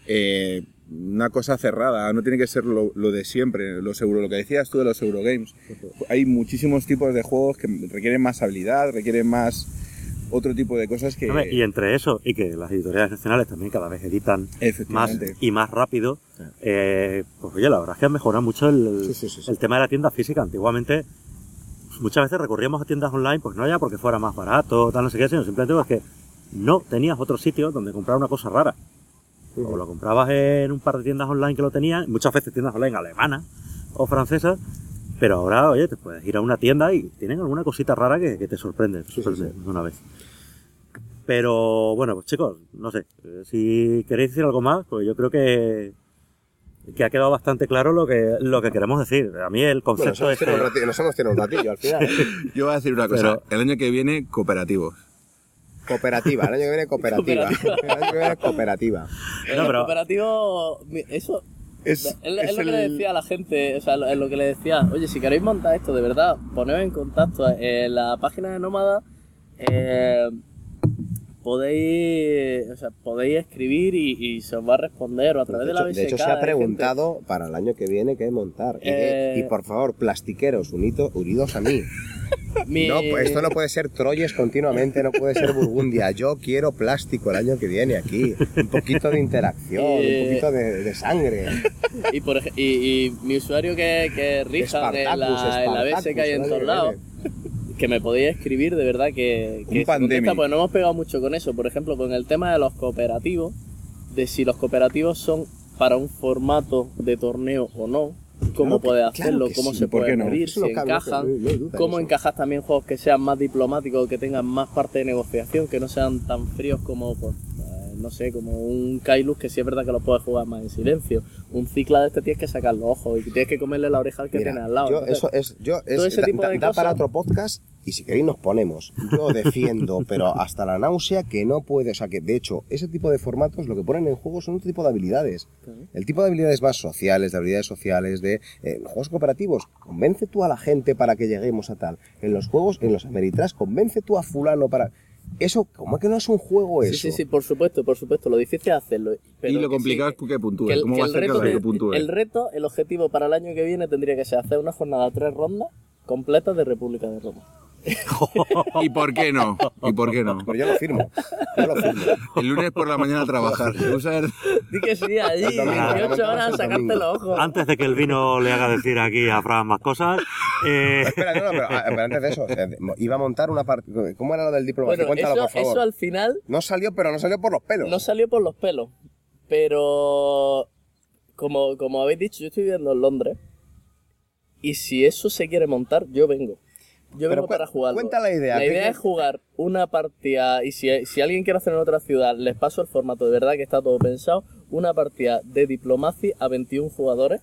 una cosa cerrada. No tiene que ser lo de siempre. Lo que decías tú de los Eurogames. Hay muchísimos tipos de juegos que requieren más habilidad, requieren más... otro tipo de cosas que... Y entre eso, y que las editoriales nacionales también cada vez editan más y más rápido, pues oye, la verdad es que ha mejorado mucho el tema de la tienda física. Antiguamente, muchas veces recurríamos a tiendas online, pues no ya porque fuera más barato, tal, no sé qué, sino simplemente porque no tenías otro sitio donde comprar una cosa rara. O lo comprabas en un par de tiendas online que lo tenían, muchas veces tiendas online alemanas o francesas, pero ahora, oye, te puedes ir a una tienda y tienen alguna cosita rara que te sorprende, una vez. Pero, bueno, pues chicos, no sé, si queréis decir algo más, pues yo creo que ha quedado bastante claro lo que queremos decir. A mí el concepto nos hemos tirado un ratillo al final. Yo voy a decir una cosa, el año que viene, cooperativos. Cooperativa, el año que viene cooperativa. El año que viene cooperativa. Pero cooperativo, eso... Es lo que le decía a la gente, o sea, es lo que le decía, oye, si queréis montar esto, de verdad, poneos en contacto en la página de Nómada, podéis escribir y se os va a responder o a través de la BSK. De hecho, se ha preguntado para el año que viene qué montar. Y por favor, plastiqueros, unidos a mí. No, esto no puede ser Troyes continuamente, no puede ser Burgundia. Yo quiero plástico el año que viene aquí. Un poquito de interacción, un poquito de sangre. Y mi usuario que rija en la BSK y en todos lados, que me podéis escribir, de verdad que se contesta, pues no hemos pegado mucho con eso. Por ejemplo, con el tema de los cooperativos, de si los cooperativos son para un formato de torneo o no. Cómo puedes hacerlo, cómo se puede medir, si encajan, cómo encajas también juegos que sean más diplomáticos, que tengan más parte de negociación, que no sean tan fríos como, pues, no sé, como un Kailus, que sí es verdad que lo puedes jugar más en silencio. Un Cicla de este tienes que sacar los ojos y tienes que comerle la oreja al que tiene al lado. Da para otro podcast y si queréis nos ponemos. Yo defiendo, pero hasta la náusea, que no puede, o sea que de hecho ese tipo de formatos lo que ponen en juego son otro tipo de habilidades. El tipo de habilidades más sociales, de habilidades sociales, de juegos cooperativos. Convence tú a la gente para que lleguemos a tal. En los juegos, en los Ameritrash, convence tú a fulano para... Eso, ¿cómo es que no es un juego eso? Sí, por supuesto, lo difícil es hacerlo. Pero y lo complicado es que puntúe. ¿Cómo va a ser que puntúe? El objetivo para el año que viene tendría que ser hacer una jornada 3 rondas completas de República de Roma. ¿Y por qué no? Pues yo lo firmo. El lunes por la mañana a trabajar. Di que sí, allí 18 horas a sacarte los ojos. Antes de que el vino le haga decir aquí a Fran más cosas... Espera, pero antes de eso, iba a montar una parte... ¿Cómo era lo del diplomático? Cuéntalo, por favor. Eso al final... No salió por los pelos. Pero... Como habéis dicho, yo estoy viviendo en Londres. Y si eso se quiere montar, yo vengo. Yo vengo para jugarlo. Cuenta la idea. La idea es jugar una partida, y si alguien quiere hacer en otra ciudad, les paso el formato, de verdad que está todo pensado, una partida de Diplomacy a 21 jugadores.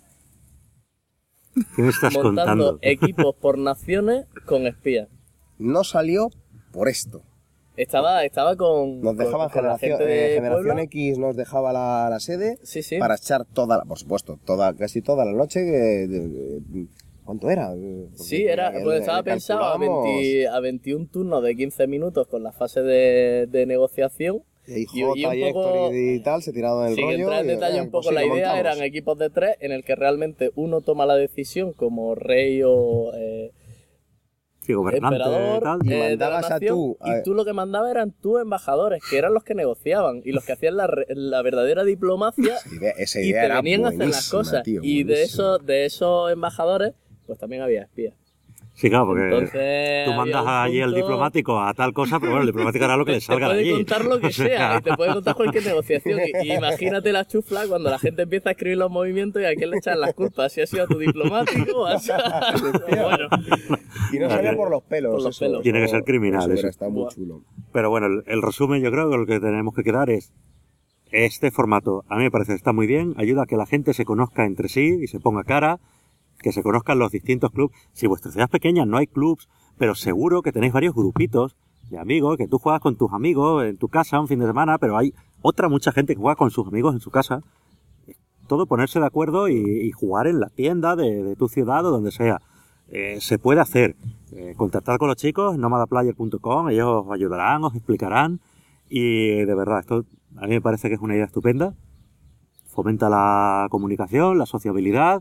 ¿Qué me estás montando contando? Equipos por naciones con espías. No salió por esto. Estaba con... Nos dejaba Generación X, nos dejaba la sede para echar casi toda la noche... ¿Cuánto era? Sí, pues estaba pensado a 21 turnos de 15 minutos con la fase de negociación. Y Héctor y tal se tiraron el rollo. Sin entrar en detalle un poco, la idea eran equipos de 3 en el que realmente uno toma la decisión como rey o Sí, gobernante, emperador tal. Y de la mandabas a nación, tú, y tú lo que mandabas eran tus embajadores, que eran los que negociaban y los que hacían la verdadera diplomacia Esa y idea te era venían a hacer las buenísima, cosas. tío, Y buenísima. de esos embajadores, pues también había espías. Sí, claro, porque Entonces, tú mandas había un allí el punto- diplomático a tal cosa, pero bueno, el diplomático hará lo que le salga te de puede allí. contar lo que O sea, sea y te puede contar cualquier negociación. Y imagínate la chufla cuando la gente empieza a escribir los movimientos y a quién le echan las culpas. Si ha sido a tu diplomático o a... Bueno, Y no salía por los pelos. Por los eso, pelos. Tiene que ser criminal, Eso hubiera eso. estado muy Buah. chulo. Pero bueno, el resumen yo creo que lo que tenemos que quedar es este formato. A mí me parece que está muy bien, ayuda a que la gente se conozca entre sí y se ponga cara, que se conozcan los distintos clubes. Si vuestra ciudad es pequeña no hay clubs, pero seguro que tenéis varios grupitos de amigos, que tú juegas con tus amigos en tu casa un fin de semana, pero hay mucha gente que juega con sus amigos en su casa. Todo ponerse de acuerdo y jugar en la tienda de tu ciudad o donde sea. Se puede hacer. Contactar con los chicos, nomadaplayer.com, ellos os ayudarán, os explicarán. Y de verdad, esto a mí me parece que es una idea estupenda. Fomenta la comunicación, la sociabilidad.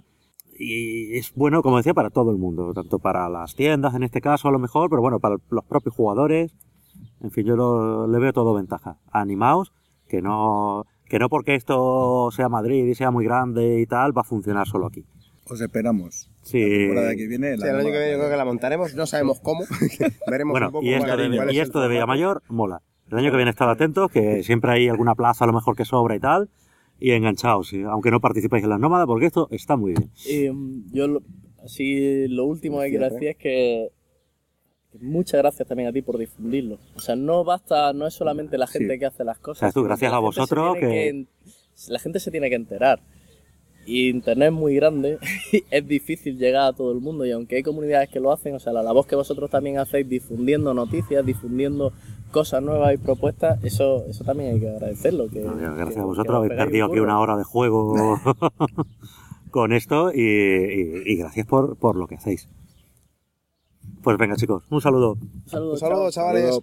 Y es bueno, como decía, para todo el mundo. Tanto para las tiendas, en este caso, a lo mejor, pero bueno, para los propios jugadores. En fin, yo le veo todo ventaja. Animaos, que no porque esto sea Madrid y sea muy grande y tal, va a funcionar solo aquí. Os esperamos. Sí. La temporada que viene. Sí, el año que viene yo creo que la montaremos, no sabemos cómo. Veremos Bueno, un poco y esto, cuál es el de formato. Villamayor mola. El año que viene estad atentos, que siempre hay alguna plaza a lo mejor que sobra y tal, y enganchaos, aunque no participéis en las nómadas, porque esto está muy bien. y yo lo último que quiero decir es que muchas gracias también a ti por difundirlo. O sea, no es solamente la gente Sí. que hace las cosas. O sea, tú, sino gracias que a la gente vosotros se tiene la gente se tiene que enterar. Y Internet es muy grande, es difícil llegar a todo el mundo y aunque hay comunidades que lo hacen, o sea, la labor que vosotros también hacéis difundiendo noticias, difundiendo cosas nuevas y propuestas, eso también hay que agradecerlo. Gracias a vosotros, habéis perdido aquí una hora de juego con esto y gracias por lo que hacéis. Pues venga chicos, un saludo. Un saludo, Un saludo, chavales.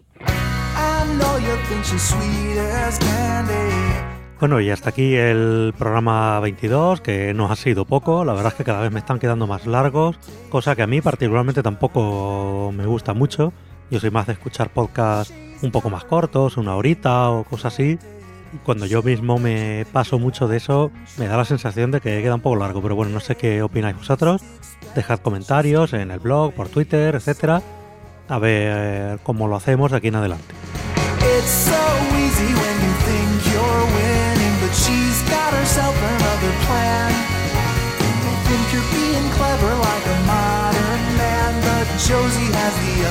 Bueno, y hasta aquí el programa 22, que nos ha sido poco. La verdad es que cada vez me están quedando más largos, cosa que a mí particularmente tampoco me gusta mucho. Yo soy más de escuchar podcasts un poco más cortos, una horita o cosas así. Y cuando yo mismo me paso mucho de eso, me da la sensación de que queda un poco largo. Pero bueno, no sé qué opináis vosotros. Dejad comentarios en el blog, por Twitter, etcétera. A ver cómo lo hacemos de aquí en adelante. It's so easy when you think you're winning, but she's got herself another plan. You think you're being clever like a modern man, but Josie has the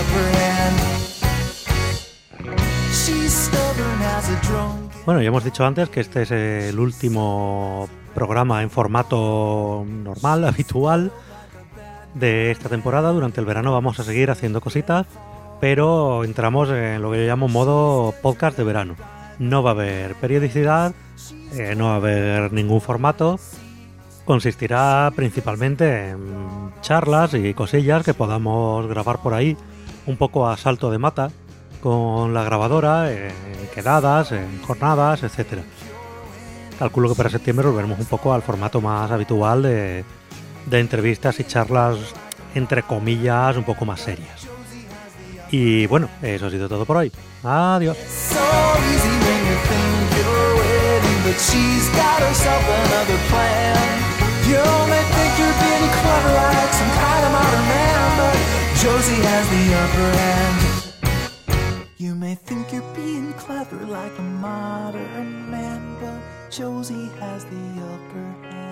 upper hand. She's stubborn as a drone. Bueno, ya hemos dicho antes que este es el último programa en formato normal, habitual de esta temporada. Durante el verano vamos a seguir haciendo cositas, pero entramos en lo que yo llamo modo podcast de verano. No va a haber periodicidad, no va a haber ningún formato. Consistirá principalmente en charlas y cosillas que podamos grabar por ahí, un poco a salto de mata, con la grabadora, en quedadas, en jornadas, etcétera. Calculo que para septiembre volveremos un poco al formato más habitual de entrevistas y charlas, entre comillas, un poco más serias. Y bueno, eso ha sido todo por hoy. Adiós. So easy when you think you're winning, but she's got herself another plan. You may think you're being clever like some kind of modern man, but Josie has the upper hand. You may think you're being clever like a modern man, but Josie has the upper hand.